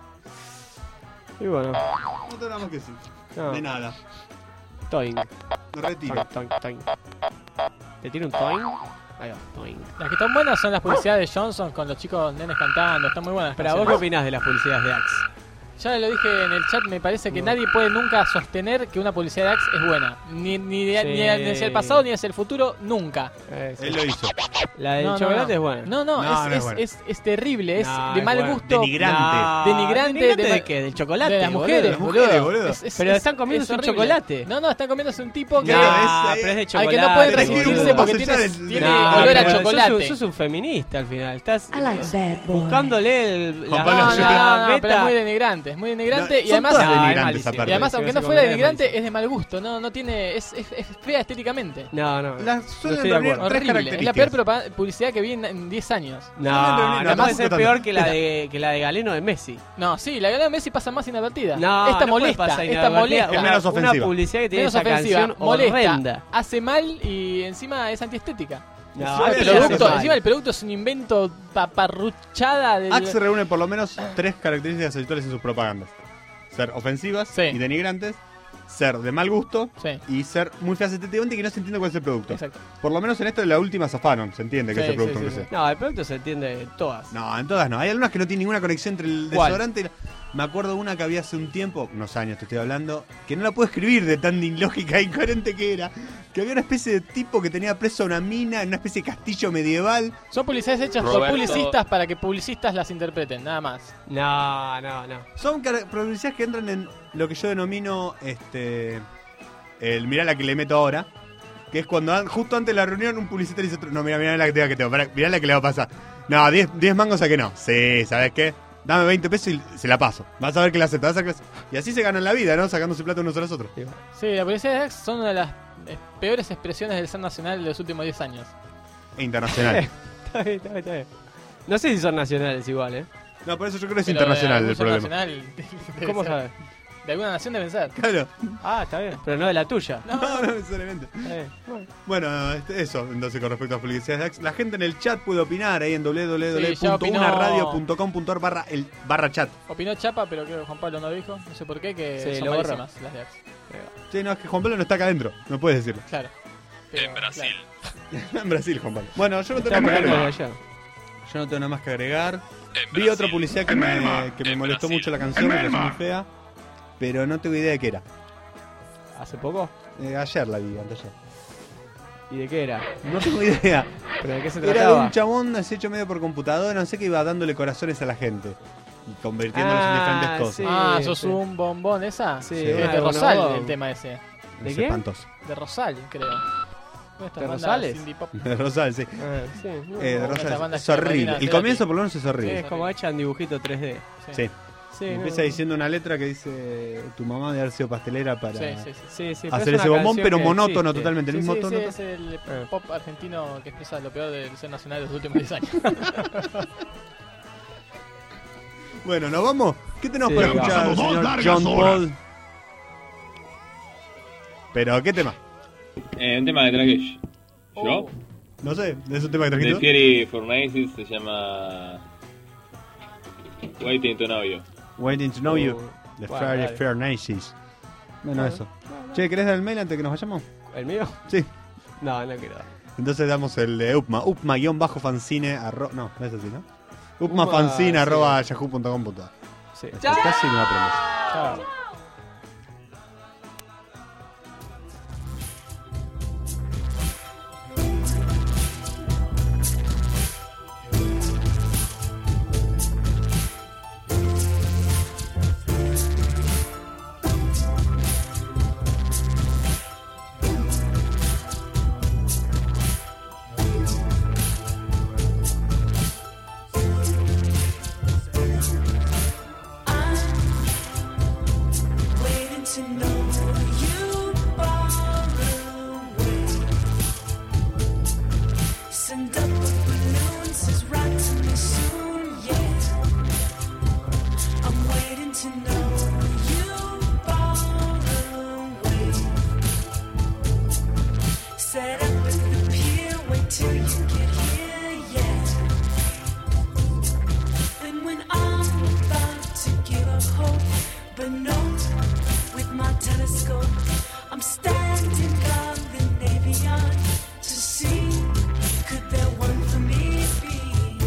Speaker 10: Y bueno.
Speaker 5: No te hablamos que sí.
Speaker 10: No.
Speaker 5: De nada.
Speaker 10: Toing.
Speaker 5: Me retiro.
Speaker 10: Toing, toing, toing. ¿Te tiene un toing? Ahí va, toing.
Speaker 4: Las que están buenas son las publicidades de Johnson con los chicos nenes cantando. Están muy buenas. las
Speaker 10: Pero, ¿vos qué
Speaker 4: canciones.
Speaker 10: opinás de las publicidades de Axe?
Speaker 4: Ya lo dije en el chat, me parece que nadie puede nunca sostener que una publicidad de Axe es buena. Ni, ni, de-
Speaker 10: Sí.
Speaker 4: ni hacia el pasado ni hacia el futuro, nunca.
Speaker 10: Eh, sí.
Speaker 5: Él lo hizo.
Speaker 10: La del
Speaker 4: No, no,
Speaker 10: chocolate
Speaker 4: no.
Speaker 10: es buena.
Speaker 4: No, no,
Speaker 5: No,
Speaker 4: es,
Speaker 5: no es
Speaker 4: es,
Speaker 5: buena.
Speaker 4: es, es terrible, es
Speaker 10: No,
Speaker 4: de
Speaker 10: es
Speaker 4: mal
Speaker 10: buena.
Speaker 4: gusto.
Speaker 5: Denigrante.
Speaker 10: No,
Speaker 4: Denigrante
Speaker 10: ¿Denigrante
Speaker 4: de
Speaker 10: de
Speaker 4: ma-
Speaker 10: qué? ¿Del chocolate?
Speaker 4: de las
Speaker 10: boludo?
Speaker 4: mujeres,
Speaker 5: Las mujeres,
Speaker 4: boludo.
Speaker 5: boludo.
Speaker 4: Es- es-
Speaker 10: Pero
Speaker 4: es-
Speaker 10: están comiéndose
Speaker 4: es
Speaker 10: un
Speaker 4: horrible.
Speaker 10: chocolate.
Speaker 4: No, no, están comiéndose un tipo que...
Speaker 5: No,
Speaker 10: Ah,
Speaker 5: es-
Speaker 10: pero es de
Speaker 4: al
Speaker 10: chocolate.
Speaker 4: que no puede
Speaker 5: Tiene
Speaker 4: resistirse
Speaker 5: un
Speaker 4: porque
Speaker 5: homosexual
Speaker 4: tiene,
Speaker 5: es-
Speaker 4: tiene
Speaker 10: No,
Speaker 4: olor a
Speaker 10: pero
Speaker 4: chocolate.
Speaker 10: Sos un, sos un feminista al final. Estás
Speaker 12: I like bad boys.
Speaker 10: buscándole el,
Speaker 5: Juan
Speaker 10: la,
Speaker 5: Pablo,
Speaker 4: No,
Speaker 5: yo-
Speaker 4: no, no, no,
Speaker 10: meta.
Speaker 4: pero es muy denigrante, es muy denigrante
Speaker 5: No,
Speaker 4: y
Speaker 5: son
Speaker 4: además...
Speaker 5: todas
Speaker 10: No, es
Speaker 5: denigrantes
Speaker 10: malísimo.
Speaker 5: aparte.
Speaker 4: Y además,
Speaker 10: Sí,
Speaker 4: aunque
Speaker 10: sí,
Speaker 4: no
Speaker 10: sí,
Speaker 4: fuera
Speaker 10: es
Speaker 4: denigrante,
Speaker 10: malísimo.
Speaker 4: es de mal gusto, no, no tiene, es, es, es fea estéticamente.
Speaker 10: No, no.
Speaker 5: Las
Speaker 10: no
Speaker 5: suelen
Speaker 10: estoy de
Speaker 5: reunir
Speaker 10: acuerdo.
Speaker 5: tres
Speaker 4: Horrible, es la
Speaker 5: características.
Speaker 4: peor propa- publicidad que vi en- en diez años.
Speaker 10: No,
Speaker 5: no,
Speaker 10: no,
Speaker 5: no,
Speaker 10: puede
Speaker 5: tampoco
Speaker 10: ser
Speaker 5: tanto.
Speaker 10: peor que la
Speaker 5: Mira.
Speaker 10: de que la de Galeno de Messi.
Speaker 4: No, sí, la gana de Messi pasa más inadvertida.
Speaker 10: No,
Speaker 4: esta
Speaker 10: no puede
Speaker 4: molesta,
Speaker 10: pasar
Speaker 4: esta
Speaker 10: inadvertida.
Speaker 4: molesta.
Speaker 5: Es menos
Speaker 10: Una
Speaker 5: ofensiva.
Speaker 10: publicidad que tiene
Speaker 4: Menos
Speaker 10: esa
Speaker 4: ofensiva,
Speaker 10: canción
Speaker 4: molesta,
Speaker 10: horrenda.
Speaker 4: hace mal y encima es antiestética.
Speaker 10: No,
Speaker 5: El
Speaker 4: el
Speaker 5: Suele
Speaker 10: pero
Speaker 5: hacer
Speaker 4: producto,
Speaker 5: mal.
Speaker 4: encima el producto es un invento paparruchada de...
Speaker 5: Axe reúne por lo menos tres características habituales en sus propagandas. Ser ofensivas
Speaker 4: Sí.
Speaker 5: y denigrantes, ser de mal gusto
Speaker 4: Sí,
Speaker 5: y ser muy feas estéticamente y que no se entiende cuál es el producto.
Speaker 4: exacto.
Speaker 5: Por lo menos en esto de la última zafaron, se entiende que
Speaker 4: Sí,
Speaker 5: es el producto
Speaker 4: sí,
Speaker 5: que
Speaker 4: sí,
Speaker 5: sea.
Speaker 4: sí.
Speaker 10: No, el producto se entiende de todas.
Speaker 5: No, en todas no. Hay algunas que no tienen ninguna conexión entre el
Speaker 10: ¿Cuál?
Speaker 5: desodorante y la... Me acuerdo una que había hace un tiempo, unos años te estoy hablando, que no la puedo escribir de tan ilógica e incoherente que era. Que había una especie de tipo que tenía preso a una mina en una especie de castillo medieval.
Speaker 4: Son publicidades hechas por
Speaker 1: Roberto.
Speaker 4: publicistas para que publicistas las interpreten, nada más.
Speaker 10: No, no, no.
Speaker 5: Son cara- publicidades que entran en lo que yo denomino este el mirá la que le meto ahora. Que es cuando an- justo antes de la reunión un publicista le dice otro, no, mirá, mirá la que tengo que tengo, pará, mirá la que le va a pasar. No, diez mangos a que no. Sí, ¿sabes qué? Dame veinte pesos y se la paso. Vas a ver que la acepta, vas a ver que la- Y así se ganan la vida, ¿no? Sacándose plata unos a los otros.
Speaker 4: Sí, la publicidad de Axe son una de las eh, peores expresiones del ser nacional de los últimos diez años.
Speaker 5: E internacional.
Speaker 10: Está bien, está bien, está bien. No sé si son nacionales igual, ¿eh?
Speaker 5: No, por eso yo creo que es
Speaker 4: Pero
Speaker 5: internacional
Speaker 4: de
Speaker 5: el problema.
Speaker 4: nacional, debe
Speaker 10: ¿Cómo
Speaker 4: ser.
Speaker 10: sabes?
Speaker 4: De alguna nación deben ser.
Speaker 5: Claro.
Speaker 10: Ah, está bien. Pero no de la tuya.
Speaker 5: No, no necesariamente.
Speaker 10: Está bien. Bueno.
Speaker 5: Bueno, este, eso, entonces con respecto a las publicidades de Axe. La gente en el chat puede opinar ahí en w w w
Speaker 4: Sí, ya
Speaker 5: punto
Speaker 4: opinó-
Speaker 5: una radio punto com punto a r barra, el, barra chat.
Speaker 4: Opinó Chapa, pero creo que Juan Pablo no dijo. No sé por qué, que
Speaker 10: Sí,
Speaker 4: son
Speaker 10: lo borró.
Speaker 4: malísimas las de Axe.
Speaker 5: Sí, no, es que Juan Pablo no está acá adentro. No puedes decirlo.
Speaker 4: Claro. Pero,
Speaker 1: En Brasil.
Speaker 5: En Brasil, Juan Pablo. Bueno, yo no tengo
Speaker 10: Está
Speaker 5: nada más que
Speaker 10: pegando de
Speaker 5: agregar.
Speaker 10: allá.
Speaker 5: Yo no tengo nada más que agregar.
Speaker 1: En
Speaker 5: Vi
Speaker 1: Brasil.
Speaker 5: otra publicidad que me,
Speaker 3: Emblema.
Speaker 5: que me
Speaker 1: En
Speaker 5: molestó
Speaker 1: Brasil.
Speaker 5: mucho la canción, me pareció muy
Speaker 3: Emblema.
Speaker 5: fea. Pero no tengo idea de qué era.
Speaker 10: ¿Hace poco?
Speaker 5: Eh, ayer la vi, antes ayer.
Speaker 10: ¿Y de qué era?
Speaker 5: No tengo idea.
Speaker 10: ¿Pero de qué se
Speaker 5: Era de
Speaker 10: trataba?
Speaker 5: un chabón así hecho medio por computadora, no sé, que iba dándole corazones a la gente. Y convirtiéndolos en
Speaker 10: Ah,
Speaker 5: diferentes cosas.
Speaker 10: sí.
Speaker 4: ah, ¿sos un bombón esa?
Speaker 10: Sí,
Speaker 4: Es
Speaker 10: una
Speaker 4: de
Speaker 10: de
Speaker 4: Rosal
Speaker 10: bonobón.
Speaker 4: el tema ese.
Speaker 10: ¿De
Speaker 5: Es
Speaker 10: qué?
Speaker 5: espantoso.
Speaker 4: De Rosal, creo. Estas
Speaker 10: ¿De
Speaker 4: bandas
Speaker 10: Rosales?
Speaker 4: indie pop.
Speaker 5: De Rosal, sí.
Speaker 10: Ah, sí. no,
Speaker 5: Eh, de
Speaker 10: no.
Speaker 4: Esa
Speaker 5: Rosal.
Speaker 4: banda
Speaker 5: Es horrible.
Speaker 4: Carolina
Speaker 5: El comienzo por lo menos es
Speaker 10: Sí,
Speaker 5: horrible.
Speaker 10: es como hecha en dibujito tres D.
Speaker 5: Sí.
Speaker 10: Sí,
Speaker 5: Empieza
Speaker 10: no,
Speaker 5: diciendo una letra que dice tu mamá de haber sido pastelera para
Speaker 4: Sí, sí, sí.
Speaker 10: Sí, sí, pero
Speaker 5: hacer
Speaker 10: es
Speaker 5: ese
Speaker 10: una
Speaker 5: bombón,
Speaker 10: canción
Speaker 5: pero
Speaker 10: que
Speaker 5: monótono
Speaker 10: existe.
Speaker 5: totalmente. El
Speaker 4: Sí,
Speaker 5: mismo
Speaker 4: sí,
Speaker 5: tono.
Speaker 4: sí,
Speaker 5: to-
Speaker 4: es el
Speaker 10: Ah.
Speaker 4: pop argentino que expresa lo peor del ser nacional de los últimos diez años.
Speaker 5: Bueno, ¿nos vamos? ¿Qué tenemos
Speaker 10: Sí,
Speaker 5: para
Speaker 10: vamos.
Speaker 5: escuchar,
Speaker 3: Pasamos dos
Speaker 5: señor
Speaker 3: largas
Speaker 5: John
Speaker 3: horas.
Speaker 5: Paul? ¿Pero qué tema?
Speaker 6: Eh, un tema que traje yo.
Speaker 5: No sé, ¿es un tema que
Speaker 6: De
Speaker 5: trajiste?
Speaker 6: Fury Furnaces se llama Waiting to Know You.
Speaker 5: Waiting to Know You.
Speaker 10: Oh,
Speaker 5: The
Speaker 10: bueno,
Speaker 5: Fire
Speaker 10: dale.
Speaker 5: Fair Nazis. Bueno,
Speaker 10: Bueno,
Speaker 5: eso. Che, ¿querés dar el mail antes que nos vayamos?
Speaker 10: ¿El mío?
Speaker 5: Sí.
Speaker 10: No, no quiero.
Speaker 5: Entonces damos el de Upma. Upma-fanzine arro... No, no es así, ¿no?
Speaker 10: Upma,
Speaker 5: Upmafanzine
Speaker 10: sí.
Speaker 5: arroba yahoo punto com punto a r.
Speaker 10: Sí.
Speaker 5: Casi no aprendes.
Speaker 10: Chao.
Speaker 8: Waiting to know you far away. Send up a balloon, says right to me soon, yeah. I'm waiting to know you far away. Set up at the pier, wait till you get here, yeah. And when I'm about to give up hope, but no, with my telescope, I'm standing on the navy yard to see, could there one for me be?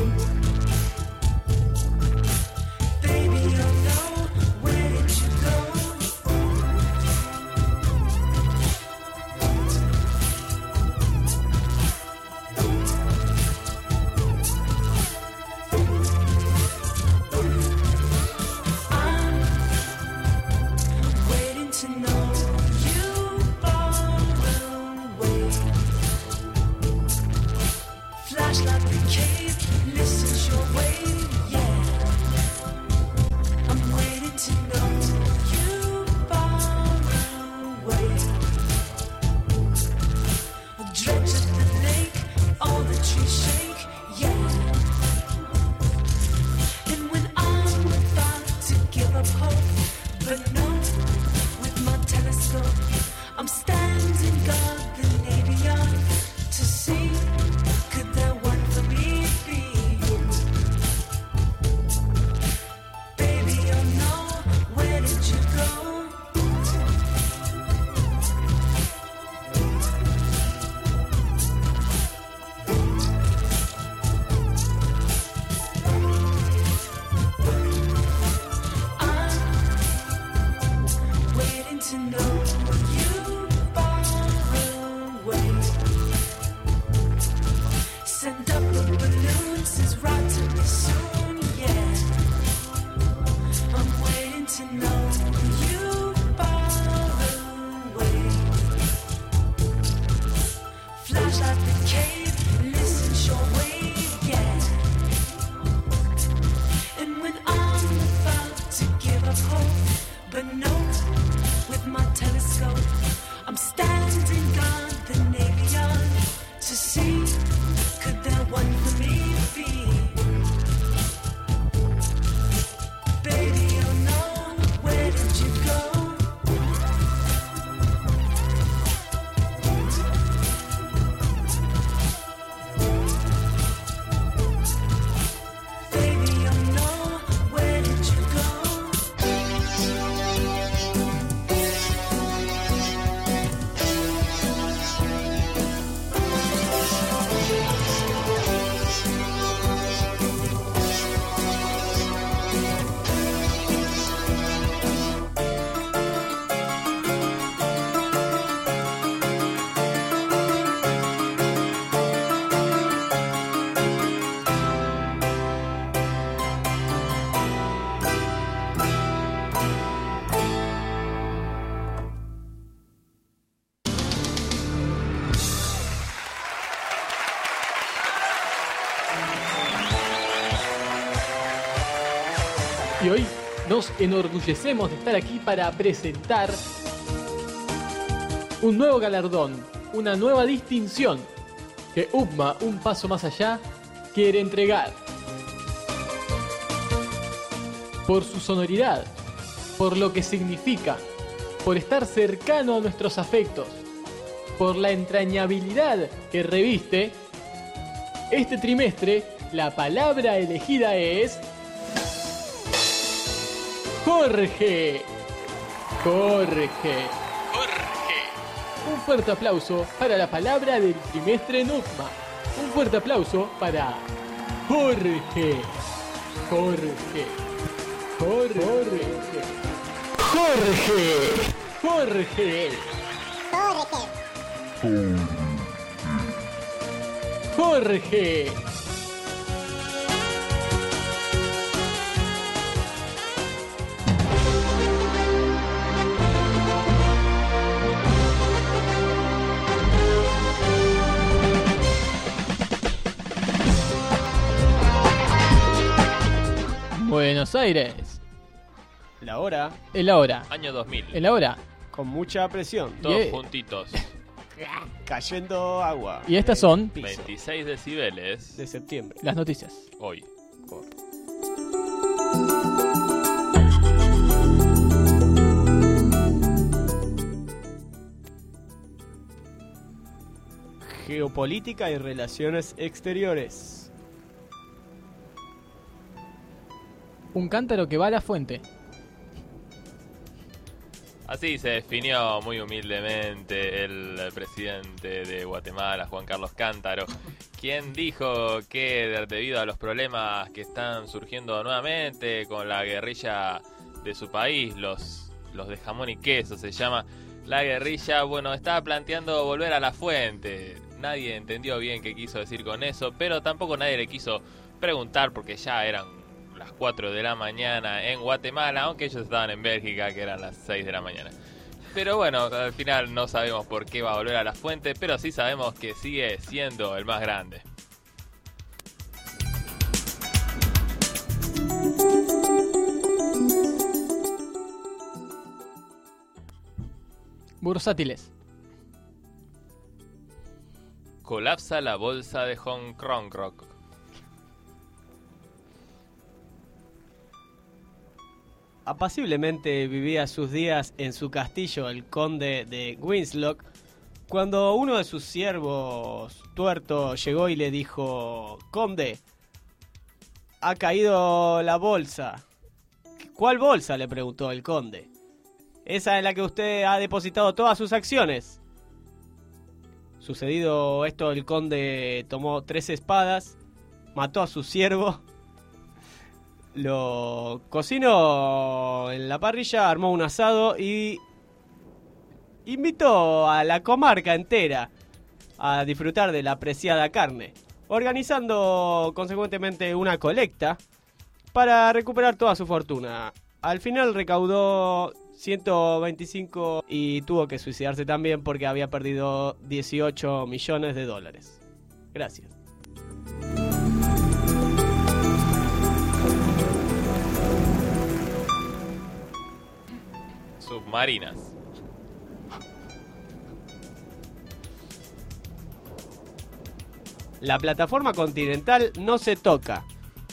Speaker 8: Baby, oh no, where did you go?
Speaker 4: Y hoy nos enorgullecemos de estar aquí para presentar un nuevo galardón, una nueva distinción que U P M A, un paso más allá, quiere entregar. Por su sonoridad, por lo que significa, por estar cercano a nuestros afectos, por la entrañabilidad que reviste, este trimestre la palabra elegida es Jorge. Jorge. Jorge. Un fuerte aplauso para la palabra del trimestre en U P M A. Un fuerte aplauso para Jorge. Jorge. Jorge. Jorge. Jorge. Jorge. Jorge. Buenos Aires.
Speaker 10: La hora.
Speaker 4: El ahora.
Speaker 1: Año dos mil.
Speaker 4: El ahora.
Speaker 10: Con mucha presión.
Speaker 1: Todos
Speaker 4: Yeah.
Speaker 1: juntitos.
Speaker 10: Cayendo agua.
Speaker 4: Y estas son
Speaker 1: veintiséis decibeles.
Speaker 10: De septiembre.
Speaker 4: las noticias.
Speaker 1: Hoy.
Speaker 10: Geopolítica y relaciones exteriores.
Speaker 4: Un cántaro que va a la fuente.
Speaker 1: Así se definió muy humildemente el presidente de Guatemala, Juan Carlos Cántaro, quien dijo que debido a los problemas que están surgiendo nuevamente con la guerrilla de su país, los, los de jamón y queso se llama la guerrilla, bueno, estaba planteando volver a la fuente. Nadie entendió bien qué quiso decir con eso, pero tampoco nadie le quiso preguntar porque ya eran las cuatro de la mañana en Guatemala, aunque ellos estaban en Bélgica, que eran las seis de la mañana. Pero bueno, al final no sabemos por qué va a volver a la fuente, pero sí sabemos que sigue siendo el más grande.
Speaker 4: Bursátiles.
Speaker 1: Colapsa la bolsa de Hong Kong Rock.
Speaker 10: Apaciblemente vivía sus días en su castillo, el conde de Winslow, cuando uno de sus siervos tuerto llegó y le dijo: Conde, ha caído la bolsa. ¿Cuál bolsa?, le preguntó el conde. Esa en la que usted ha depositado todas sus acciones. Sucedido esto, el conde tomó tres espadas, mató a su siervo, lo cocinó en la parrilla, armó un asado y invitó a la comarca entera a disfrutar de la preciada carne, organizando consecuentemente una colecta para recuperar toda su fortuna. Al final recaudó ciento veinticinco y tuvo que suicidarse también porque había perdido dieciocho millones de dólares. Gracias.
Speaker 1: Submarinas.
Speaker 10: La plataforma continental no se toca.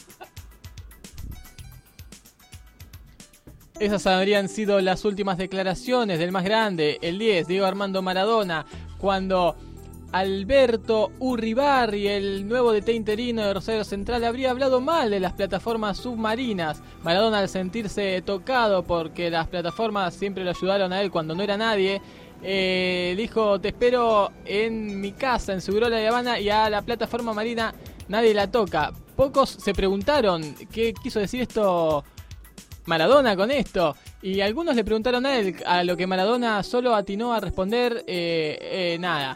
Speaker 4: Esas habrían sido las últimas declaraciones del más grande, el diez, Diego Armando Maradona, cuando Alberto Urribarri, el nuevo D T interino de Rosario Central, habría hablado mal de las plataformas submarinas. Maradona, al sentirse tocado porque las plataformas siempre lo ayudaron a él cuando no era nadie, eh, dijo: te espero en mi casa, en Segurola de Habana, y a la plataforma marina nadie la toca. Pocos se preguntaron qué quiso decir esto Maradona con esto, y algunos le preguntaron a él, a lo que Maradona solo atinó a responder eh, eh, nada.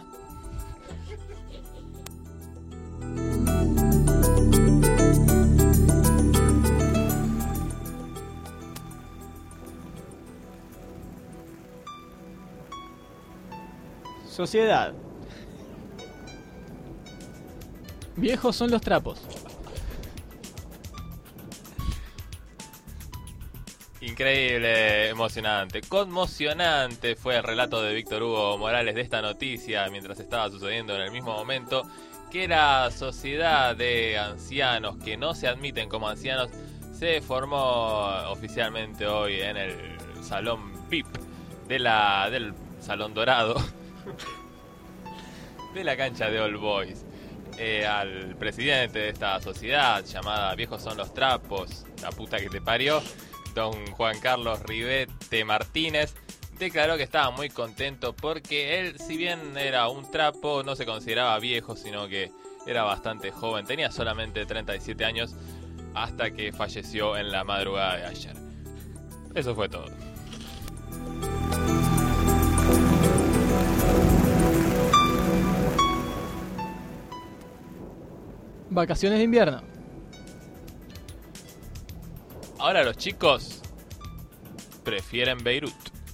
Speaker 10: Sociedad.
Speaker 4: Viejos son los trapos.
Speaker 1: Increíble, emocionante, conmocionante fue el relato de Víctor Hugo Morales de esta noticia mientras estaba sucediendo en el mismo momento que la sociedad de ancianos que no se admiten como ancianos se formó oficialmente hoy en el Salón V I P de la, del Salón Dorado de la cancha de All Boys. Eh, al presidente de esta sociedad llamada Viejos son los trapos, la puta que te parió, don Juan Carlos Rivete Martínez, declaró que estaba muy contento porque él, si bien era un trapo, no se consideraba viejo, sino que era bastante joven. Tenía solamente treinta y siete años hasta que falleció en la madrugada de ayer. Eso fue todo.
Speaker 4: Vacaciones de invierno.
Speaker 1: Ahora los chicos prefieren Beirut.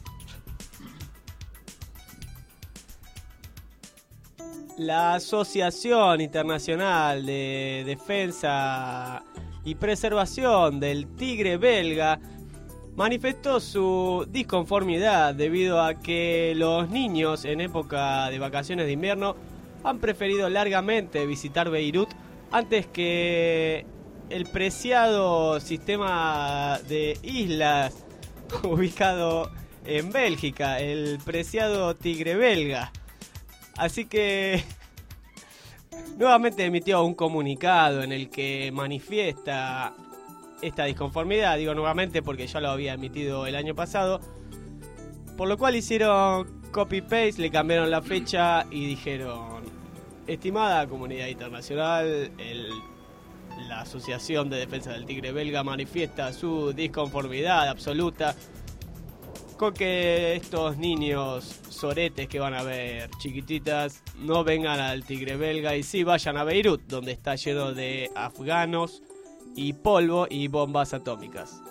Speaker 10: La Asociación Internacional de Defensa y Preservación del Tigre Belga manifestó su disconformidad debido a que los niños en época de vacaciones de invierno han preferido largamente visitar Beirut antes que el preciado sistema de islas ubicado en Bélgica, el preciado Tigre Belga. Así que nuevamente emitió un comunicado en el que manifiesta esta disconformidad. Digo nuevamente porque ya lo había emitido el año pasado, por lo cual hicieron copy-paste, le cambiaron la fecha y dijeron: estimada comunidad internacional, el, la Asociación de Defensa del Tigre Belga manifiesta su disconformidad absoluta con que estos niños soretes que van a ver chiquititas no vengan al Tigre Belga y sí vayan a Beirut, donde está lleno de afganos y polvo y bombas atómicas.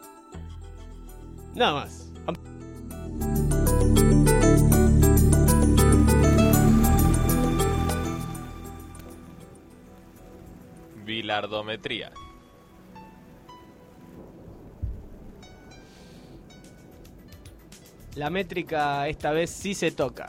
Speaker 10: Nada más.
Speaker 1: Bilardometría.
Speaker 10: La métrica esta vez sí se toca.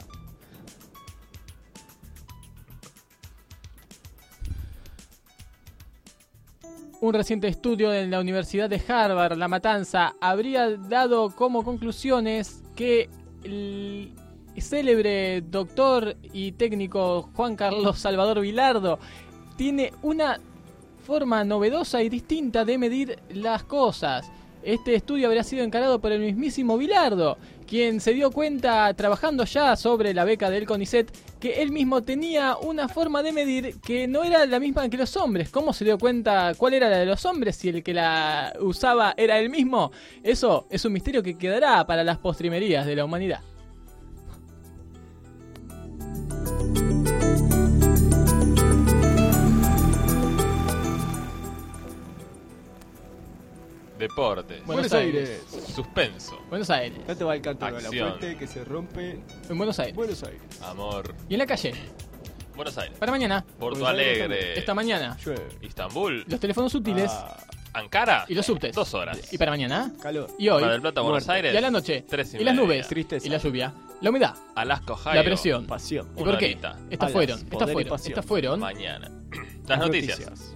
Speaker 4: Un reciente estudio de la Universidad de Harvard, La Matanza, habría dado como conclusiones que el célebre doctor y técnico Juan Carlos Salvador Vilardo tiene una forma novedosa y distinta de medir las cosas. Este estudio habría sido encarado por el mismísimo Vilardo, quien se dio cuenta, trabajando ya sobre la beca del CONICET, que él mismo tenía una forma de medir que no era la misma que los hombres. ¿Cómo se dio cuenta cuál era la de los hombres si el que la usaba era él mismo? Eso es un misterio que quedará para las postrimerías de la humanidad.
Speaker 1: Deportes.
Speaker 4: Buenos Aires.
Speaker 1: Suspenso.
Speaker 4: Buenos Aires.
Speaker 10: ¿Dónde te va el canto de la
Speaker 1: Acción.
Speaker 10: fuente que se rompe?
Speaker 4: En Buenos Aires.
Speaker 10: Buenos Aires.
Speaker 1: Amor.
Speaker 4: Y en la calle.
Speaker 1: Buenos Aires.
Speaker 4: Para mañana.
Speaker 1: Porto
Speaker 10: Buenos Aires
Speaker 1: Alegre.
Speaker 4: Esta mañana.
Speaker 1: Istambul.
Speaker 4: Los teléfonos útiles.
Speaker 10: Ah,
Speaker 1: Ankara.
Speaker 4: Y los subtes.
Speaker 1: Dos horas.
Speaker 4: Y para mañana.
Speaker 10: calor.
Speaker 4: Y hoy.
Speaker 1: Mar del Plata, Buenos
Speaker 10: muerte.
Speaker 1: Aires.
Speaker 4: Y a la noche.
Speaker 1: Tres y,
Speaker 4: Y las
Speaker 1: media.
Speaker 4: nubes.
Speaker 10: Tristeza.
Speaker 4: Y la lluvia. La humedad.
Speaker 1: Alaska, Ohio.
Speaker 4: La presión.
Speaker 10: Pasión.
Speaker 4: ¿Y
Speaker 1: Una
Speaker 4: por qué?
Speaker 1: horita.
Speaker 4: Estas
Speaker 10: Alas,
Speaker 4: fueron.
Speaker 10: poder
Speaker 4: Estas
Speaker 10: y
Speaker 4: fueron.
Speaker 10: pasión.
Speaker 4: Estas fueron.
Speaker 1: Mañana. Las noticias.
Speaker 10: Noticias.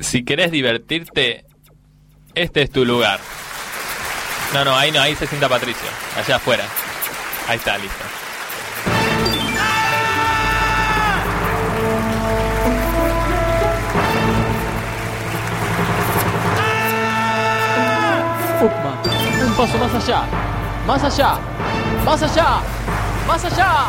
Speaker 1: Si querés divertirte, este es tu lugar. No, no, ahí no, ahí se sienta Patricio. Allá afuera. Ahí está, listo.
Speaker 4: Upma, un paso más allá, más allá, más allá, más allá.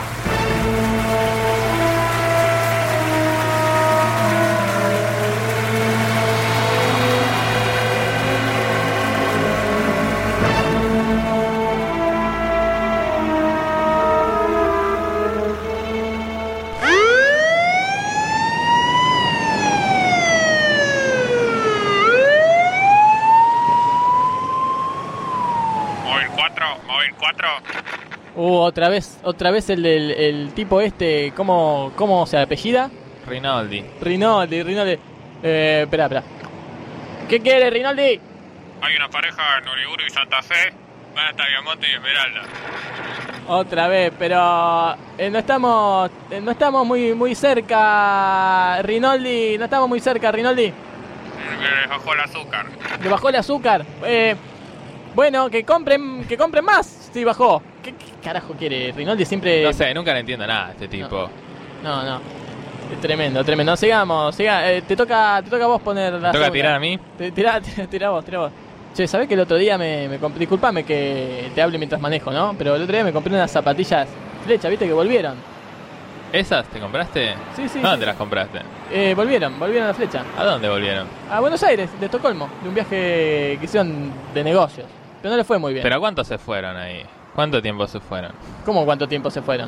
Speaker 4: Uh, otra vez, otra vez el del el tipo este, ¿cómo, cómo se apellida?
Speaker 1: Rinaldi.
Speaker 4: Rinaldi, Rinaldi. Eh, espera, espera. ¿Qué quiere, Rinaldi?
Speaker 1: Hay una pareja en Uriburu y Santa Fe. Van hasta Viamonte y Esmeralda.
Speaker 4: Otra vez, pero eh, no estamos eh, no estamos muy muy cerca, Rinaldi. No estamos muy cerca, Rinaldi.
Speaker 1: Le bajó el azúcar.
Speaker 4: ¿Le bajó el azúcar? Eh, bueno, que compren, que compren más. Sí, bajó. ¿Qué, qué carajo quiere? Rinaldi siempre...
Speaker 1: No sé, nunca le entiendo nada a este tipo.
Speaker 4: No, no. no. Es tremendo, tremendo. Sigamos, siga. Eh, te toca te toca a vos poner la...
Speaker 1: ¿Te toca tirar a mí?
Speaker 4: Tira, tira, tira vos, tira vos. Che, ¿sabés que el otro día me... me comp... Disculpame que te hable mientras manejo, ¿no? Pero el otro día me compré unas zapatillas Flecha, ¿viste? Que volvieron.
Speaker 1: ¿Esas te compraste?
Speaker 4: Sí, sí.
Speaker 1: ¿Dónde
Speaker 4: sí.
Speaker 1: las compraste?
Speaker 4: Eh, volvieron, volvieron a la Flecha.
Speaker 1: ¿A dónde volvieron?
Speaker 4: A Buenos Aires, de Estocolmo. De un viaje que hicieron de negocios. Pero no le fue muy bien.
Speaker 1: ¿Pero a cuánto se fueron ahí? ¿Cuánto tiempo se fueron?
Speaker 4: ¿Cómo cuánto tiempo se fueron?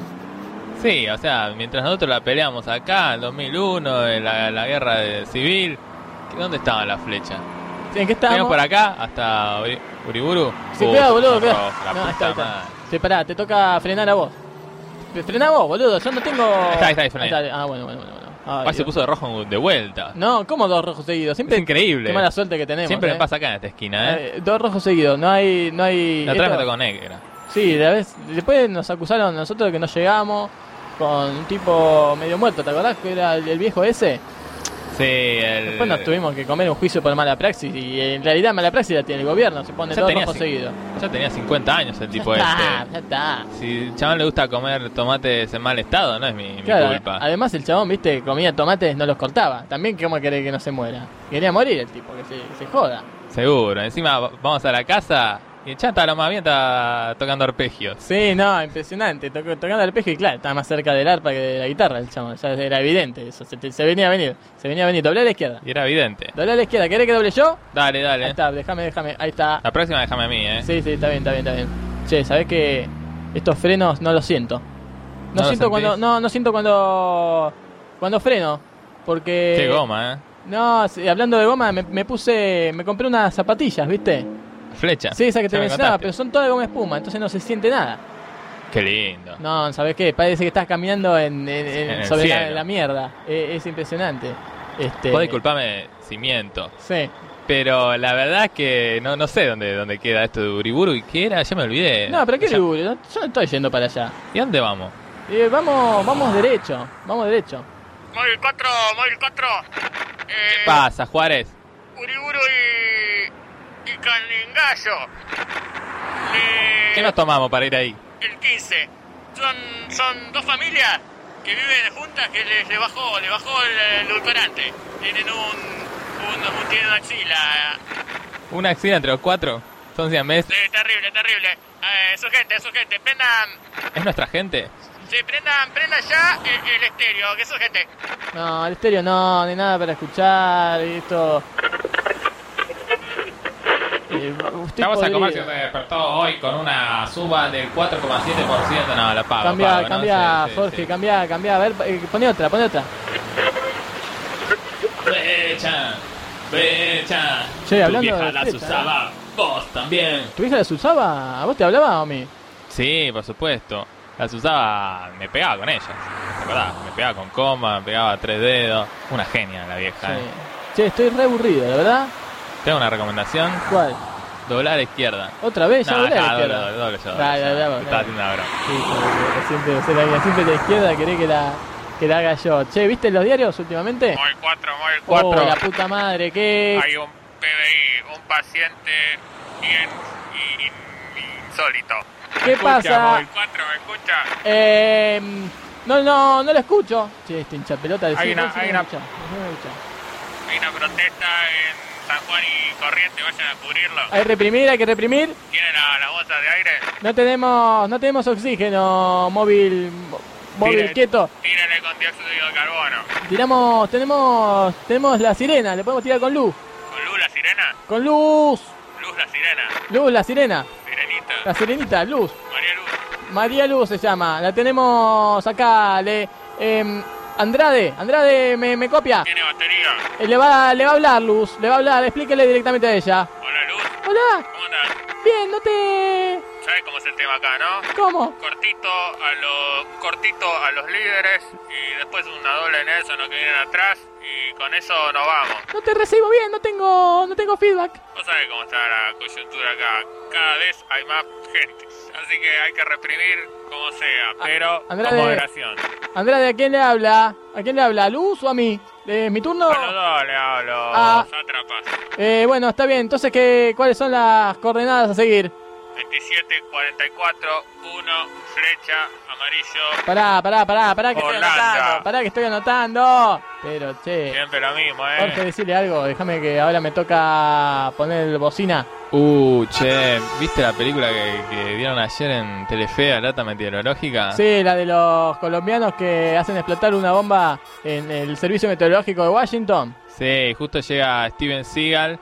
Speaker 1: Sí, o sea, mientras nosotros la peleamos acá, en dos mil uno, en la, la guerra de civil, ¿dónde estaba la flecha?
Speaker 4: ¿En qué estábamos?
Speaker 1: ¿Veníamos por acá hasta Uri- Uriburu?
Speaker 4: Sí,
Speaker 1: Uh,
Speaker 4: cuidado, boludo,
Speaker 1: rojo,
Speaker 4: cuidado.
Speaker 1: la
Speaker 4: No,
Speaker 1: puta
Speaker 4: está, está.
Speaker 1: madre.
Speaker 4: Sí, pará, te toca frenar a vos. Frená vos, boludo, yo no tengo...
Speaker 1: Ahí está, ahí está, ahí frené.
Speaker 4: Ahí está. Ah, bueno, bueno, bueno. bueno. Ay,
Speaker 1: Ahora se
Speaker 4: Dios.
Speaker 1: puso de rojo de vuelta.
Speaker 4: No, ¿cómo dos rojos seguidos? Siempre
Speaker 1: Es increíble.
Speaker 4: Qué mala suerte que tenemos.
Speaker 1: Siempre
Speaker 4: eh.
Speaker 1: me pasa acá en esta esquina, ¿eh?
Speaker 4: Eh, dos rojos seguidos, no hay... No hay
Speaker 1: La otra vez
Speaker 4: esto-
Speaker 1: me tocó negra.
Speaker 4: Sí, la vez, después nos acusaron nosotros de que no llegamos con un tipo medio muerto, ¿te acordás que era el, el viejo ese?
Speaker 1: Sí, el...
Speaker 4: Después nos tuvimos que comer un juicio por mala praxis y en realidad mala praxis la tiene el gobierno, se pone
Speaker 1: Ya
Speaker 4: dos
Speaker 1: tenía
Speaker 4: rojos
Speaker 1: cin-
Speaker 4: seguidos.
Speaker 1: Ya tenía cincuenta años el tipo
Speaker 4: Ya
Speaker 1: este.
Speaker 4: está, ya está.
Speaker 1: Si el chabón le gusta comer tomates en mal estado, no es mi, mi
Speaker 4: Claro,
Speaker 1: culpa.
Speaker 4: además el chabón, viste, comía tomates, no los cortaba. También, ¿cómo querés que no se muera? Quería morir el tipo, que se, se joda.
Speaker 1: Seguro. Encima va- vamos a la casa y el chabón está lo más bien, está tocando arpegios.
Speaker 4: Sí, no, impresionante. Toc- tocando el espejo y claro, estaba más cerca del arpa que de la guitarra el chabón. Ya era evidente eso. Se, te- se venía a venir. Se venía a venir. Doblé a la izquierda.
Speaker 1: Y era evidente.
Speaker 4: Doblé a la izquierda. ¿Querés que doble yo?
Speaker 1: Dale,
Speaker 4: Ahí
Speaker 1: dale.
Speaker 4: está, déjame, déjame. Ahí está.
Speaker 1: La próxima déjame a mí, ¿eh?
Speaker 4: Sí, sí, está bien, está bien, está bien. Che, ¿sabés que estos frenos no los siento? No,
Speaker 1: ¿No los
Speaker 4: siento cuando.
Speaker 1: sentís?
Speaker 4: No, no siento cuando. Cuando freno. Porque.
Speaker 1: Qué goma, ¿eh?
Speaker 4: No, sí, hablando de goma, me, me puse. Me compré unas zapatillas, ¿viste?
Speaker 1: Flecha.
Speaker 4: Sí, esa que te
Speaker 1: Ya me
Speaker 4: mencionaba,
Speaker 1: contaste.
Speaker 4: pero son todas de goma espuma, entonces no se siente nada.
Speaker 1: Qué lindo.
Speaker 4: No, ¿sabes qué? Parece que estás caminando en, en- en-
Speaker 1: En el
Speaker 4: sobre la,
Speaker 1: cielo.
Speaker 4: la mierda. Eh, es impresionante. Este,
Speaker 1: Vos disculpame si miento.
Speaker 4: Sí.
Speaker 1: Pero la verdad es que no, no sé dónde, dónde queda esto de Uriburu y qué era, ya me olvidé.
Speaker 4: No, pero qué
Speaker 1: Ya-
Speaker 4: duro, no- yo no estoy yendo para allá.
Speaker 1: ¿Y dónde vamos?
Speaker 4: Eh, vamos, vamos derecho, vamos derecho.
Speaker 12: Móvil cuatro, móvil cuatro.
Speaker 1: ¿Qué pasa, Juárez?
Speaker 12: Uriburu y. y Caningallo. Eh,
Speaker 1: ¿Qué nos tomamos para ir ahí?
Speaker 12: El quince. Son, son dos familias que viven juntas que les le bajó, le bajó el, el edulcorante. Tienen un, un, un- tienen una axila.
Speaker 1: ¿Una axila entre los cuatro? ¿Son siameses?
Speaker 12: Eh, terrible, terrible. Eh, su gente, su gente, prendan.
Speaker 1: ¿Es nuestra gente?
Speaker 12: Sí, prendan, prendan ya el, el estéreo, que su gente.
Speaker 4: No, el estéreo no, ni nada para escuchar y esto. Eh, usted
Speaker 1: Vamos a
Speaker 4: podría-
Speaker 1: comercio se despertó hoy con una suba del cuatro coma siete por ciento. No, la pago.
Speaker 4: Cambia,
Speaker 1: pago, ¿no?
Speaker 4: cambia,
Speaker 1: Sí, sí,
Speaker 4: Jorge,
Speaker 1: sí.
Speaker 4: cambia, cambia. A ver, eh, pone otra, pone otra.
Speaker 1: Brecha, brecha.
Speaker 4: Che,
Speaker 1: Tu
Speaker 4: hablando
Speaker 1: vieja
Speaker 4: de
Speaker 1: la
Speaker 4: flecha,
Speaker 1: usaba, vos también.
Speaker 4: ¿Tu hija las usaba? ¿A vos te hablaba o a mí?
Speaker 1: Sí, por supuesto. Las usaba, me pegaba con ellas. ¿Te acordás? Me pegaba con coma, me pegaba a tres dedos. Una genia la vieja.
Speaker 4: Sí.
Speaker 1: ¿eh?
Speaker 4: Che, estoy re aburrido, la verdad.
Speaker 1: Tengo una recomendación.
Speaker 4: ¿Cuál?
Speaker 1: Doblar a la izquierda.
Speaker 4: ¿Otra vez? Ya
Speaker 1: No,
Speaker 4: doblé a la
Speaker 1: acá,
Speaker 4: izquierda.
Speaker 1: doble, doble, doble yo,
Speaker 4: Dale,
Speaker 1: doble yo.
Speaker 4: dale, dale,
Speaker 1: Estaba
Speaker 4: dale.
Speaker 1: haciendo una broma.
Speaker 4: Sí, porque siempre, o sea, la- siempre de la izquierda querés que la, que la haga yo. Che, ¿viste los diarios últimamente?
Speaker 12: Móvil cuatro, móvil
Speaker 4: Oh,
Speaker 12: cuatro.
Speaker 4: la puta madre, ¿qué?
Speaker 12: Hay un P B I, un paciente bien in- in- insólito.
Speaker 4: ¿Qué
Speaker 12: ¿Me escucha,
Speaker 4: pasa?
Speaker 12: móvil cuatro, ¿me escucha?
Speaker 4: Eh, no, no, no lo escucho. Che, este hincha pelota de
Speaker 12: Hay
Speaker 4: cinco,
Speaker 12: una-
Speaker 4: sí,
Speaker 12: hay
Speaker 4: no
Speaker 12: una-
Speaker 4: me escucha, no me escucha.
Speaker 12: Hay una protesta en San Juan y Corrientes, vayan a cubrirlo.
Speaker 4: Hay que reprimir, hay que reprimir.
Speaker 12: ¿Tienen la, la bolsa de aire?
Speaker 4: No tenemos, no tenemos oxígeno, móvil, móvil
Speaker 12: Tire-
Speaker 4: quieto.
Speaker 12: Tírenle con dióxido de carbono.
Speaker 4: Tiramos, tenemos, tenemos la sirena, le podemos tirar con luz.
Speaker 12: ¿Con luz la sirena?
Speaker 4: Con luz,
Speaker 12: Luz la sirena.
Speaker 4: luz, la sirena.
Speaker 12: Sirenita.
Speaker 4: La sirenita, luz.
Speaker 12: María Luz.
Speaker 4: María Luz se llama, la tenemos acá, le, em, Andrade, Andrade me, me copia.
Speaker 12: ¿Tiene batería?
Speaker 4: Eh, le va, le va a hablar Luz, le va a hablar, explíquele directamente a ella.
Speaker 12: Hola Luz.
Speaker 4: Hola,
Speaker 12: ¿Cómo andás?
Speaker 4: bien, no te...
Speaker 12: ¿Sabes cómo es el tema acá, no?
Speaker 4: ¿Cómo?
Speaker 12: Cortito a los cortito a los líderes y después una doble Nelson que vienen atrás y con eso nos vamos.
Speaker 4: No te recibo bien, no tengo, no tengo feedback.
Speaker 12: Vos sabés cómo está la coyuntura acá. Cada vez hay más gente. Así que hay que reprimir como sea, pero
Speaker 4: Andrade.
Speaker 12: con moderación.
Speaker 4: Andrade, ¿a quién le habla? ¿A quién le habla? ¿A Luz o a mí? ¿Es mi turno?
Speaker 12: A los dos le hablo,
Speaker 4: Ah.
Speaker 12: sátrapas.
Speaker 4: Eh, bueno, está bien, entonces, ¿qué, ¿cuáles son las coordenadas a seguir?
Speaker 12: veintisiete, cuarenta y cuatro, uno, flecha, amarillo.
Speaker 4: Pará, pará, pará, pará que estoy
Speaker 12: Holanda.
Speaker 4: anotando. Pará que estoy anotando. Pero, che.
Speaker 12: Siempre lo mismo, eh.
Speaker 4: Jorge, decirle algo. Déjame que ahora me toca poner bocina.
Speaker 1: Uh, che, ¿viste la película que, que dieron ayer en Telefe, Alerta Meteorológica?
Speaker 4: Sí, la de los colombianos que hacen explotar una bomba en el Servicio Meteorológico de Washington.
Speaker 1: Sí, justo llega Steven Seagal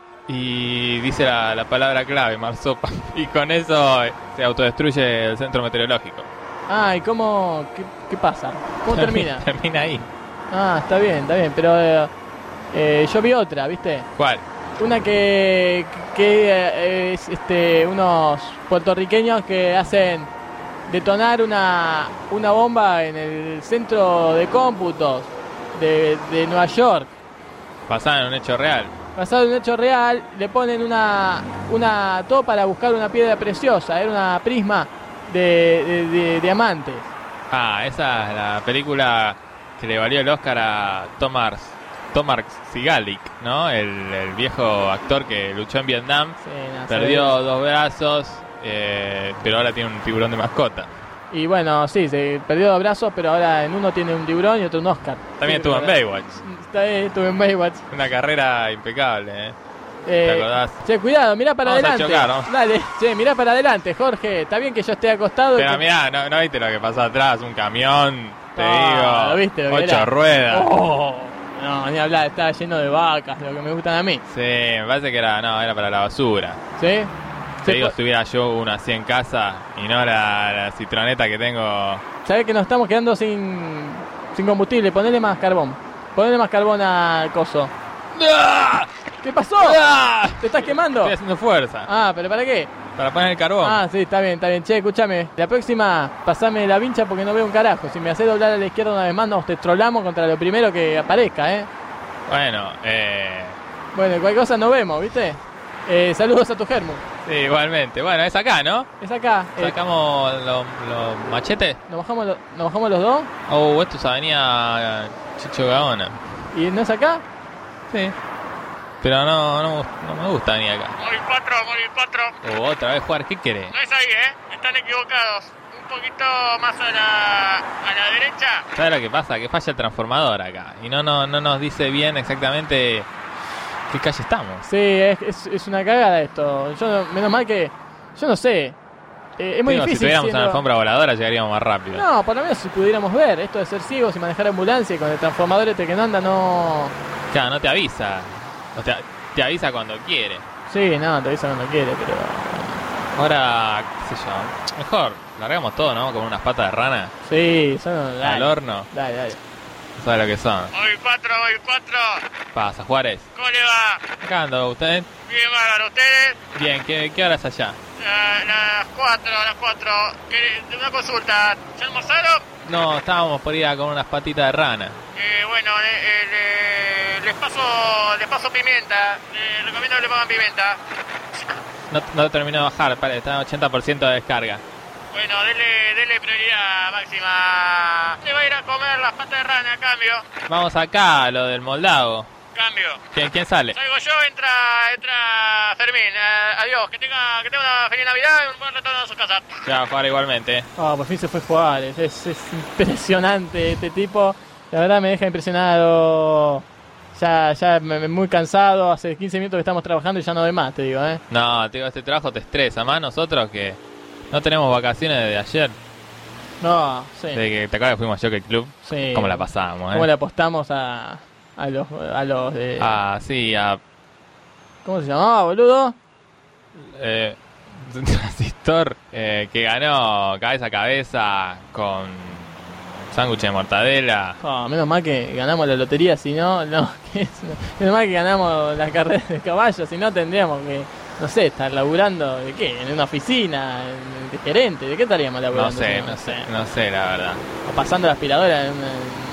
Speaker 1: y dice la, la palabra clave, marsopa. Y con eso se autodestruye el centro meteorológico.
Speaker 4: Ah, ¿y cómo? ¿Qué, qué pasa? ¿Cómo termina?
Speaker 1: Termina ahí.
Speaker 4: Ah, está bien, está bien, pero eh, eh, yo vi otra, ¿viste?
Speaker 1: ¿Cuál?
Speaker 4: Una que, que eh, es este, unos puertorriqueños que hacen detonar una, una bomba en el centro de cómputos de, de Nueva York.
Speaker 1: Basada en un hecho real.
Speaker 4: Basado en un hecho real, le ponen una, una todo para buscar una piedra preciosa, era una prisma de, de- de diamantes.
Speaker 1: Ah, esa es la película que le valió el Oscar a Tomás Tomás Sigalik, ¿no? El, el viejo actor que luchó en Vietnam,
Speaker 4: no,
Speaker 1: perdió
Speaker 4: se ve.
Speaker 1: dos brazos, eh, pero ahora tiene un tiburón de mascota.
Speaker 4: Y bueno, sí, se perdió dos brazos, pero ahora en uno tiene un tiburón y otro un Oscar.
Speaker 1: También
Speaker 4: Sí,
Speaker 1: estuvo en
Speaker 4: pero-
Speaker 1: Baywatch.
Speaker 4: Está bien, estuve en Baywatch.
Speaker 1: Una carrera impecable, ¿eh?
Speaker 4: Eh,
Speaker 1: ¿Te acordás?
Speaker 4: Che, cuidado, mirá para
Speaker 1: Vamos a
Speaker 4: adelante.
Speaker 1: chocar, ¿no?
Speaker 4: Dale, che, mirá para adelante, Jorge. Está bien que yo esté acostado. y
Speaker 1: Pero
Speaker 4: que-
Speaker 1: mirá, ¿no, no viste lo que pasó atrás? Un camión, te
Speaker 4: Ah,
Speaker 1: digo.
Speaker 4: ¿lo viste lo que
Speaker 1: ocho
Speaker 4: era?
Speaker 1: ruedas.
Speaker 4: Oh, no, ni hablar, estaba lleno de vacas, lo que me gustan a mí.
Speaker 1: Sí, me parece que era, no, era para la basura.
Speaker 4: ¿Sí?
Speaker 1: Te
Speaker 4: Sí,
Speaker 1: digo,
Speaker 4: pues-
Speaker 1: si tuviera yo una así en casa y no la, la citroneta que tengo.
Speaker 4: Sabés que nos estamos quedando sin, sin combustible. Ponele más carbón. Ponele más carbón al coso. ¿Qué pasó? ¿Te estás quemando?
Speaker 1: Estoy haciendo fuerza.
Speaker 4: Ah, ¿pero para qué?
Speaker 1: Para poner el carbón.
Speaker 4: Ah, sí, está bien, está bien. Che, escúchame. La próxima, pasame la vincha porque no veo un carajo. Si me haces doblar a la izquierda una vez más, nos te trolamos contra lo primero que aparezca, ¿eh?
Speaker 1: Bueno, eh.
Speaker 4: Bueno, cualquier cosa nos vemos, ¿viste? Eh, saludos a tu germo.
Speaker 1: Sí, igualmente. Bueno, es acá, ¿no?
Speaker 4: Es acá. Eh,
Speaker 1: Sacamos los los machetes.
Speaker 4: ¿nos, bajamos lo- ¿Nos bajamos los dos?
Speaker 1: Oh, esto es Avenida Chicho Gaona.
Speaker 4: ¿Y no es acá?
Speaker 1: Sí. Pero no, no, no me gusta venir acá.
Speaker 12: Móvil cuatro, móvil cuatro.
Speaker 1: O otra vez jugar, ¿qué querés?
Speaker 12: No es ahí, ¿eh? Están equivocados. Un poquito más a la, a la derecha.
Speaker 1: ¿Sabes lo que pasa? Que falla el transformador acá. Y no, no, no nos dice bien exactamente qué calle estamos.
Speaker 4: Sí, es, es, es una cagada esto. Yo, no- menos mal que... Yo no sé. Eh, es muy
Speaker 1: Digo,
Speaker 4: difícil.
Speaker 1: si tuviéramos
Speaker 4: siendo-
Speaker 1: una alfombra voladora llegaríamos más rápido.
Speaker 4: No, por lo menos si pudiéramos ver. Esto de ser ciegos y manejar ambulancia y con el transformador este que no anda, no...
Speaker 1: Claro, no te avisa. O sea, te avisa cuando quiere.
Speaker 4: Sí, no, te avisa cuando quiere, pero...
Speaker 1: Ahora, qué sé yo. Mejor, largamos todo, ¿no? Con unas patas de rana
Speaker 4: Sí, son...
Speaker 1: al
Speaker 4: Dale,
Speaker 1: horno.
Speaker 4: dale, dale.
Speaker 1: ¿Sabes lo que son?
Speaker 12: Móvil cuatro, móvil cuatro.
Speaker 1: Pasa, Juárez.
Speaker 12: ¿Cómo le va?
Speaker 1: Acá ando, ¿usted?
Speaker 12: Bien, bárbaro. ¿Ustedes?
Speaker 1: Bien, ¿qué, qué hora es allá?
Speaker 12: La- las cuatro, las cuatro. ¿Qué- Una consulta. ¿Ya almorzaron?
Speaker 1: No, estábamos por ir a con unas patitas de rana.
Speaker 12: Eh, bueno, eh, eh, le- les paso les paso pimienta. Les recomiendo que le pongan pimienta.
Speaker 1: No, no terminó de bajar, pare, está en ochenta por ciento de descarga.
Speaker 12: Bueno, dele, dele prioridad máxima. Le va a ir a comer las patas Materrana, cambio.
Speaker 1: Vamos acá, lo del Moldavo.
Speaker 12: Cambio.
Speaker 1: ¿Quién, quién sale?
Speaker 12: Salgo yo, entra, entra Fermín. Eh, adiós, que tenga, que tenga una feliz Navidad y un buen retorno a su casa.
Speaker 1: Ya, jugar igualmente.
Speaker 4: Oh, por fin se fue Juárez. Es, es impresionante este tipo. La verdad me deja impresionado. Ya, ya me, me- muy cansado. Hace quince minutos que estamos trabajando y ya no doy más, te digo, ¿eh?
Speaker 1: No, te digo, este trabajo te estresa. Más nosotros que no tenemos vacaciones desde ayer.
Speaker 4: No, sí.
Speaker 1: De que te acuerdas que fuimos a Jockey Club.
Speaker 4: Sí.
Speaker 1: ¿Cómo la pasamos, eh?
Speaker 4: ¿Cómo le apostamos a, a los, a los de...
Speaker 1: Ah, sí, a...
Speaker 4: ¿Cómo se llamaba, boludo?
Speaker 1: Eh, Transistor, eh, que ganó cabeza a cabeza con sándwich de mortadela.
Speaker 4: Oh, menos mal que ganamos la lotería, si no, no. que es- menos mal que ganamos la carrera de caballos, si no tendríamos que, no sé, estar laburando, ¿de qué? En una oficina, en- de gerente, ¿de qué estaríamos laburando?
Speaker 1: No sé,
Speaker 4: si
Speaker 1: no sé, no sé, la verdad.
Speaker 4: O pasando la aspiradora en una...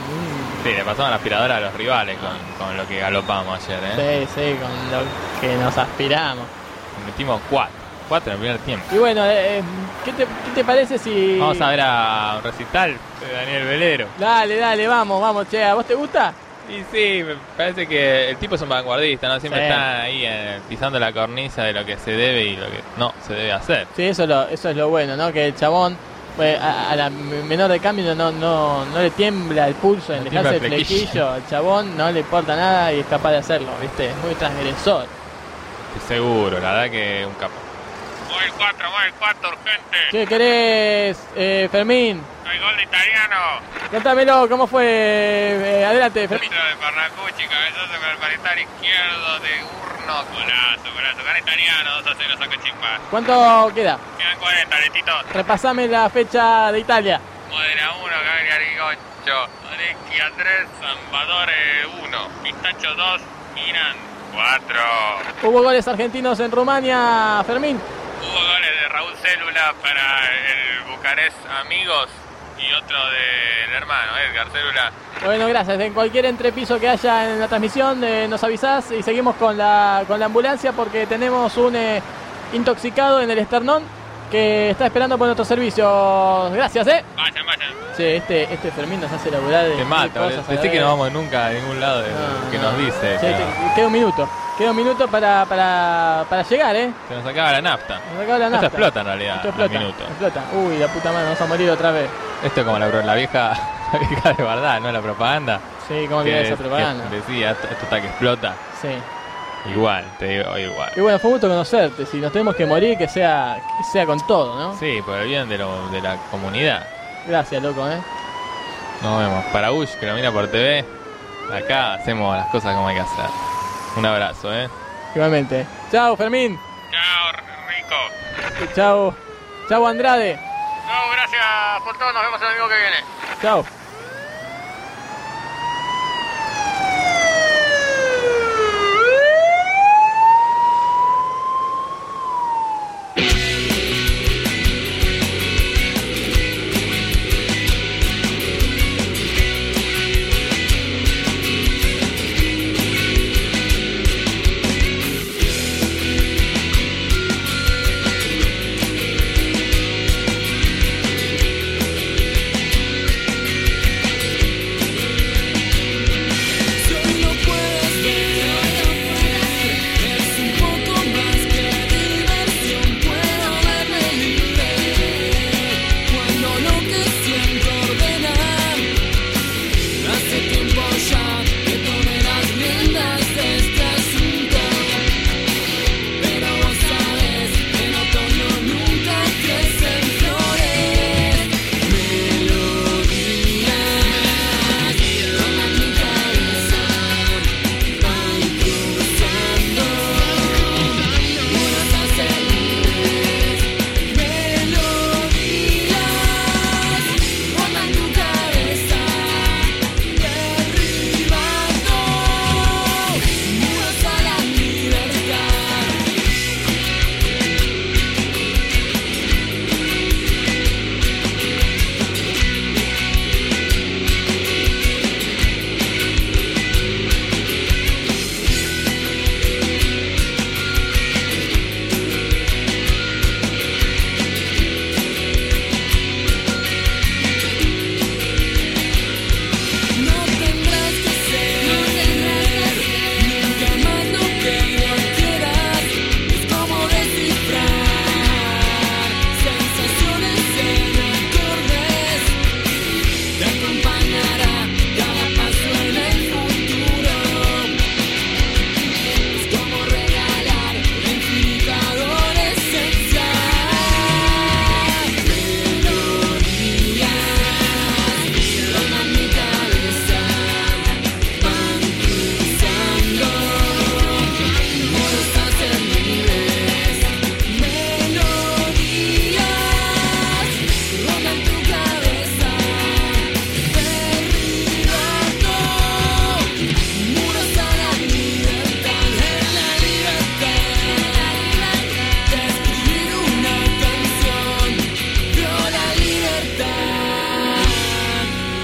Speaker 1: Sí, le pasamos la aspiradora a los rivales con, con lo que galopamos ayer, ¿eh?
Speaker 4: Sí, sí, con lo que nos aspiramos.
Speaker 1: Metimos cuatro, cuatro en el primer tiempo.
Speaker 4: Y bueno, eh, eh, ¿qué, te, ¿qué te parece si...?
Speaker 1: Vamos a ver a un recital de Daniel Velero.
Speaker 4: Dale, dale, vamos, vamos, che, ¿a vos te gusta?
Speaker 1: Y sí, me parece que el tipo es un vanguardista, ¿no? Siempre
Speaker 4: Sí.
Speaker 1: está ahí eh, pisando la cornisa de lo que se debe y lo que no se debe hacer.
Speaker 4: Sí, eso es lo, eso es lo bueno, ¿no? Que el chabón, pues, a, a la menor de cambio no, no, no le tiembla el pulso en
Speaker 1: No
Speaker 4: dejarse el
Speaker 1: tiembla el flequillo.
Speaker 4: flequillo. Al chabón no le importa nada y es capaz de hacerlo, ¿viste? Es muy transgresor.
Speaker 1: Estoy seguro, la verdad que un capo.
Speaker 12: Móvil cuatro, móvil cuatro, urgente.
Speaker 4: ¿Qué querés, eh, Fermín?
Speaker 12: Hay gol de italiano.
Speaker 4: Contámelo, ¿cómo fue? Eh, adelante, Fermín.
Speaker 12: Centro de Parnacucci, cabezazo con el parital izquierdo de Urno. Golazo, golazo. Gana italiano, dos a cero, saco chimpa.
Speaker 4: ¿Cuánto queda?
Speaker 12: Quedan cuarenta, Letito.
Speaker 4: Repasame la fecha de Italia.
Speaker 12: Modena uno, Cagliari ocho. Orecchia tres, Salvadore uno. Pistacho dos, Milan cuatro.
Speaker 4: Hubo goles argentinos en Rumania, Fermín.
Speaker 12: Hubo goles de Raúl Célula para el Bucarest Amigos y otro del hermano, Edgar Célula.
Speaker 4: Bueno, gracias. En cualquier entrepiso que haya en la transmisión eh, nos avisás y seguimos con la, con la ambulancia porque tenemos un eh, intoxicado en el esternón que está esperando por nuestros servicios. Gracias, ¿eh?
Speaker 12: Vayan, vayan.
Speaker 4: Sí, este, este Fermín nos hace laburar de
Speaker 1: Te mata,
Speaker 4: mil cosas a la
Speaker 1: decís que
Speaker 4: vez.
Speaker 1: no vamos nunca a ningún lado de
Speaker 4: No,
Speaker 1: que
Speaker 4: no.
Speaker 1: nos dice.
Speaker 4: Sí,
Speaker 1: pero
Speaker 4: te- queda un minuto. Queda un minuto para, para, para llegar, ¿eh?
Speaker 1: se nos acaba la nafta.
Speaker 4: Nos acaba la
Speaker 1: Esto
Speaker 4: nafta.
Speaker 1: explota en realidad,
Speaker 4: Esto
Speaker 1: al
Speaker 4: explota,
Speaker 1: minuto.
Speaker 4: explota. Uy, la puta madre, vamos a morir otra vez.
Speaker 1: Esto es como la, la vieja la vieja de verdad, ¿no? La propaganda.
Speaker 4: Sí, ¿cómo olvidar esa propaganda?
Speaker 1: que decía, esto, esto está que explota.
Speaker 4: Sí.
Speaker 1: Igual, te digo, igual.
Speaker 4: Y bueno, fue un gusto conocerte. Si nos tenemos que morir, que sea, que sea con todo, ¿no?
Speaker 1: Sí, por el bien de, lo, de la comunidad.
Speaker 4: Gracias, loco, ¿eh?
Speaker 1: Nos vemos. Para Bush, que lo mira por T V, acá hacemos las cosas como hay que hacer. Un abrazo, ¿eh?
Speaker 4: Igualmente. Chao, Fermín.
Speaker 12: Chao, Rico.
Speaker 4: Chao. Chao, Andrade.
Speaker 12: No, gracias por todo. Nos vemos el domingo que viene.
Speaker 4: Chao.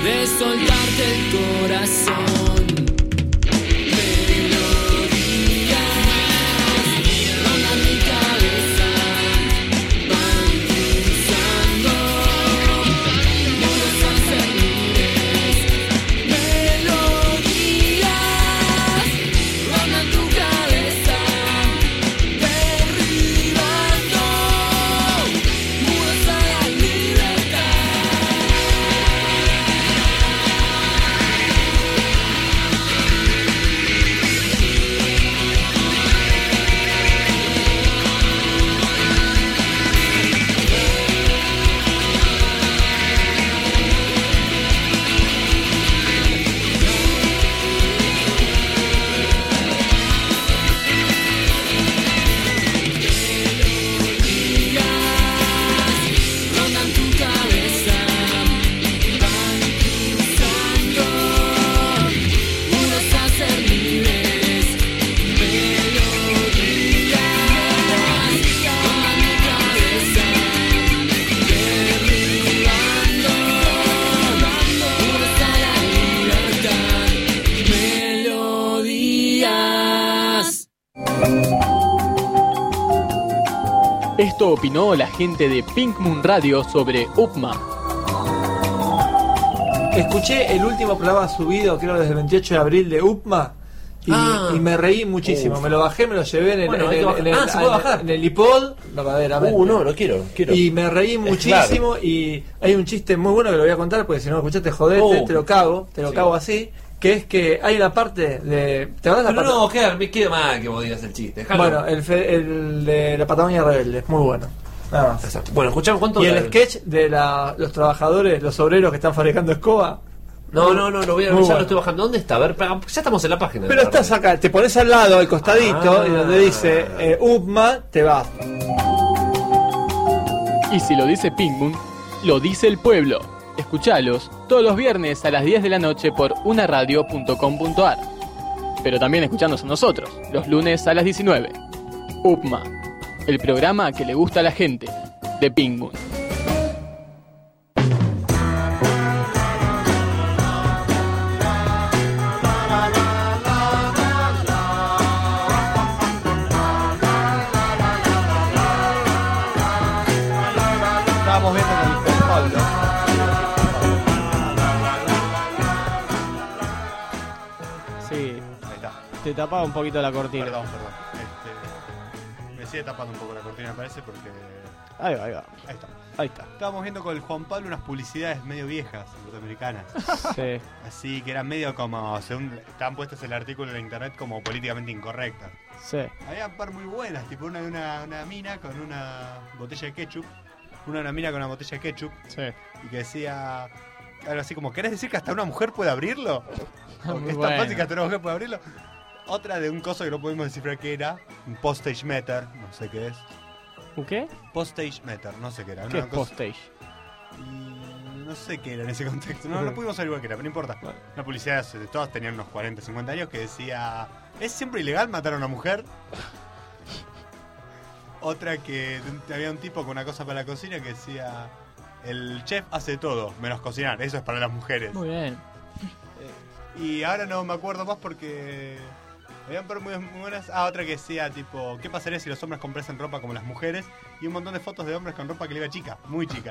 Speaker 8: de soltarte el corazón. Melodías rondan mi cabeza, van cruzando muros ancestrales. Melodías rondan tu cabeza, derribando muros a la libertad. Rondan tu cabeza, van cruzando muros a ser libres. Melodías rondan mi cabeza, derribando muros a la libertad. Melodías.
Speaker 4: Esto opinó la gente de Pink Moon Radio sobre U P M A.
Speaker 13: Escuché el último programa subido, creo desde el veintiocho de abril de U P M A y,
Speaker 14: Ah.
Speaker 13: y me reí muchísimo.
Speaker 14: Uf.
Speaker 13: Me lo bajé, me lo llevé en el,
Speaker 14: Bueno,
Speaker 13: en
Speaker 14: hay
Speaker 13: el,
Speaker 14: que bajar.
Speaker 13: en el-
Speaker 14: Ah, ¿se puede
Speaker 13: en-
Speaker 14: bajar?
Speaker 13: en el iPod, verdaderamente.
Speaker 14: Uh, no, lo quiero, quiero.
Speaker 13: Y me reí
Speaker 14: Es
Speaker 13: muchísimo y hay un chiste muy bueno que lo voy a contar porque si no lo escuchaste jodete,
Speaker 14: Oh.
Speaker 13: te lo cago, te lo
Speaker 14: Sí.
Speaker 13: cago así, que es que hay una parte de... ¿Te acuerdas la
Speaker 14: Pero
Speaker 13: parte?
Speaker 14: no, queda, me queda mal que vos digas el chiste. Dejalo.
Speaker 13: Bueno, el, fe- el de la Patagonia Rebelde, muy bueno. Nada más.
Speaker 14: Exacto. Bueno, escuchamos cuánto.
Speaker 13: Y el
Speaker 14: la-
Speaker 13: sketch de la, los trabajadores, los obreros que están fabricando escoba.
Speaker 14: No, no, no, lo voy a
Speaker 13: Muy
Speaker 14: ya
Speaker 13: bueno.
Speaker 14: lo estoy bajando. ¿Dónde está? A ver, pa- ya estamos en la página.
Speaker 13: Pero estás acá, te pones al lado, al costadito,
Speaker 14: Ah.
Speaker 13: y donde dice eh, U P M A, te vas.
Speaker 4: Y si lo dice Pink Moon, lo dice el pueblo. Escuchalos todos los viernes a las diez de la noche por unaradio punto com punto ar. Pero también escuchanos a nosotros, los lunes a las diecinueve. U P M A, el programa que le gusta a la gente, de Pink Moon.
Speaker 5: Estábamos viendo con el Juan Pablo.
Speaker 10: Sí,
Speaker 5: Ahí está.
Speaker 10: te tapaba un poquito la cortina.
Speaker 5: Perdón, perdón. Este, me sigue tapando un poco la cortina, me parece, porque.
Speaker 10: Ahí va, ahí va.
Speaker 5: Ahí está.
Speaker 10: Ahí está.
Speaker 5: Estábamos viendo con el Juan Pablo unas publicidades medio viejas, norteamericanas.
Speaker 10: Sí.
Speaker 5: Así que eran medio como. Según estaban puestas en el artículo en internet como políticamente incorrectas.
Speaker 10: Sí.
Speaker 5: Había un par muy buenas, tipo una de una, una mina con una botella de ketchup. Una de una mina con una botella de ketchup.
Speaker 10: Sí.
Speaker 5: Y que decía. Algo así como: ¿querés decir que hasta una mujer puede abrirlo?
Speaker 4: Muy
Speaker 5: Porque es tan
Speaker 4: bueno.
Speaker 5: fácil que hasta una mujer puede abrirlo. Otra de un coso que no pudimos descifrar qué era. Un postage meter, no sé qué es.
Speaker 10: ¿Un qué?
Speaker 5: Postage meter, no sé qué era.
Speaker 10: ¿Qué
Speaker 5: una
Speaker 10: es
Speaker 5: cosa-
Speaker 10: postage?
Speaker 5: Y no sé qué era en ese contexto. No, no pudimos saber igual qué era, pero no importa. Una publicidad de todas tenían unos cuarenta, cincuenta años que decía: ¿es siempre ilegal matar a una mujer? Otra que había un tipo con una cosa para la cocina que decía: el chef hace todo, menos cocinar, eso es para las mujeres.
Speaker 4: Muy bien.
Speaker 5: Y ahora no me acuerdo más porque habían par muy, muy buenas. Ah, otra que decía tipo: ¿qué pasaría si los hombres comprasen ropa como las mujeres? Y un montón de fotos de hombres con ropa que le iba chica, muy chica.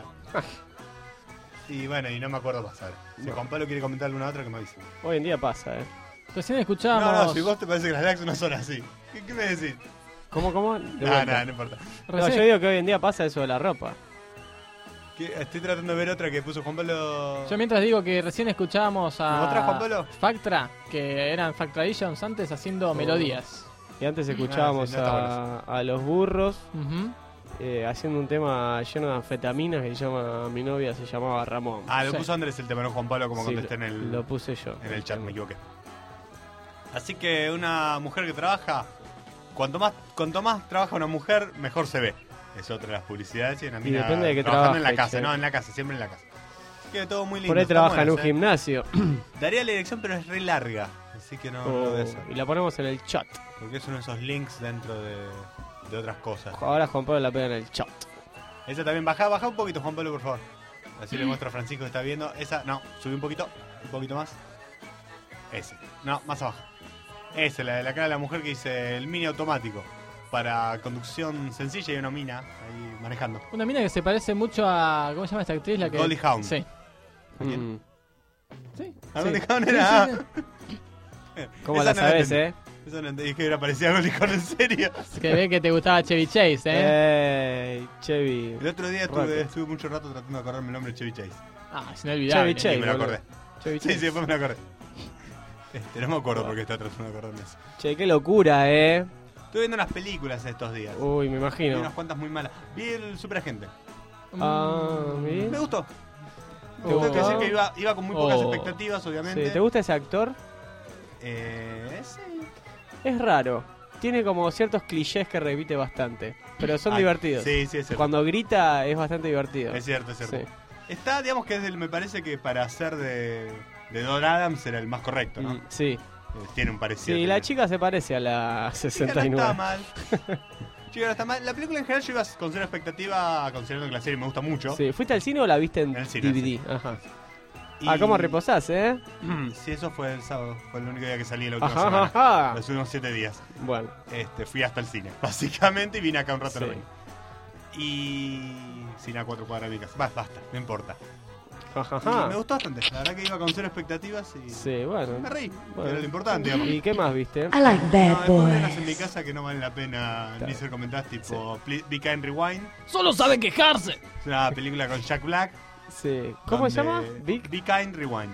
Speaker 5: Y bueno, y no me acuerdo más ahora. Si
Speaker 10: No.
Speaker 5: Juan Pablo quiere comentar alguna otra, que me avise.
Speaker 10: Hoy en día pasa, ¿eh?
Speaker 4: Recién escuchábamos.
Speaker 5: No, no, si vos te parece que las lags no son así. ¿Qué, qué me decís?
Speaker 10: ¿Cómo, cómo? De
Speaker 5: No,
Speaker 10: vuelta.
Speaker 5: no, no importa.
Speaker 10: No, yo digo que hoy en día pasa eso de la ropa.
Speaker 5: ¿Qué? Estoy tratando de ver otra que puso Juan Pablo.
Speaker 4: Yo mientras digo que recién escuchábamos a
Speaker 5: ¿Me mostrás, Juan Pablo?
Speaker 4: Factra, que eran Factraditions antes haciendo
Speaker 10: Oh.
Speaker 4: melodías.
Speaker 10: Y antes escuchábamos
Speaker 5: Ah, sí, no está
Speaker 10: a, a los burros
Speaker 4: Ujú.
Speaker 10: eh, haciendo un tema lleno de anfetaminas que se llama Mi novia se llamaba Ramón.
Speaker 5: Ah, lo
Speaker 10: Sí.
Speaker 5: puso Andrés el tema, no Juan Pablo, como
Speaker 10: Sí,
Speaker 5: contesté en el.
Speaker 10: Lo puse yo.
Speaker 5: En el chat, me equivoqué. Así que una mujer que trabaja, cuanto más, cuanto más trabaja una mujer, mejor se ve. Es otra de las publicidades y una
Speaker 10: Y
Speaker 5: mina
Speaker 10: depende de qué
Speaker 5: trabajando en la
Speaker 10: trabaje,
Speaker 5: casa,
Speaker 10: che.
Speaker 5: no, en la casa, siempre en la casa. Así que todo muy lindo.
Speaker 10: Por ahí
Speaker 5: están
Speaker 10: trabaja en un
Speaker 5: buenas, ¿eh?
Speaker 10: gimnasio.
Speaker 5: Daría la dirección, pero es re larga. Así que no, no lo voy a hacer.
Speaker 10: Oh, y la ponemos en el chat.
Speaker 5: Porque es uno de esos links dentro de, de otras cosas.
Speaker 10: Ahora Juan Pablo la pega en el chat.
Speaker 5: Esa también, baja, baja un poquito, Juan Pablo, por favor. Así le muestro a Francisco que está viendo. Esa, no, subí un poquito, un poquito más. Ese. No, más abajo. Ese, la de la cara de la mujer que dice el mini automático. Para conducción sencilla y una mina ahí manejando.
Speaker 4: Una mina que se parece mucho a... ¿Cómo se llama esta actriz? La que...
Speaker 5: Goldie Hawn.
Speaker 4: Sí.
Speaker 5: ¿A quién?
Speaker 10: Mm.
Speaker 4: Sí.
Speaker 5: ¿A
Speaker 4: Sí.
Speaker 5: Goldie Hawn
Speaker 4: Sí,
Speaker 5: era?
Speaker 4: sí,
Speaker 10: ¿Cómo
Speaker 5: Esa
Speaker 10: la
Speaker 5: no
Speaker 10: sabes,
Speaker 5: entendí.
Speaker 10: eh?
Speaker 5: Eso no entendí, es que era parecida a Goldie Hawn, en serio.
Speaker 4: Es que ve que te gustaba Chevy Chase, ¿eh?
Speaker 10: Ey, Chevy.
Speaker 5: El otro día estuve,
Speaker 10: Rocket.
Speaker 5: estuve mucho rato tratando de acordarme el nombre de Chevy Chase.
Speaker 4: Ah, es inolvidable.
Speaker 10: Chevy Chase,
Speaker 5: Y me lo
Speaker 10: boludo.
Speaker 5: acordé.
Speaker 10: Chevy
Speaker 5: Sí,
Speaker 10: Chase.
Speaker 5: sí, después me lo acordé. Este, no me acuerdo porque estaba tratando de acordarme eso.
Speaker 10: Che, qué locura, eh.
Speaker 5: Estuve viendo unas películas estos días.
Speaker 10: Uy, me
Speaker 5: Vi
Speaker 10: imagino.
Speaker 5: unas cuantas muy malas. Vi el Superagente.
Speaker 10: Ah, ¿bien?
Speaker 5: Me gustó.
Speaker 10: ¿Te
Speaker 5: Tengo que
Speaker 10: gustó?
Speaker 5: decir que iba, iba con muy pocas
Speaker 10: Oh.
Speaker 5: expectativas, obviamente.
Speaker 10: Sí, ¿te gusta ese actor?
Speaker 5: Eh, sí.
Speaker 10: Es raro. Tiene como ciertos clichés que repite bastante. Pero son
Speaker 5: Ah,
Speaker 10: divertidos.
Speaker 5: sí, sí, es cierto.
Speaker 10: Cuando grita es bastante divertido.
Speaker 5: Es cierto, es cierto.
Speaker 10: Sí.
Speaker 5: Está, digamos que es del, me parece que para ser de, de Don Adams era el más correcto, ¿no?
Speaker 10: Mm, sí.
Speaker 5: Eh, tiene un parecido.
Speaker 10: Sí, la chica se parece a la sesenta y
Speaker 5: Chica, no está
Speaker 10: nueve.
Speaker 5: mal. Chica, no está mal. La película en general yo iba con cero expectativa, considerando que la serie me gusta mucho.
Speaker 10: Sí, ¿fuiste al cine o la viste en,
Speaker 5: En el cine,
Speaker 10: D V D?
Speaker 5: sí.
Speaker 10: Ajá.
Speaker 5: Y-
Speaker 10: Ah, ¿cómo reposás, eh?
Speaker 5: Sí, eso fue el sábado. Fue el único día que salí la última
Speaker 10: Ajá,
Speaker 5: semana.
Speaker 10: ajá.
Speaker 5: Los últimos siete días.
Speaker 10: Bueno.
Speaker 5: Este, fui hasta el cine, básicamente, y vine acá un rato a la
Speaker 10: Sí.
Speaker 5: mañana. Y... Cine a cuatro cuadras de mi casa. Va, basta, no importa.
Speaker 10: Ajá,
Speaker 5: Y
Speaker 10: ajá.
Speaker 5: me gustó bastante. La verdad que iba con cero expectativas y...
Speaker 10: Sí, bueno.
Speaker 5: Me reí.
Speaker 10: Bueno.
Speaker 5: Era lo importante, digamos.
Speaker 10: ¿Y qué más viste?
Speaker 15: I like
Speaker 5: No,
Speaker 15: bad
Speaker 5: después vi unas
Speaker 15: boys.
Speaker 5: en mi casa que no vale la pena
Speaker 10: Claro.
Speaker 5: ni ser comentadas, tipo Pli- Be Kind Rewind.
Speaker 4: Solo sabe quejarse.
Speaker 5: Es una película con Jack Black.
Speaker 10: Sí. ¿Cómo se llama?
Speaker 5: donde-
Speaker 10: Big.
Speaker 5: Be Kind Rewind.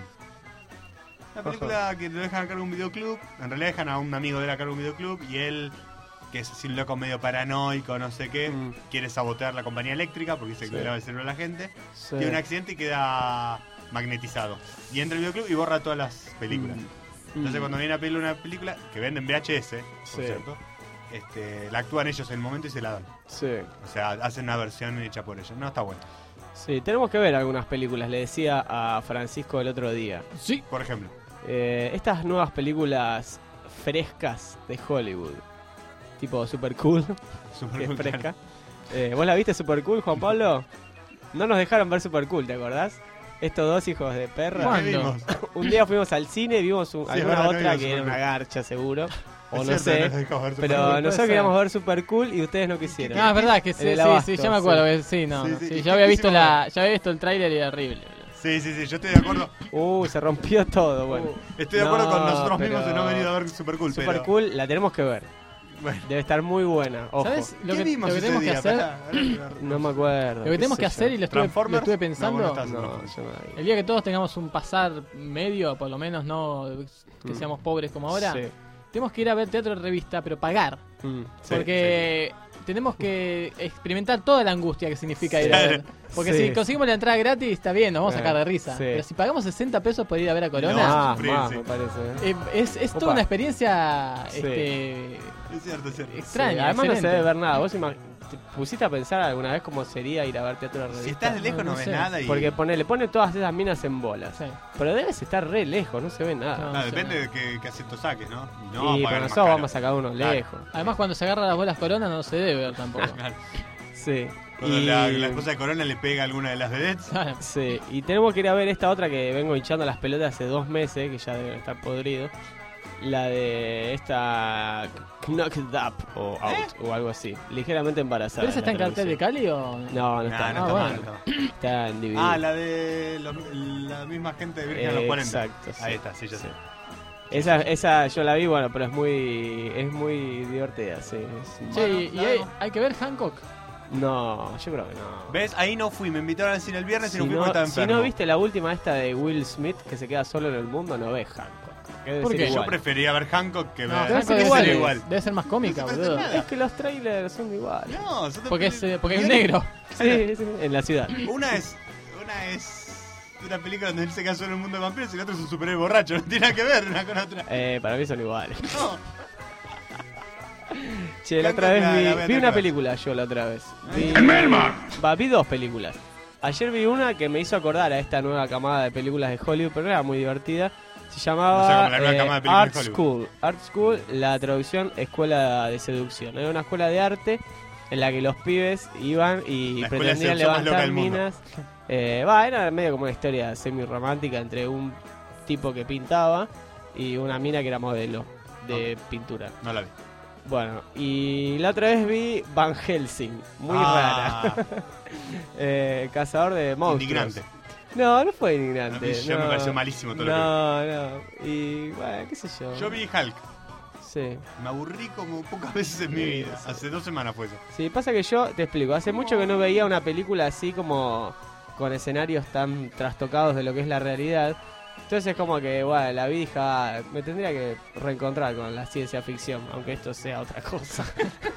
Speaker 5: Una película que lo dejan a cargo de un videoclub. En realidad dejan a un amigo de él a cargo de un videoclub y él, que es así un loco medio paranoico, no sé qué,
Speaker 10: Mm.
Speaker 5: quiere sabotear la compañía eléctrica porque dice que
Speaker 10: Sí.
Speaker 5: le lava el cerebro a la gente.
Speaker 10: Sí.
Speaker 5: Tiene un accidente y queda magnetizado. Y entra al videoclub y borra todas las películas.
Speaker 10: Mm.
Speaker 5: Entonces
Speaker 10: Mm.
Speaker 5: cuando viene a pedirle una película, que venden V H S, por
Speaker 10: Sí.
Speaker 5: cierto, este, la actúan ellos en el momento y se la dan.
Speaker 10: Sí.
Speaker 5: O sea, hacen una versión hecha por ellos. No, está bueno.
Speaker 10: Sí, tenemos que ver algunas películas. Le decía a Francisco el otro día.
Speaker 4: Sí.
Speaker 5: Por ejemplo.
Speaker 10: Eh, estas nuevas películas frescas de Hollywood. Tipo Super Cool.
Speaker 5: Super
Speaker 10: que es
Speaker 5: Cool,
Speaker 10: fresca. Eh, ¿Vos la viste Super Cool, Juan Pablo? No nos dejaron ver Super Cool, ¿te acordás? Estos dos hijos de perra.
Speaker 4: ¿Cuándo?
Speaker 5: ¿Qué vimos?
Speaker 10: Un día fuimos al cine, vimos un-
Speaker 5: Sí,
Speaker 10: alguna
Speaker 5: verdad, no
Speaker 10: otra
Speaker 5: vimos
Speaker 10: que era
Speaker 5: Super
Speaker 10: una
Speaker 5: Cool.
Speaker 10: garcha seguro. O
Speaker 5: Es
Speaker 10: no
Speaker 5: cierto,
Speaker 10: sé.
Speaker 5: nos dejamos ver Super
Speaker 10: Pero
Speaker 5: Cool.
Speaker 10: nosotros
Speaker 4: Puede
Speaker 10: queríamos
Speaker 4: ser.
Speaker 10: ver Super Cool y ustedes no quisieron.
Speaker 4: Ah, es verdad que
Speaker 10: En
Speaker 4: sí,
Speaker 10: el
Speaker 4: sí,
Speaker 10: abasto,
Speaker 4: sí, ya me acuerdo.
Speaker 10: sí.
Speaker 4: que Sí, no,
Speaker 5: Sí,
Speaker 4: no,
Speaker 5: sí.
Speaker 4: sí,
Speaker 5: ¿Y
Speaker 4: ya
Speaker 5: qué
Speaker 4: había visto
Speaker 5: quisimos
Speaker 4: la, ya había visto el tráiler y era horrible.
Speaker 5: Sí, sí, sí, yo estoy de acuerdo.
Speaker 10: Uh, se rompió todo, bueno.
Speaker 5: Estoy de acuerdo
Speaker 10: No,
Speaker 5: con nosotros mismos de no
Speaker 10: pero-
Speaker 5: haber ido a ver Super Cool.
Speaker 10: Super
Speaker 5: pero...
Speaker 10: Cool la tenemos que ver.
Speaker 5: Bueno.
Speaker 10: Debe estar muy buena. Ojo.
Speaker 4: ¿Sabes lo
Speaker 5: ¿Qué
Speaker 4: que,
Speaker 5: vimos
Speaker 4: lo que
Speaker 5: ese
Speaker 4: tenemos que
Speaker 5: día?
Speaker 4: hacer?
Speaker 5: Pará, ahora que me-
Speaker 10: No me acuerdo.
Speaker 4: Lo que
Speaker 10: qué
Speaker 4: tenemos
Speaker 10: sé
Speaker 4: que hacer,
Speaker 10: yo.
Speaker 4: y lo estuve, lo
Speaker 5: ¿Transformers?
Speaker 4: estuve
Speaker 5: No,
Speaker 4: pensando,
Speaker 5: vos no estás.
Speaker 10: No, yo no la vi.
Speaker 4: el día que todos tengamos un pasar medio, por lo menos no que
Speaker 10: Mm.
Speaker 4: seamos pobres como ahora,
Speaker 10: Sí.
Speaker 4: tenemos que ir a ver teatro de revista, pero pagar.
Speaker 10: Mm.
Speaker 5: Sí,
Speaker 4: Porque tenemos que experimentar toda la angustia que significa ir a
Speaker 5: Claro.
Speaker 4: ver. Porque
Speaker 10: Sí.
Speaker 4: si conseguimos la entrada gratis, está bien, nos vamos a sacar de risa.
Speaker 10: Sí.
Speaker 4: Pero si pagamos sesenta pesos por ir a ver a Corona,
Speaker 10: Más,
Speaker 5: sufrir,
Speaker 10: más,
Speaker 5: sí.
Speaker 10: me parece. ¿eh?
Speaker 4: eh, es, es toda
Speaker 10: Opa.
Speaker 4: una experiencia
Speaker 10: Sí.
Speaker 4: este,
Speaker 5: Es cierto, es cierto.
Speaker 10: Sí,
Speaker 4: extraña.
Speaker 10: además no se
Speaker 4: excelente.
Speaker 10: debe ver nada. ¿Vos ima- te pusiste a pensar alguna vez cómo sería ir a ver teatro de revista?
Speaker 5: Si estás de lejos
Speaker 4: No,
Speaker 5: no,
Speaker 4: no
Speaker 5: ves
Speaker 4: sé.
Speaker 5: nada y...
Speaker 10: Porque pone, le pone todas esas minas en bolas.
Speaker 4: Sí.
Speaker 10: Pero debes estar re lejos, no se ve nada.
Speaker 4: No.
Speaker 5: No,
Speaker 4: sé.
Speaker 5: depende de qué, qué asiento saques, ¿no? Y no
Speaker 10: y
Speaker 5: vamos a
Speaker 10: pero
Speaker 5: pagar más
Speaker 10: nosotros
Speaker 5: caro.
Speaker 10: vamos a sacar uno
Speaker 5: Claro.
Speaker 10: lejos.
Speaker 4: Además, cuando se agarra las bolas Corona no se debe ver tampoco.
Speaker 5: Claro.
Speaker 10: Sí.
Speaker 5: Cuando
Speaker 10: Y,
Speaker 5: la, la esposa de Corona le pega a alguna de las vedettes.
Speaker 4: Claro.
Speaker 10: sí. Y tenemos que ir a ver esta otra que vengo hinchando las pelotas hace dos meses, que ya deben estar podridos. La de esta Knocked Up o Out o algo así. Ligeramente embarazada.
Speaker 4: ¿Pero esa está en
Speaker 10: la
Speaker 4: cartel de
Speaker 10: traducción.
Speaker 4: Cali o...?
Speaker 10: No, no
Speaker 5: Nah,
Speaker 10: está.
Speaker 5: no
Speaker 4: Ah,
Speaker 5: está
Speaker 4: bueno.
Speaker 5: mal, no está mal.
Speaker 10: Está en D V D.
Speaker 5: Ah, la de los- la misma gente de Virgen a los cuarenta.
Speaker 10: Exacto, sí.
Speaker 5: Ahí está, sí, ya sé.
Speaker 10: Esa, esa yo la vi, bueno, pero es muy es muy divertida, sí. es-
Speaker 4: Che, y,
Speaker 5: Bueno,
Speaker 4: y hay,
Speaker 5: no.
Speaker 4: hay que ver Hancock.
Speaker 10: No, yo creo que no.
Speaker 5: ¿Ves? Ahí no fui, me invitaron al cine el viernes
Speaker 10: Si
Speaker 5: y no fui
Speaker 10: no,
Speaker 5: porque estaba
Speaker 10: si
Speaker 5: enfermo.
Speaker 10: no viste la última esta de Will Smith que se queda solo en el mundo, no ves Hancock. Que debe
Speaker 4: ¿Por
Speaker 10: ser
Speaker 4: qué?
Speaker 5: Yo
Speaker 10: igual.
Speaker 5: prefería ver Hancock que
Speaker 4: No,
Speaker 5: ver...
Speaker 10: debe
Speaker 4: Hancock
Speaker 10: ser
Speaker 4: debe
Speaker 10: igual.
Speaker 4: ser,
Speaker 5: igual.
Speaker 4: debe ser más cómica,
Speaker 5: No se parece
Speaker 4: boludo.
Speaker 5: nada.
Speaker 10: Es que los trailers son iguales.
Speaker 5: No, son de
Speaker 4: Porque es,
Speaker 5: peli-
Speaker 4: eh, porque es un negro.
Speaker 10: Sí, sí, en la ciudad.
Speaker 5: Una es... Una es... Una película donde él se queda solo en un mundo de vampiros y el otro es un superhéroe borracho. No tiene nada que ver una con otra.
Speaker 10: Eh, para mí son iguales.
Speaker 5: No.
Speaker 10: Che, la
Speaker 5: Hancock
Speaker 10: otra vez
Speaker 5: la-
Speaker 10: vi,
Speaker 5: la voy a
Speaker 10: vi una
Speaker 5: tratar.
Speaker 10: película yo la otra vez. Vi,
Speaker 3: ¡En Melbourne!
Speaker 10: va, vi dos películas. Ayer vi una que me hizo acordar a esta nueva camada de películas de Hollywood, pero era muy divertida. Se llamaba
Speaker 5: O sea, como la nueva
Speaker 10: eh,
Speaker 5: camada de películas
Speaker 10: Art
Speaker 5: de Hollywood.
Speaker 10: School. Art School, la traducción escuela de seducción. Era una escuela de arte en la que los pibes iban y
Speaker 5: La escuela de
Speaker 10: pretendían
Speaker 5: seducción más loca
Speaker 10: levantar
Speaker 5: del mundo.
Speaker 10: minas. Eh, Va, era medio como una historia semi-romántica entre un tipo que pintaba y una mina que era modelo de pintura.
Speaker 5: No la vi.
Speaker 10: Bueno, y la otra vez vi Van Helsing, muy
Speaker 5: Ah.
Speaker 10: rara. eh, cazador de monstruos.
Speaker 5: Indignante.
Speaker 10: No, no fue indignante.
Speaker 5: A mí ya
Speaker 10: no.
Speaker 5: me pareció malísimo todo lo que
Speaker 10: No, no. Y bueno, qué sé yo.
Speaker 5: Yo vi Hulk.
Speaker 10: Sí.
Speaker 5: Me aburrí como pocas veces en mi vida. Hace dos semanas fue eso.
Speaker 10: Sí, pasa que yo, te explico, hace mucho que no veía una película así como con escenarios tan trastocados de lo que es la realidad. Entonces como que, bueno, la vi y dije, ah, me tendría que reencontrar con la ciencia ficción, aunque esto sea otra cosa.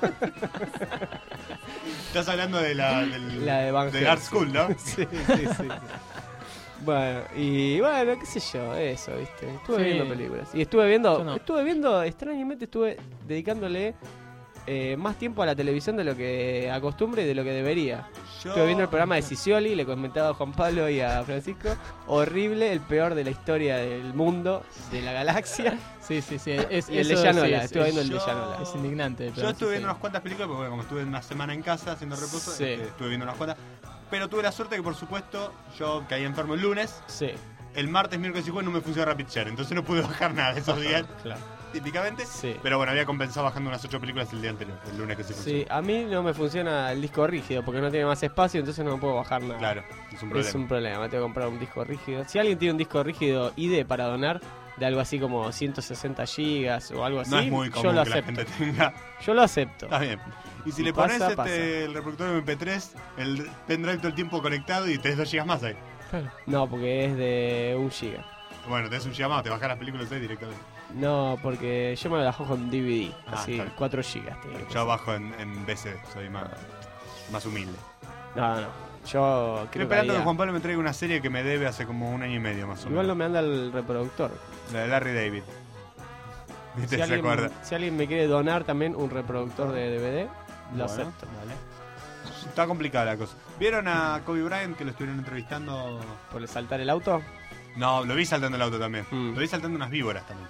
Speaker 5: Estás hablando de la, del,
Speaker 10: La de Van
Speaker 5: de Art
Speaker 10: Helsing.
Speaker 5: School, ¿no?
Speaker 10: Sí, sí, sí. Bueno, y bueno, qué sé yo, eso, ¿viste? Estuve
Speaker 4: Sí.
Speaker 10: viendo películas. Y estuve viendo,
Speaker 4: Yo no.
Speaker 10: estuve viendo, extrañamente estuve dedicándole eh, más tiempo a la televisión de lo que acostumbre y de lo que debería.
Speaker 5: Yo-
Speaker 10: Estuve viendo el programa de Sicioli, le comentaba a Juan Pablo y a Francisco. Horrible, el peor de la historia del mundo, de la galaxia.
Speaker 4: Sí, sí, sí. Es,
Speaker 10: Y el de
Speaker 4: eso
Speaker 10: Llanola,
Speaker 4: sí, es-
Speaker 10: estuve viendo el de
Speaker 5: yo-
Speaker 10: Llanola.
Speaker 4: Es indignante. pero
Speaker 5: Yo estuve
Speaker 4: sí,
Speaker 5: viendo
Speaker 4: sí.
Speaker 5: unas cuantas películas, porque bueno, como estuve una semana en casa haciendo reposo,
Speaker 10: Sí.
Speaker 5: este, estuve viendo unas cuantas. Pero tuve la suerte que, por supuesto, yo caí enfermo el lunes.
Speaker 10: Sí.
Speaker 5: El martes, miércoles y jueves no me funcionó Rapid Share, entonces no pude bajar nada esos días,
Speaker 10: Claro.
Speaker 5: típicamente.
Speaker 10: Sí.
Speaker 5: Pero bueno, había compensado bajando unas ocho películas el día anterior, el lunes que se funcionó.
Speaker 10: Sí, a mí no me funciona el disco rígido porque no tiene más espacio, entonces no me puedo bajar nada.
Speaker 5: Claro, es un problema.
Speaker 10: Es un problema, tengo que comprar un disco rígido. Si alguien tiene un disco rígido I D para donar, de algo así como ciento sesenta gigas o algo así,
Speaker 5: No es muy
Speaker 10: yo
Speaker 5: común
Speaker 10: lo
Speaker 5: que la
Speaker 10: acepto.
Speaker 5: gente tenga.
Speaker 10: Yo lo acepto.
Speaker 5: Está bien. Y si
Speaker 10: Y
Speaker 5: le pones
Speaker 10: pasa,
Speaker 5: este,
Speaker 10: pasa.
Speaker 5: el reproductor M P tres, el pendrive todo el tiempo conectado y tenés dos gigas más ahí.
Speaker 10: No, porque es de un giga.
Speaker 5: Bueno, tenés un giga más, te bajás las películas ahí directamente.
Speaker 10: No, porque yo me lo bajo con D V D,
Speaker 5: Ah,
Speaker 10: así
Speaker 5: está bien.
Speaker 10: cuatro gigas. tiene que
Speaker 5: Yo bajo en, en B C D, soy más, más humilde.
Speaker 10: ser. No, no. Yo
Speaker 5: Estoy
Speaker 10: creo
Speaker 5: esperando
Speaker 10: que
Speaker 5: que
Speaker 10: haría-
Speaker 5: Juan Pablo me traiga una serie que me debe hace como un año y medio más o
Speaker 10: Igual no
Speaker 5: menos.
Speaker 10: me anda el reproductor.
Speaker 5: La de Larry David. ¿Viste?
Speaker 10: Si
Speaker 5: ¿Se
Speaker 10: alguien,
Speaker 5: acuerda?
Speaker 10: si alguien me quiere donar también un reproductor de D V D, lo
Speaker 5: Bueno,
Speaker 10: acepto.
Speaker 5: Está complicada la cosa. ¿Vieron a Kobe Bryant que lo estuvieron entrevistando?
Speaker 10: ¿Por el saltar el auto?
Speaker 5: No, lo vi saltando el auto también.
Speaker 10: Mm.
Speaker 5: Lo vi saltando unas víboras también.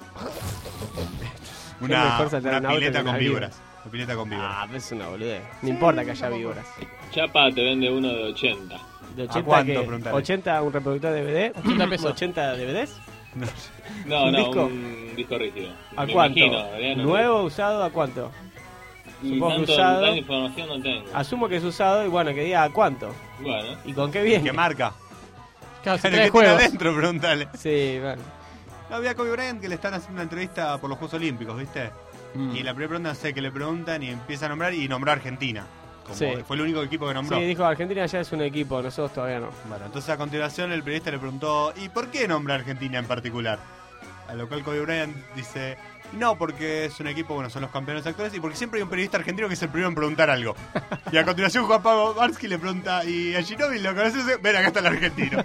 Speaker 10: Es
Speaker 5: Una,
Speaker 10: mejor saltar
Speaker 5: una
Speaker 10: un auto
Speaker 5: pileta
Speaker 10: que
Speaker 5: con
Speaker 10: unas
Speaker 5: víboras. Una pileta con víboras.
Speaker 10: Ah, pero es una boludez. No importa que haya víboras.
Speaker 6: Chapa te vende uno de ochenta.
Speaker 10: ¿De ochenta
Speaker 5: cuánto?
Speaker 10: qué?
Speaker 5: Preguntale.
Speaker 10: ¿ochenta un reproductor de D V D?
Speaker 4: ochenta pesos.
Speaker 10: ¿ochenta D V Ds?
Speaker 6: No,
Speaker 10: ¿Un
Speaker 6: no,
Speaker 10: disco?
Speaker 6: un disco rígido.
Speaker 10: ¿A
Speaker 6: Me
Speaker 10: cuánto?
Speaker 6: imagino, en realidad no
Speaker 10: ¿Nuevo, usado, a cuánto?
Speaker 6: sé. Y
Speaker 10: Supongo que
Speaker 6: tanto,
Speaker 10: usado.
Speaker 6: tanta información no tengo.
Speaker 10: Asumo que es usado y bueno, que diga a cuánto.
Speaker 6: Bueno.
Speaker 10: ¿Y con qué bien?
Speaker 5: ¿Qué marca?
Speaker 4: Claro, si
Speaker 5: Claro,
Speaker 4: trae
Speaker 5: ¿qué tiene
Speaker 4: juegos.
Speaker 5: adentro? Preguntale.
Speaker 10: Sí, bueno.
Speaker 5: No, había Kobe Bryant que le están haciendo una entrevista por los Juegos Olímpicos, ¿viste?
Speaker 10: Mm.
Speaker 5: Y la primera pregunta, no sé, que le preguntan y empieza a nombrar y nombró a Argentina. Como
Speaker 10: Sí.
Speaker 5: Fue el único equipo que nombró.
Speaker 10: Sí, dijo Argentina ya es un equipo, nosotros todavía no.
Speaker 5: Bueno, entonces a continuación el periodista le preguntó, ¿y por qué nombra a Argentina en particular? A lo cual Kobe Bryant dice, no, porque es un equipo, bueno, son los campeones actuales y porque siempre hay un periodista argentino que es el primero en preguntar algo. Y a continuación Juan Pablo Barsky le pregunta, ¿y a Ginóbili lo conoces? Ven, acá está el argentino.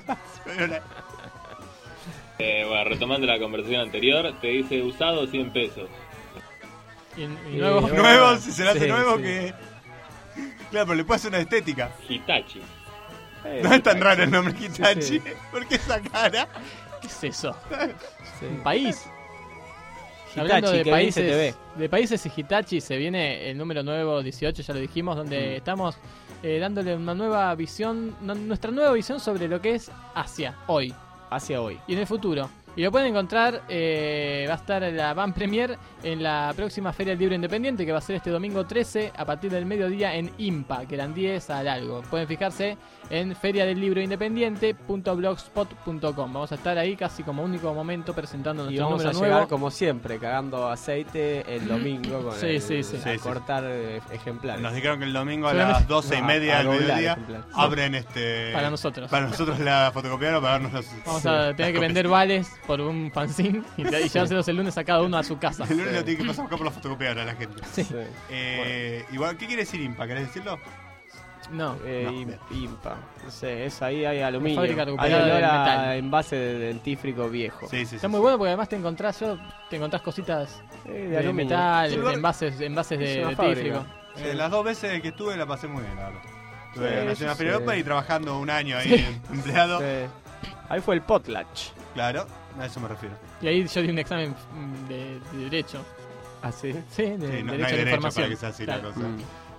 Speaker 6: Eh, bueno, retomando la conversación anterior, te dice usado cien pesos.
Speaker 4: Y, y
Speaker 10: Y
Speaker 4: nuevo.
Speaker 10: nuevo.
Speaker 5: Nuevo, si se le hace
Speaker 10: Sí,
Speaker 5: nuevo
Speaker 10: sí.
Speaker 5: que... Claro, pero le puede hacer una estética.
Speaker 6: Hitachi.
Speaker 10: Eh,
Speaker 5: No es tan raro el nombre Hitachi.
Speaker 10: Sí, sí.
Speaker 5: ¿Por qué esa cara?
Speaker 4: ¿Qué es eso?
Speaker 10: Sí.
Speaker 4: ¿Un país?
Speaker 10: Hitachi,
Speaker 4: Hablando de
Speaker 10: que bien se te ve.
Speaker 4: países, de países y Hitachi, se viene el número nuevo dieciocho, ya lo dijimos, donde estamos eh, dándole una nueva visión, no- nuestra nueva visión sobre lo que es Asia hoy
Speaker 10: Hacia hoy.
Speaker 4: y en el futuro. Y lo pueden encontrar, eh, va a estar la Van Premier en la próxima Feria del Libro Independiente, que va a ser este domingo trece a partir del mediodía en IMPA, que eran diez al algo. Pueden fijarse en feria del libro independiente punto blogspot punto com. Vamos a estar ahí casi como único momento presentando
Speaker 10: Y
Speaker 4: nuestro
Speaker 10: vamos a
Speaker 4: número
Speaker 10: llegar
Speaker 4: nuevo.
Speaker 10: como siempre, cagando aceite el domingo con
Speaker 4: Sí,
Speaker 10: el,
Speaker 4: sí, sí.
Speaker 10: a
Speaker 5: Sí, sí.
Speaker 10: cortar eh, ejemplares.
Speaker 5: Nos dijeron que el domingo a
Speaker 4: Solamente-
Speaker 5: las doce y
Speaker 10: No,
Speaker 5: media
Speaker 10: a
Speaker 5: del
Speaker 10: doblar
Speaker 5: mediodía
Speaker 10: ejemplares.
Speaker 5: abren este...
Speaker 4: Para nosotros.
Speaker 5: Para nosotros la fotocopiadora para darnos los...
Speaker 4: Vamos a tener que
Speaker 5: las
Speaker 4: vender vales por un fanzine y, y llevárselos el lunes a cada uno a su casa.
Speaker 5: El lunes lo tiene que pasar a buscar por la fotocopiadora la gente.
Speaker 4: Sí.
Speaker 10: Sí.
Speaker 5: Eh, Igual, ¿qué quiere decir IMPA? ¿Querés decirlo?
Speaker 4: No.
Speaker 10: Eh,
Speaker 5: No,
Speaker 10: im-
Speaker 5: bien.
Speaker 10: impa. No sé, es ahí hay aluminio.
Speaker 4: fábrica
Speaker 10: Hay
Speaker 4: recuperada
Speaker 10: olor
Speaker 4: del
Speaker 10: a
Speaker 4: metal.
Speaker 10: envase de dentífrico viejo.
Speaker 5: Sí, sí, sí.
Speaker 4: Está muy bueno porque además te encontrás, yo, te encontrás cositas
Speaker 10: Eh, de,
Speaker 4: de,
Speaker 10: aluminio.
Speaker 4: metal,
Speaker 5: Sí,
Speaker 4: de
Speaker 5: lugar-
Speaker 4: envases, envases
Speaker 10: es
Speaker 4: de,
Speaker 10: una
Speaker 4: de
Speaker 10: fábrica.
Speaker 4: tífrico.
Speaker 5: Eh, las dos veces que estuve la pasé muy bien, la verdad. Estuve
Speaker 10: Sí,
Speaker 5: en la
Speaker 10: eso
Speaker 5: Feria
Speaker 10: sí.
Speaker 5: Europa y trabajando un año ahí
Speaker 4: Sí.
Speaker 5: empleado.
Speaker 10: Sí. Ahí fue el potlatch.
Speaker 5: Claro, a eso me refiero.
Speaker 4: Y ahí yo di un examen mm, de, de derecho.
Speaker 10: ¿Ah, sí?
Speaker 4: Sí, de
Speaker 5: Sí, no, no
Speaker 4: derecho
Speaker 5: hay
Speaker 4: a la
Speaker 5: derecho
Speaker 4: información.
Speaker 5: para que sea así
Speaker 4: Claro.
Speaker 5: la cosa.
Speaker 10: Mm.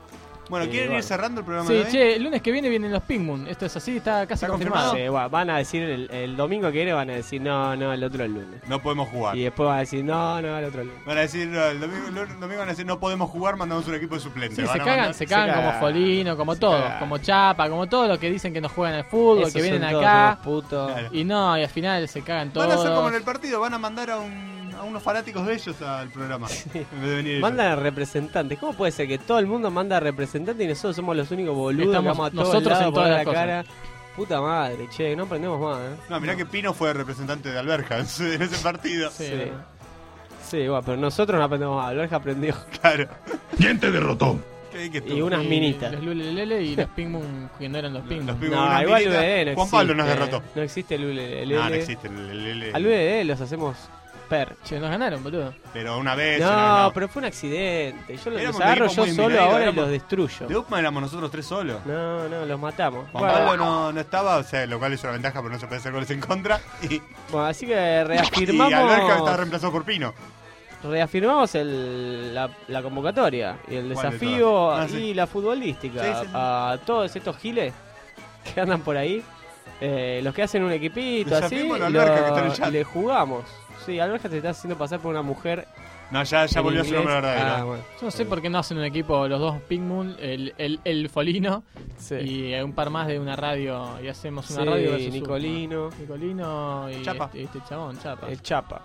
Speaker 5: Bueno,
Speaker 10: Sí,
Speaker 5: ¿quieren
Speaker 10: bueno.
Speaker 5: ir cerrando el programa
Speaker 4: Sí,
Speaker 5: de hoy?
Speaker 4: che, el lunes que viene vienen los Pingmoon. Esto es así, está casi
Speaker 5: ¿Está
Speaker 4: confirmado.
Speaker 5: confirmado?
Speaker 10: Sí, bueno, van a decir el, el domingo que viene, van a decir no, no, el otro el lunes.
Speaker 5: No podemos jugar.
Speaker 10: Y después van a decir no, no, el otro el lunes.
Speaker 5: Van a decir, no, el domingo, el domingo van a decir, no podemos jugar, mandamos un equipo de suplentes.
Speaker 4: Sí,
Speaker 5: Van
Speaker 4: se
Speaker 5: a
Speaker 4: cagan,
Speaker 5: mandar-
Speaker 4: se cagan
Speaker 10: se
Speaker 4: como
Speaker 10: cagan.
Speaker 4: Folino, como
Speaker 10: Se
Speaker 4: todo,
Speaker 10: cagan.
Speaker 4: como Chapa, como todos los que dicen que no juegan al fútbol,
Speaker 10: Esos
Speaker 4: que vienen
Speaker 10: son todos
Speaker 4: acá.
Speaker 10: unos putos.
Speaker 5: Claro.
Speaker 4: Y no, y al final se cagan todos.
Speaker 5: Van a hacer como en el partido, van a mandar a, un, a unos fanáticos de ellos al programa. En vez de venir ellos.
Speaker 10: Mandan a representantes. ¿Cómo puede ser que todo el mundo manda a representantes y nosotros somos los únicos boludos
Speaker 4: Estamos
Speaker 10: que vamos a todos
Speaker 4: nosotros
Speaker 10: lados
Speaker 4: en
Speaker 10: por
Speaker 4: todas
Speaker 10: la
Speaker 4: las cosas.
Speaker 10: cara? Puta madre, che, no aprendemos más, ¿eh?
Speaker 5: No, mirá que Pino fue representante de Alberja en ese en ese partido.
Speaker 4: Sí,
Speaker 10: Sí. Sí, bueno, pero nosotros no aprendemos más. Alberja aprendió.
Speaker 5: Claro.
Speaker 3: ¿Quién te derrotó?
Speaker 5: ¿Qué- qué
Speaker 10: Y
Speaker 5: estuvo?
Speaker 10: unas
Speaker 4: Y
Speaker 10: minitas.
Speaker 4: Los Lulelele y los Pingmoon que no eran los Pingmoon.
Speaker 5: Los Pingmoon.
Speaker 10: No,
Speaker 5: unas
Speaker 10: igual
Speaker 5: minitas.
Speaker 10: U D no
Speaker 5: Juan Pablo nos
Speaker 10: existe.
Speaker 5: derrotó.
Speaker 10: No existe el U D L.
Speaker 5: No, no existe. el- el- el-
Speaker 10: Al U D L los hacemos per.
Speaker 4: Che, nos ganaron, boludo.
Speaker 5: Pero una vez.
Speaker 10: No,
Speaker 5: una vez
Speaker 10: pero fue un accidente. Yo los,
Speaker 5: Éramos
Speaker 10: los
Speaker 5: un
Speaker 10: agarro
Speaker 5: equipo
Speaker 10: yo
Speaker 5: muy
Speaker 10: solo
Speaker 5: minero,
Speaker 10: ahora y
Speaker 5: éramos-
Speaker 10: los destruyo.
Speaker 5: De Upma éramos nosotros tres solos.
Speaker 10: No, no, los matamos.
Speaker 5: Juan
Speaker 10: Bueno,
Speaker 5: Pablo no, no estaba, o sea, lo cual es una ventaja, pero no se puede hacer goles en contra. Y,
Speaker 10: bueno, así que
Speaker 5: y Alberja
Speaker 10: reafirmamos
Speaker 5: estaba reemplazado por Pino.
Speaker 10: reafirmamos el, la, la convocatoria y el
Speaker 5: ¿Cuál de
Speaker 10: desafío
Speaker 5: todas? Ah,
Speaker 10: y
Speaker 5: sí.
Speaker 10: la futbolística
Speaker 5: Sí, sí, sí.
Speaker 10: a todos estos giles que andan por ahí, eh, los que hacen un equipito así,
Speaker 5: Desafiemos a
Speaker 10: lo-
Speaker 5: Alberja, que está en el chat.
Speaker 10: y le jugamos. Sí, Alberja se está haciendo pasar por una mujer.
Speaker 5: No, ya, ya
Speaker 10: en
Speaker 5: volvió a su
Speaker 10: inglés.
Speaker 5: nombre verdadero.
Speaker 10: Ah, bueno.
Speaker 4: Yo no sé por qué no hacen un equipo los dos Pingmoon, el, el, el Folino
Speaker 10: Sí.
Speaker 4: y un par más de una radio. Y hacemos una
Speaker 10: Sí,
Speaker 4: radio versus
Speaker 10: Nicolino.
Speaker 4: Upma. Nicolino y
Speaker 5: Chapa.
Speaker 4: Este, este chabón, Chapa.
Speaker 10: El Chapa.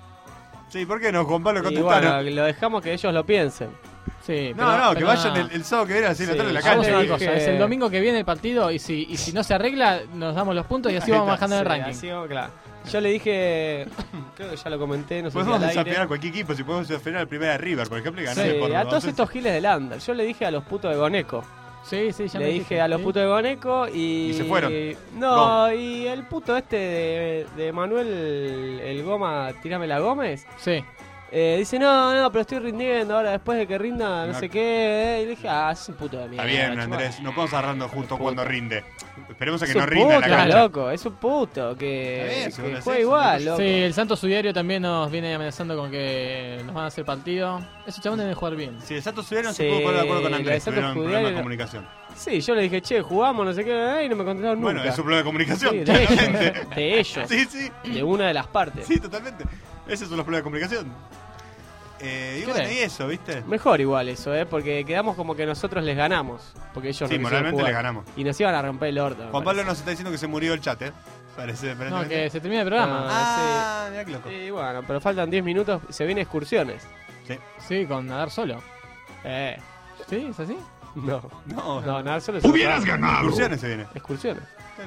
Speaker 5: Sí, ¿por qué no? Juan Pablo
Speaker 10: Y
Speaker 5: contestaron.
Speaker 10: bueno, lo dejamos que ellos lo piensen.
Speaker 4: Sí,
Speaker 5: no,
Speaker 4: pero-
Speaker 5: no, que
Speaker 4: pero
Speaker 5: vayan
Speaker 4: nada.
Speaker 5: el, el sábado que viene así la
Speaker 10: Sí,
Speaker 5: tarde en la
Speaker 4: Hagamos
Speaker 5: cancha.
Speaker 4: una
Speaker 10: le
Speaker 4: cosa,
Speaker 10: dije-
Speaker 4: es el domingo que viene el partido y si, y si no se arregla, nos damos los puntos y así
Speaker 5: Ahí
Speaker 4: vamos
Speaker 5: está,
Speaker 4: bajando en el
Speaker 10: Sí,
Speaker 4: ranking.
Speaker 10: así vamos, claro. Yo le dije, creo que ya lo comenté, no sé si
Speaker 5: Podemos
Speaker 10: al aire.
Speaker 5: desafiar a cualquier equipo, si podemos desafiar al primera de River, por ejemplo, y ganarle
Speaker 10: Sí,
Speaker 5: por
Speaker 10: a todos
Speaker 5: doce.
Speaker 10: estos giles del under. Yo le dije a los putos de Goneco.
Speaker 4: Sí, sí, ya
Speaker 10: Le
Speaker 4: me
Speaker 10: dije
Speaker 4: dijiste,
Speaker 10: a los
Speaker 4: sí.
Speaker 10: putos de Goneco y...
Speaker 5: Y se fueron.
Speaker 10: No, y el puto este de, de Manuel, el Goma, Tírame la Gómez,
Speaker 4: Sí.
Speaker 10: eh, dice, no, no, pero estoy rindiendo ahora después de que rinda, no,
Speaker 5: No.
Speaker 10: sé qué. eh, Y le dije, ah, es un puto de mierda.
Speaker 5: Está bien,
Speaker 10: chaval.
Speaker 5: Andrés, no podemos agarrarnos justo
Speaker 10: Puto.
Speaker 5: cuando rinde. Esperemos a que
Speaker 10: Es
Speaker 5: no
Speaker 10: un
Speaker 5: rinda en la
Speaker 10: puto,
Speaker 5: cancha.
Speaker 10: loco, es un puto, que,
Speaker 5: Está bien, si
Speaker 10: que
Speaker 5: vos lo
Speaker 10: juega
Speaker 5: decís,
Speaker 10: igual,
Speaker 5: son
Speaker 10: loco.
Speaker 4: Sí, el Santos Sudiario también nos viene amenazando con que nos van a hacer partido. Esos chabones deben jugar bien.
Speaker 5: Si el Santos Sudiario no
Speaker 10: Sí,
Speaker 5: se pudo poner de acuerdo con
Speaker 10: lo de
Speaker 5: Andrés,
Speaker 10: Santos
Speaker 5: tuvieron
Speaker 10: Sudiario
Speaker 5: problemas de
Speaker 10: no-
Speaker 5: comunicación.
Speaker 10: Sí, yo le dije, che, jugamos, no sé qué, y no me contestaron nunca.
Speaker 5: Bueno, es un problema de comunicación,
Speaker 10: Sí, de ellos,
Speaker 5: claramente.
Speaker 10: de ellos,
Speaker 5: Sí, sí,
Speaker 10: de una de las partes.
Speaker 5: sí, totalmente. Esos son los problemas de comunicación. Eh, y
Speaker 4: ¿Qué
Speaker 5: bueno,
Speaker 4: ves?
Speaker 5: y eso, ¿viste?
Speaker 10: Mejor igual eso, ¿eh? Porque quedamos como que nosotros les ganamos. Porque ellos
Speaker 5: Sí,
Speaker 10: no quisieron
Speaker 5: moralmente
Speaker 10: jugar.
Speaker 5: les ganamos.
Speaker 10: Y nos iban a romper el orto. me
Speaker 5: Juan Pablo
Speaker 10: parece.
Speaker 5: nos está diciendo que se murió el chat, ¿eh? Parece,
Speaker 4: No,
Speaker 5: aparentemente.
Speaker 4: que se termina el programa.
Speaker 5: Ah, mirá qué loco.
Speaker 10: Y bueno, pero faltan diez minutos. Se vienen excursiones.
Speaker 5: Sí.
Speaker 4: Sí, con nadar solo.
Speaker 10: Eh,
Speaker 4: ¿Sí? ¿Es así?
Speaker 10: no.
Speaker 5: No,
Speaker 10: No, nada, solo es
Speaker 3: ¡Hubieras
Speaker 10: otra-
Speaker 3: ganado!
Speaker 5: excursiones se viene.
Speaker 10: Excursiones.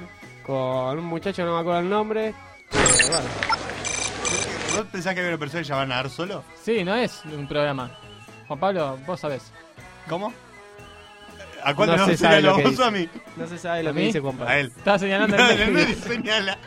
Speaker 10: Con un muchacho, no me acuerdo el nombre. Eh, bueno.
Speaker 5: ¿Vos pensás que había una persona que ya va a nadar solo?
Speaker 4: Sí, no es un programa. Juan Pablo, vos sabés.
Speaker 5: ¿Cómo? ¿A cuál
Speaker 10: No
Speaker 5: de los
Speaker 10: se
Speaker 5: dos
Speaker 10: sabe
Speaker 5: sería
Speaker 10: lo que
Speaker 5: vos
Speaker 10: dice.
Speaker 5: o a mí?
Speaker 10: No se sabe lo
Speaker 4: ¿A
Speaker 10: que
Speaker 4: mí?
Speaker 10: dice Juan Pablo.
Speaker 5: A él.
Speaker 4: Estaba señalando
Speaker 5: No,
Speaker 4: el
Speaker 5: en el
Speaker 4: medio.
Speaker 5: medio señala.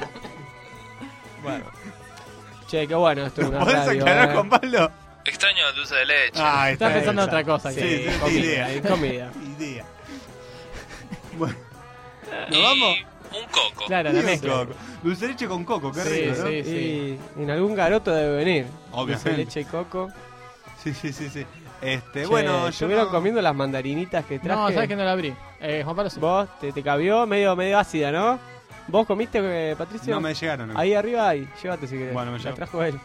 Speaker 10: Bueno. Che, qué bueno esto es una
Speaker 5: ¿Podés
Speaker 10: radio.
Speaker 5: aclarar,
Speaker 10: eh.
Speaker 5: Juan Pablo?
Speaker 1: Extraño el dulce de leche.
Speaker 5: Ah, ahí está.
Speaker 4: Estás pensando en
Speaker 5: esa.
Speaker 4: otra cosa.
Speaker 10: Sí,
Speaker 5: Sí, sí,
Speaker 10: comida,
Speaker 5: idea.
Speaker 10: y comida.
Speaker 5: Idea. Bueno. ¿Nos
Speaker 1: Y
Speaker 5: vamos?
Speaker 1: un coco.
Speaker 4: Claro, la
Speaker 5: Sí,
Speaker 4: mezcla.
Speaker 5: coco. Dulce de leche con coco, qué
Speaker 4: Sí,
Speaker 5: rico, ¿no?
Speaker 4: sí, sí.
Speaker 10: Y en algún garoto debe venir.
Speaker 5: Obviamente.
Speaker 10: Dulce, leche y coco.
Speaker 5: Sí, sí, sí, sí. Este,
Speaker 10: Che,
Speaker 5: bueno, yo
Speaker 10: ¿estuvieron
Speaker 5: no-
Speaker 10: comiendo las mandarinitas que traje?
Speaker 4: No, sabes que no la abrí. Eh, Juan Pablo sí.
Speaker 10: Vos te, te cabió medio medio ácida, ¿no? ¿Vos comiste, eh, Patricio?
Speaker 5: no me llegaron. no.
Speaker 10: Ahí arriba hay, llévate si querés.
Speaker 5: Bueno, me
Speaker 10: la
Speaker 5: llevo.
Speaker 10: trajo él.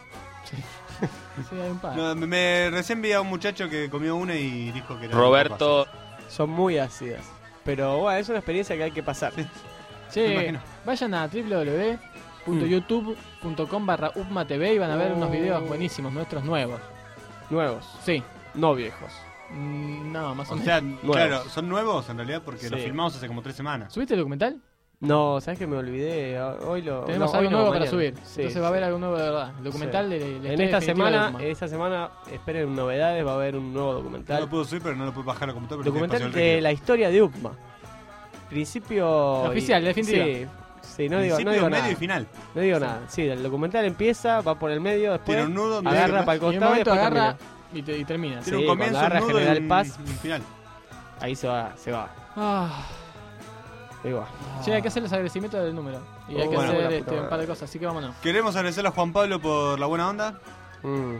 Speaker 4: Sí, hay un par.
Speaker 5: No, me, me- recién vi a un muchacho que comió una y dijo que era
Speaker 1: Roberto,
Speaker 10: Son muy ácidas. Pero bueno, es una experiencia que hay que pasar.
Speaker 5: Sí. me
Speaker 4: Che,
Speaker 5: imagino.
Speaker 4: vayan a w w w punto youtube punto com barra upma t v y van a ver unos videos buenísimos nuestros nuevos.
Speaker 10: Nuevos,
Speaker 4: Sí.
Speaker 10: no viejos.
Speaker 4: Mm, No, más o
Speaker 5: O
Speaker 4: menos.
Speaker 5: sea,
Speaker 10: Nuevos.
Speaker 5: claro, son nuevos en realidad porque
Speaker 10: Sí.
Speaker 5: los filmamos hace como tres semanas.
Speaker 4: ¿Subiste el documental?
Speaker 10: No, ¿sabes que me olvidé? Hoy lo
Speaker 4: Tenemos
Speaker 10: no, hoy
Speaker 4: algo
Speaker 10: no,
Speaker 4: nuevo para
Speaker 10: mañana.
Speaker 4: subir.
Speaker 10: Sí,
Speaker 4: Entonces va a
Speaker 10: sí.
Speaker 4: haber algo nuevo de verdad. El documental
Speaker 10: Sí.
Speaker 4: de, de la
Speaker 10: En
Speaker 4: historia
Speaker 10: esta
Speaker 4: definitiva de
Speaker 10: semana,
Speaker 4: Upma.
Speaker 10: esta semana esperen novedades, va a haber un nuevo
Speaker 5: No
Speaker 10: documental.
Speaker 5: lo puedo subir, pero no lo puedo bajar a la computadora. porque
Speaker 10: Documental
Speaker 5: tiene
Speaker 10: de
Speaker 5: espacio en el
Speaker 10: la historia de Upma. Principio...
Speaker 4: La oficial, la definitiva.
Speaker 10: Sí, sí, no digo, no
Speaker 5: Principio,
Speaker 10: digo
Speaker 5: medio
Speaker 10: nada.
Speaker 5: y final.
Speaker 10: No digo nada. Sí, el documental empieza, va por el medio, después
Speaker 5: Tiene un nudo, medio
Speaker 10: agarra
Speaker 5: y-
Speaker 10: para el
Speaker 4: Y en un
Speaker 10: costado y
Speaker 4: momento
Speaker 10: después
Speaker 4: agarra
Speaker 10: termina.
Speaker 4: y, te- y termina.
Speaker 5: Tiene
Speaker 10: Sí,
Speaker 5: un comienzo,
Speaker 10: cuando agarra
Speaker 5: un nudo y
Speaker 10: General
Speaker 5: un,
Speaker 10: Paz.
Speaker 5: un final.
Speaker 10: Ahí se va, se va.
Speaker 4: Ah.
Speaker 10: Ahí va.
Speaker 4: Che, hay que hacer los agradecimientos del número. Y hay
Speaker 10: Oh,
Speaker 4: que
Speaker 10: bueno,
Speaker 4: hacer
Speaker 10: la puta
Speaker 4: este, un
Speaker 10: madre.
Speaker 4: par de cosas, así que vámonos.
Speaker 5: Queremos agradecerle a Juan Pablo por la buena onda.
Speaker 10: Mm.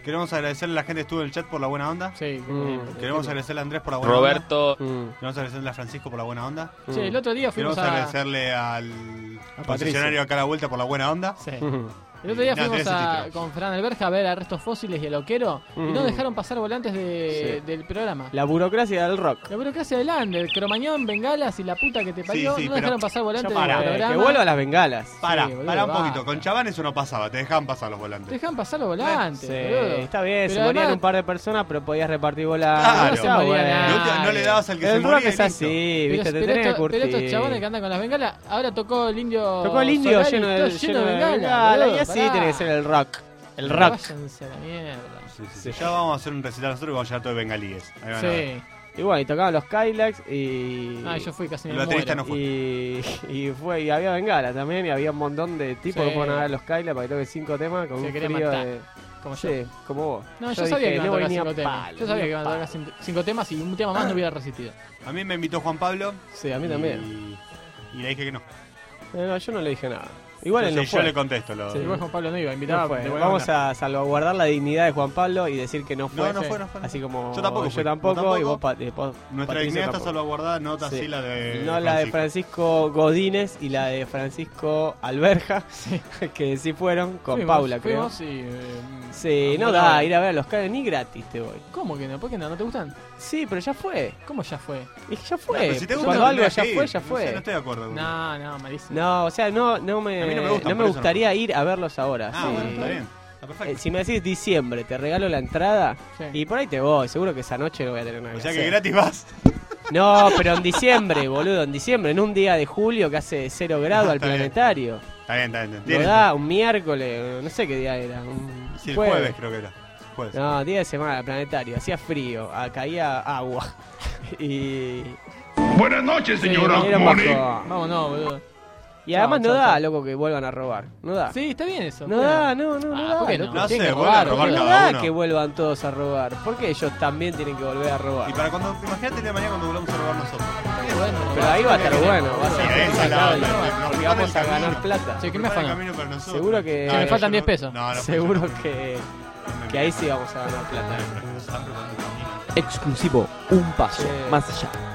Speaker 5: Queremos agradecerle a la gente que estuvo en el chat por la buena onda.
Speaker 4: Sí.
Speaker 10: Mm.
Speaker 5: Queremos agradecerle a Andrés por la buena
Speaker 1: Roberto.
Speaker 5: onda.
Speaker 10: Mm.
Speaker 5: Queremos agradecerle a Francisco por la buena onda.
Speaker 4: Sí, el otro día fuimos
Speaker 5: Queremos
Speaker 4: a...
Speaker 5: agradecerle al
Speaker 10: Patricio.
Speaker 5: concesionario acá a la vuelta por la buena onda.
Speaker 4: Sí. El otro día
Speaker 5: No,
Speaker 4: fuimos
Speaker 5: tenés el
Speaker 4: a,
Speaker 5: título.
Speaker 4: con Fran Alberja a ver a Restos Fósiles y a Loquero y no
Speaker 10: Mm.
Speaker 4: dejaron pasar volantes de,
Speaker 10: Sí.
Speaker 4: del programa.
Speaker 10: La burocracia del rock.
Speaker 4: La burocracia del Under, Cromañón, Bengalas y la puta que te parió,
Speaker 5: Sí, sí,
Speaker 4: no
Speaker 5: pero-
Speaker 4: dejaron pasar volantes
Speaker 10: Ya para,
Speaker 4: del
Speaker 10: eh,
Speaker 4: programa.
Speaker 10: que vuelvan las bengalas.
Speaker 5: Para,
Speaker 4: Sí, boludo,
Speaker 5: para un
Speaker 4: basta.
Speaker 5: poquito. Con Chaván eso no pasaba, te dejaban pasar los
Speaker 4: Te
Speaker 5: volantes.
Speaker 4: dejaban pasar los volantes,
Speaker 10: Sí,
Speaker 4: boludo.
Speaker 10: está bien,
Speaker 4: Pero
Speaker 10: se morían
Speaker 4: además-
Speaker 10: un par de personas, pero podías repartir volantes.
Speaker 5: Claro.
Speaker 4: No se
Speaker 10: Está
Speaker 4: moría
Speaker 10: bueno.
Speaker 4: nadie.
Speaker 5: De última, no le dabas al que se
Speaker 10: El rock
Speaker 5: moría y
Speaker 10: es
Speaker 5: listo.
Speaker 10: así,
Speaker 4: Pero,
Speaker 10: viste, te
Speaker 4: pero
Speaker 10: tenés que
Speaker 4: esto- pero estos
Speaker 10: curtir.
Speaker 4: chabones que andan con las bengalas, ahora tocó el indio.
Speaker 10: Tocó el indio
Speaker 4: Solari,
Speaker 10: lleno de,
Speaker 4: todo
Speaker 10: lleno de
Speaker 4: bengalas,
Speaker 10: bengalas,
Speaker 4: boludo,
Speaker 10: y así
Speaker 4: pará.
Speaker 10: tiene que ser el rock. El rock.
Speaker 4: Váyanse a la mierda.
Speaker 5: Sí, sí, sí. Ya vamos a hacer un recital nosotros y vamos a llevar todo de bengalíes. Ahí van a ver.
Speaker 4: Sí.
Speaker 10: Y bueno, y tocaban los Kylax y...
Speaker 4: Ah, yo fui casi
Speaker 5: El
Speaker 4: me
Speaker 5: baterista
Speaker 4: muero.
Speaker 5: no fue.
Speaker 10: Y, y fue y había bengala también y había un montón de tipos
Speaker 4: Sí.
Speaker 10: que fueron a ver los Kylax para que toquen cinco temas con
Speaker 4: Se
Speaker 10: un
Speaker 4: quería
Speaker 10: frío
Speaker 4: matar,
Speaker 10: de...
Speaker 4: como yo.
Speaker 10: Sí, como vos.
Speaker 4: No, yo,
Speaker 10: Yo
Speaker 4: sabía
Speaker 10: dije,
Speaker 4: que iban a
Speaker 10: no
Speaker 4: tocar
Speaker 10: venía
Speaker 4: cinco temas.
Speaker 10: palo,
Speaker 4: Yo sabía
Speaker 10: ni
Speaker 4: que iban a tocar
Speaker 10: palo.
Speaker 4: cinco, cinco temas y un tema más no hubiera resistido.
Speaker 5: A mí me invitó Juan Pablo.
Speaker 10: Sí, a mí
Speaker 5: y-
Speaker 10: también.
Speaker 5: Y le dije que no.
Speaker 10: Eh, no, yo no le dije nada. Igual
Speaker 5: Yo
Speaker 10: él no
Speaker 5: sí,
Speaker 10: fue.
Speaker 5: yo le contesto. Lo...
Speaker 10: Sí.
Speaker 4: Igual Juan Pablo no iba a invitar.
Speaker 10: No fue.
Speaker 4: de buena
Speaker 10: Vamos
Speaker 4: onda.
Speaker 10: a salvaguardar la dignidad de Juan Pablo y decir que no fue.
Speaker 5: No, no fue, no fue. no
Speaker 10: Así
Speaker 5: fue.
Speaker 10: como
Speaker 5: Yo tampoco.
Speaker 10: yo
Speaker 5: fui.
Speaker 10: tampoco,
Speaker 5: Yo
Speaker 10: y vos, pa- eh, vos,
Speaker 5: Nuestra
Speaker 10: Patricio,
Speaker 5: dignidad está
Speaker 10: tampoco.
Speaker 5: salvaguardada, nota
Speaker 10: Sí.
Speaker 5: así la de.
Speaker 10: No la de Francisco Godínez y la de Francisco Alberja, que sí fueron con
Speaker 4: Fuimos,
Speaker 10: Paula, creo.
Speaker 4: fuimos y, eh,
Speaker 10: Sí, no
Speaker 4: bueno,
Speaker 10: da
Speaker 4: bueno.
Speaker 10: ir a ver a los Kylax ni gratis te voy.
Speaker 4: ¿Cómo que no? ¿Por qué no? ¿No te gustan?
Speaker 10: Sí, pero ya fue.
Speaker 4: ¿Cómo ya fue?
Speaker 10: Es que ya
Speaker 5: No,
Speaker 10: fue.
Speaker 5: pero si te gusta,
Speaker 10: Cuando
Speaker 5: no
Speaker 10: algo
Speaker 5: tendrías
Speaker 10: ya
Speaker 5: que
Speaker 10: fue,
Speaker 5: ir.
Speaker 10: ya
Speaker 5: No
Speaker 10: fue.
Speaker 5: sé, no estoy de acuerdo. con-
Speaker 4: No, no, malísimo.
Speaker 10: No, o sea, no, no me,
Speaker 5: A mí no me gustan,
Speaker 10: no me
Speaker 5: por eso no
Speaker 10: gustaría ir a verlos ahora.
Speaker 5: Ah,
Speaker 10: sí.
Speaker 5: bueno, está bien. Está perfecto.
Speaker 10: Eh, si me decís diciembre, te regalo la entrada
Speaker 4: Sí.
Speaker 10: y por ahí te voy. Seguro que esa noche no voy a tener nada
Speaker 5: O
Speaker 10: que
Speaker 5: sea que
Speaker 10: hacer.
Speaker 5: gratis vas.
Speaker 10: No, pero en diciembre, boludo, en diciembre, en un día de julio que hace cero grado al
Speaker 5: Está bien.
Speaker 10: planetario.
Speaker 5: Está bien, está bien.
Speaker 10: Lo
Speaker 5: Tienes-
Speaker 10: da un miércoles, no sé qué día era. Un
Speaker 5: Sí, el jueves creo que era. Jueves.
Speaker 10: No, día de semana al planetario. Hacía frío, ah, caía agua. y.
Speaker 3: Buenas noches, señora
Speaker 10: Sí, era un
Speaker 3: Moni.
Speaker 10: bajón.
Speaker 4: Vámonos, boludo.
Speaker 10: Y además
Speaker 4: Chao,
Speaker 10: no
Speaker 4: chao,
Speaker 10: da,
Speaker 4: chao.
Speaker 10: loco, que vuelvan a robar. No da.
Speaker 4: Sí, está bien eso.
Speaker 10: No
Speaker 4: ¿por qué
Speaker 10: da, no, no, no
Speaker 4: Ah,
Speaker 10: da.
Speaker 4: ¿por qué no?
Speaker 10: loco.
Speaker 5: No
Speaker 4: Tienen
Speaker 5: sé,
Speaker 4: que
Speaker 5: vuelven a
Speaker 4: robar,
Speaker 5: robar
Speaker 4: boludo.
Speaker 10: No
Speaker 5: cada
Speaker 10: da
Speaker 5: uno.
Speaker 10: que vuelvan todos a robar. Porque ellos también tienen que volver a robar.
Speaker 5: Y para cuando. Imagínate el día de mañana cuando volvamos a robar nosotros.
Speaker 4: Bueno,
Speaker 10: Pero ahí va a estar bueno. Va a
Speaker 5: Sí,
Speaker 10: ser
Speaker 5: esa es la
Speaker 10: claro,
Speaker 5: onda,
Speaker 10: ¿no?
Speaker 5: nos
Speaker 10: Porque
Speaker 5: preparan
Speaker 10: vamos a
Speaker 5: el
Speaker 10: ganar
Speaker 5: camino.
Speaker 10: plata.
Speaker 4: Sí, ¿qué me
Speaker 5: Prepara el
Speaker 4: afana?
Speaker 5: camino para nosotros.
Speaker 10: Seguro que-
Speaker 5: No,
Speaker 4: Que me
Speaker 5: yo
Speaker 4: faltan
Speaker 5: no-
Speaker 4: diez pesos.
Speaker 5: No, no,
Speaker 10: Seguro
Speaker 5: no, no.
Speaker 10: que, que ahí sí vamos a ganar plata.
Speaker 2: Exclusivo, un paso
Speaker 10: Sí.
Speaker 2: más allá.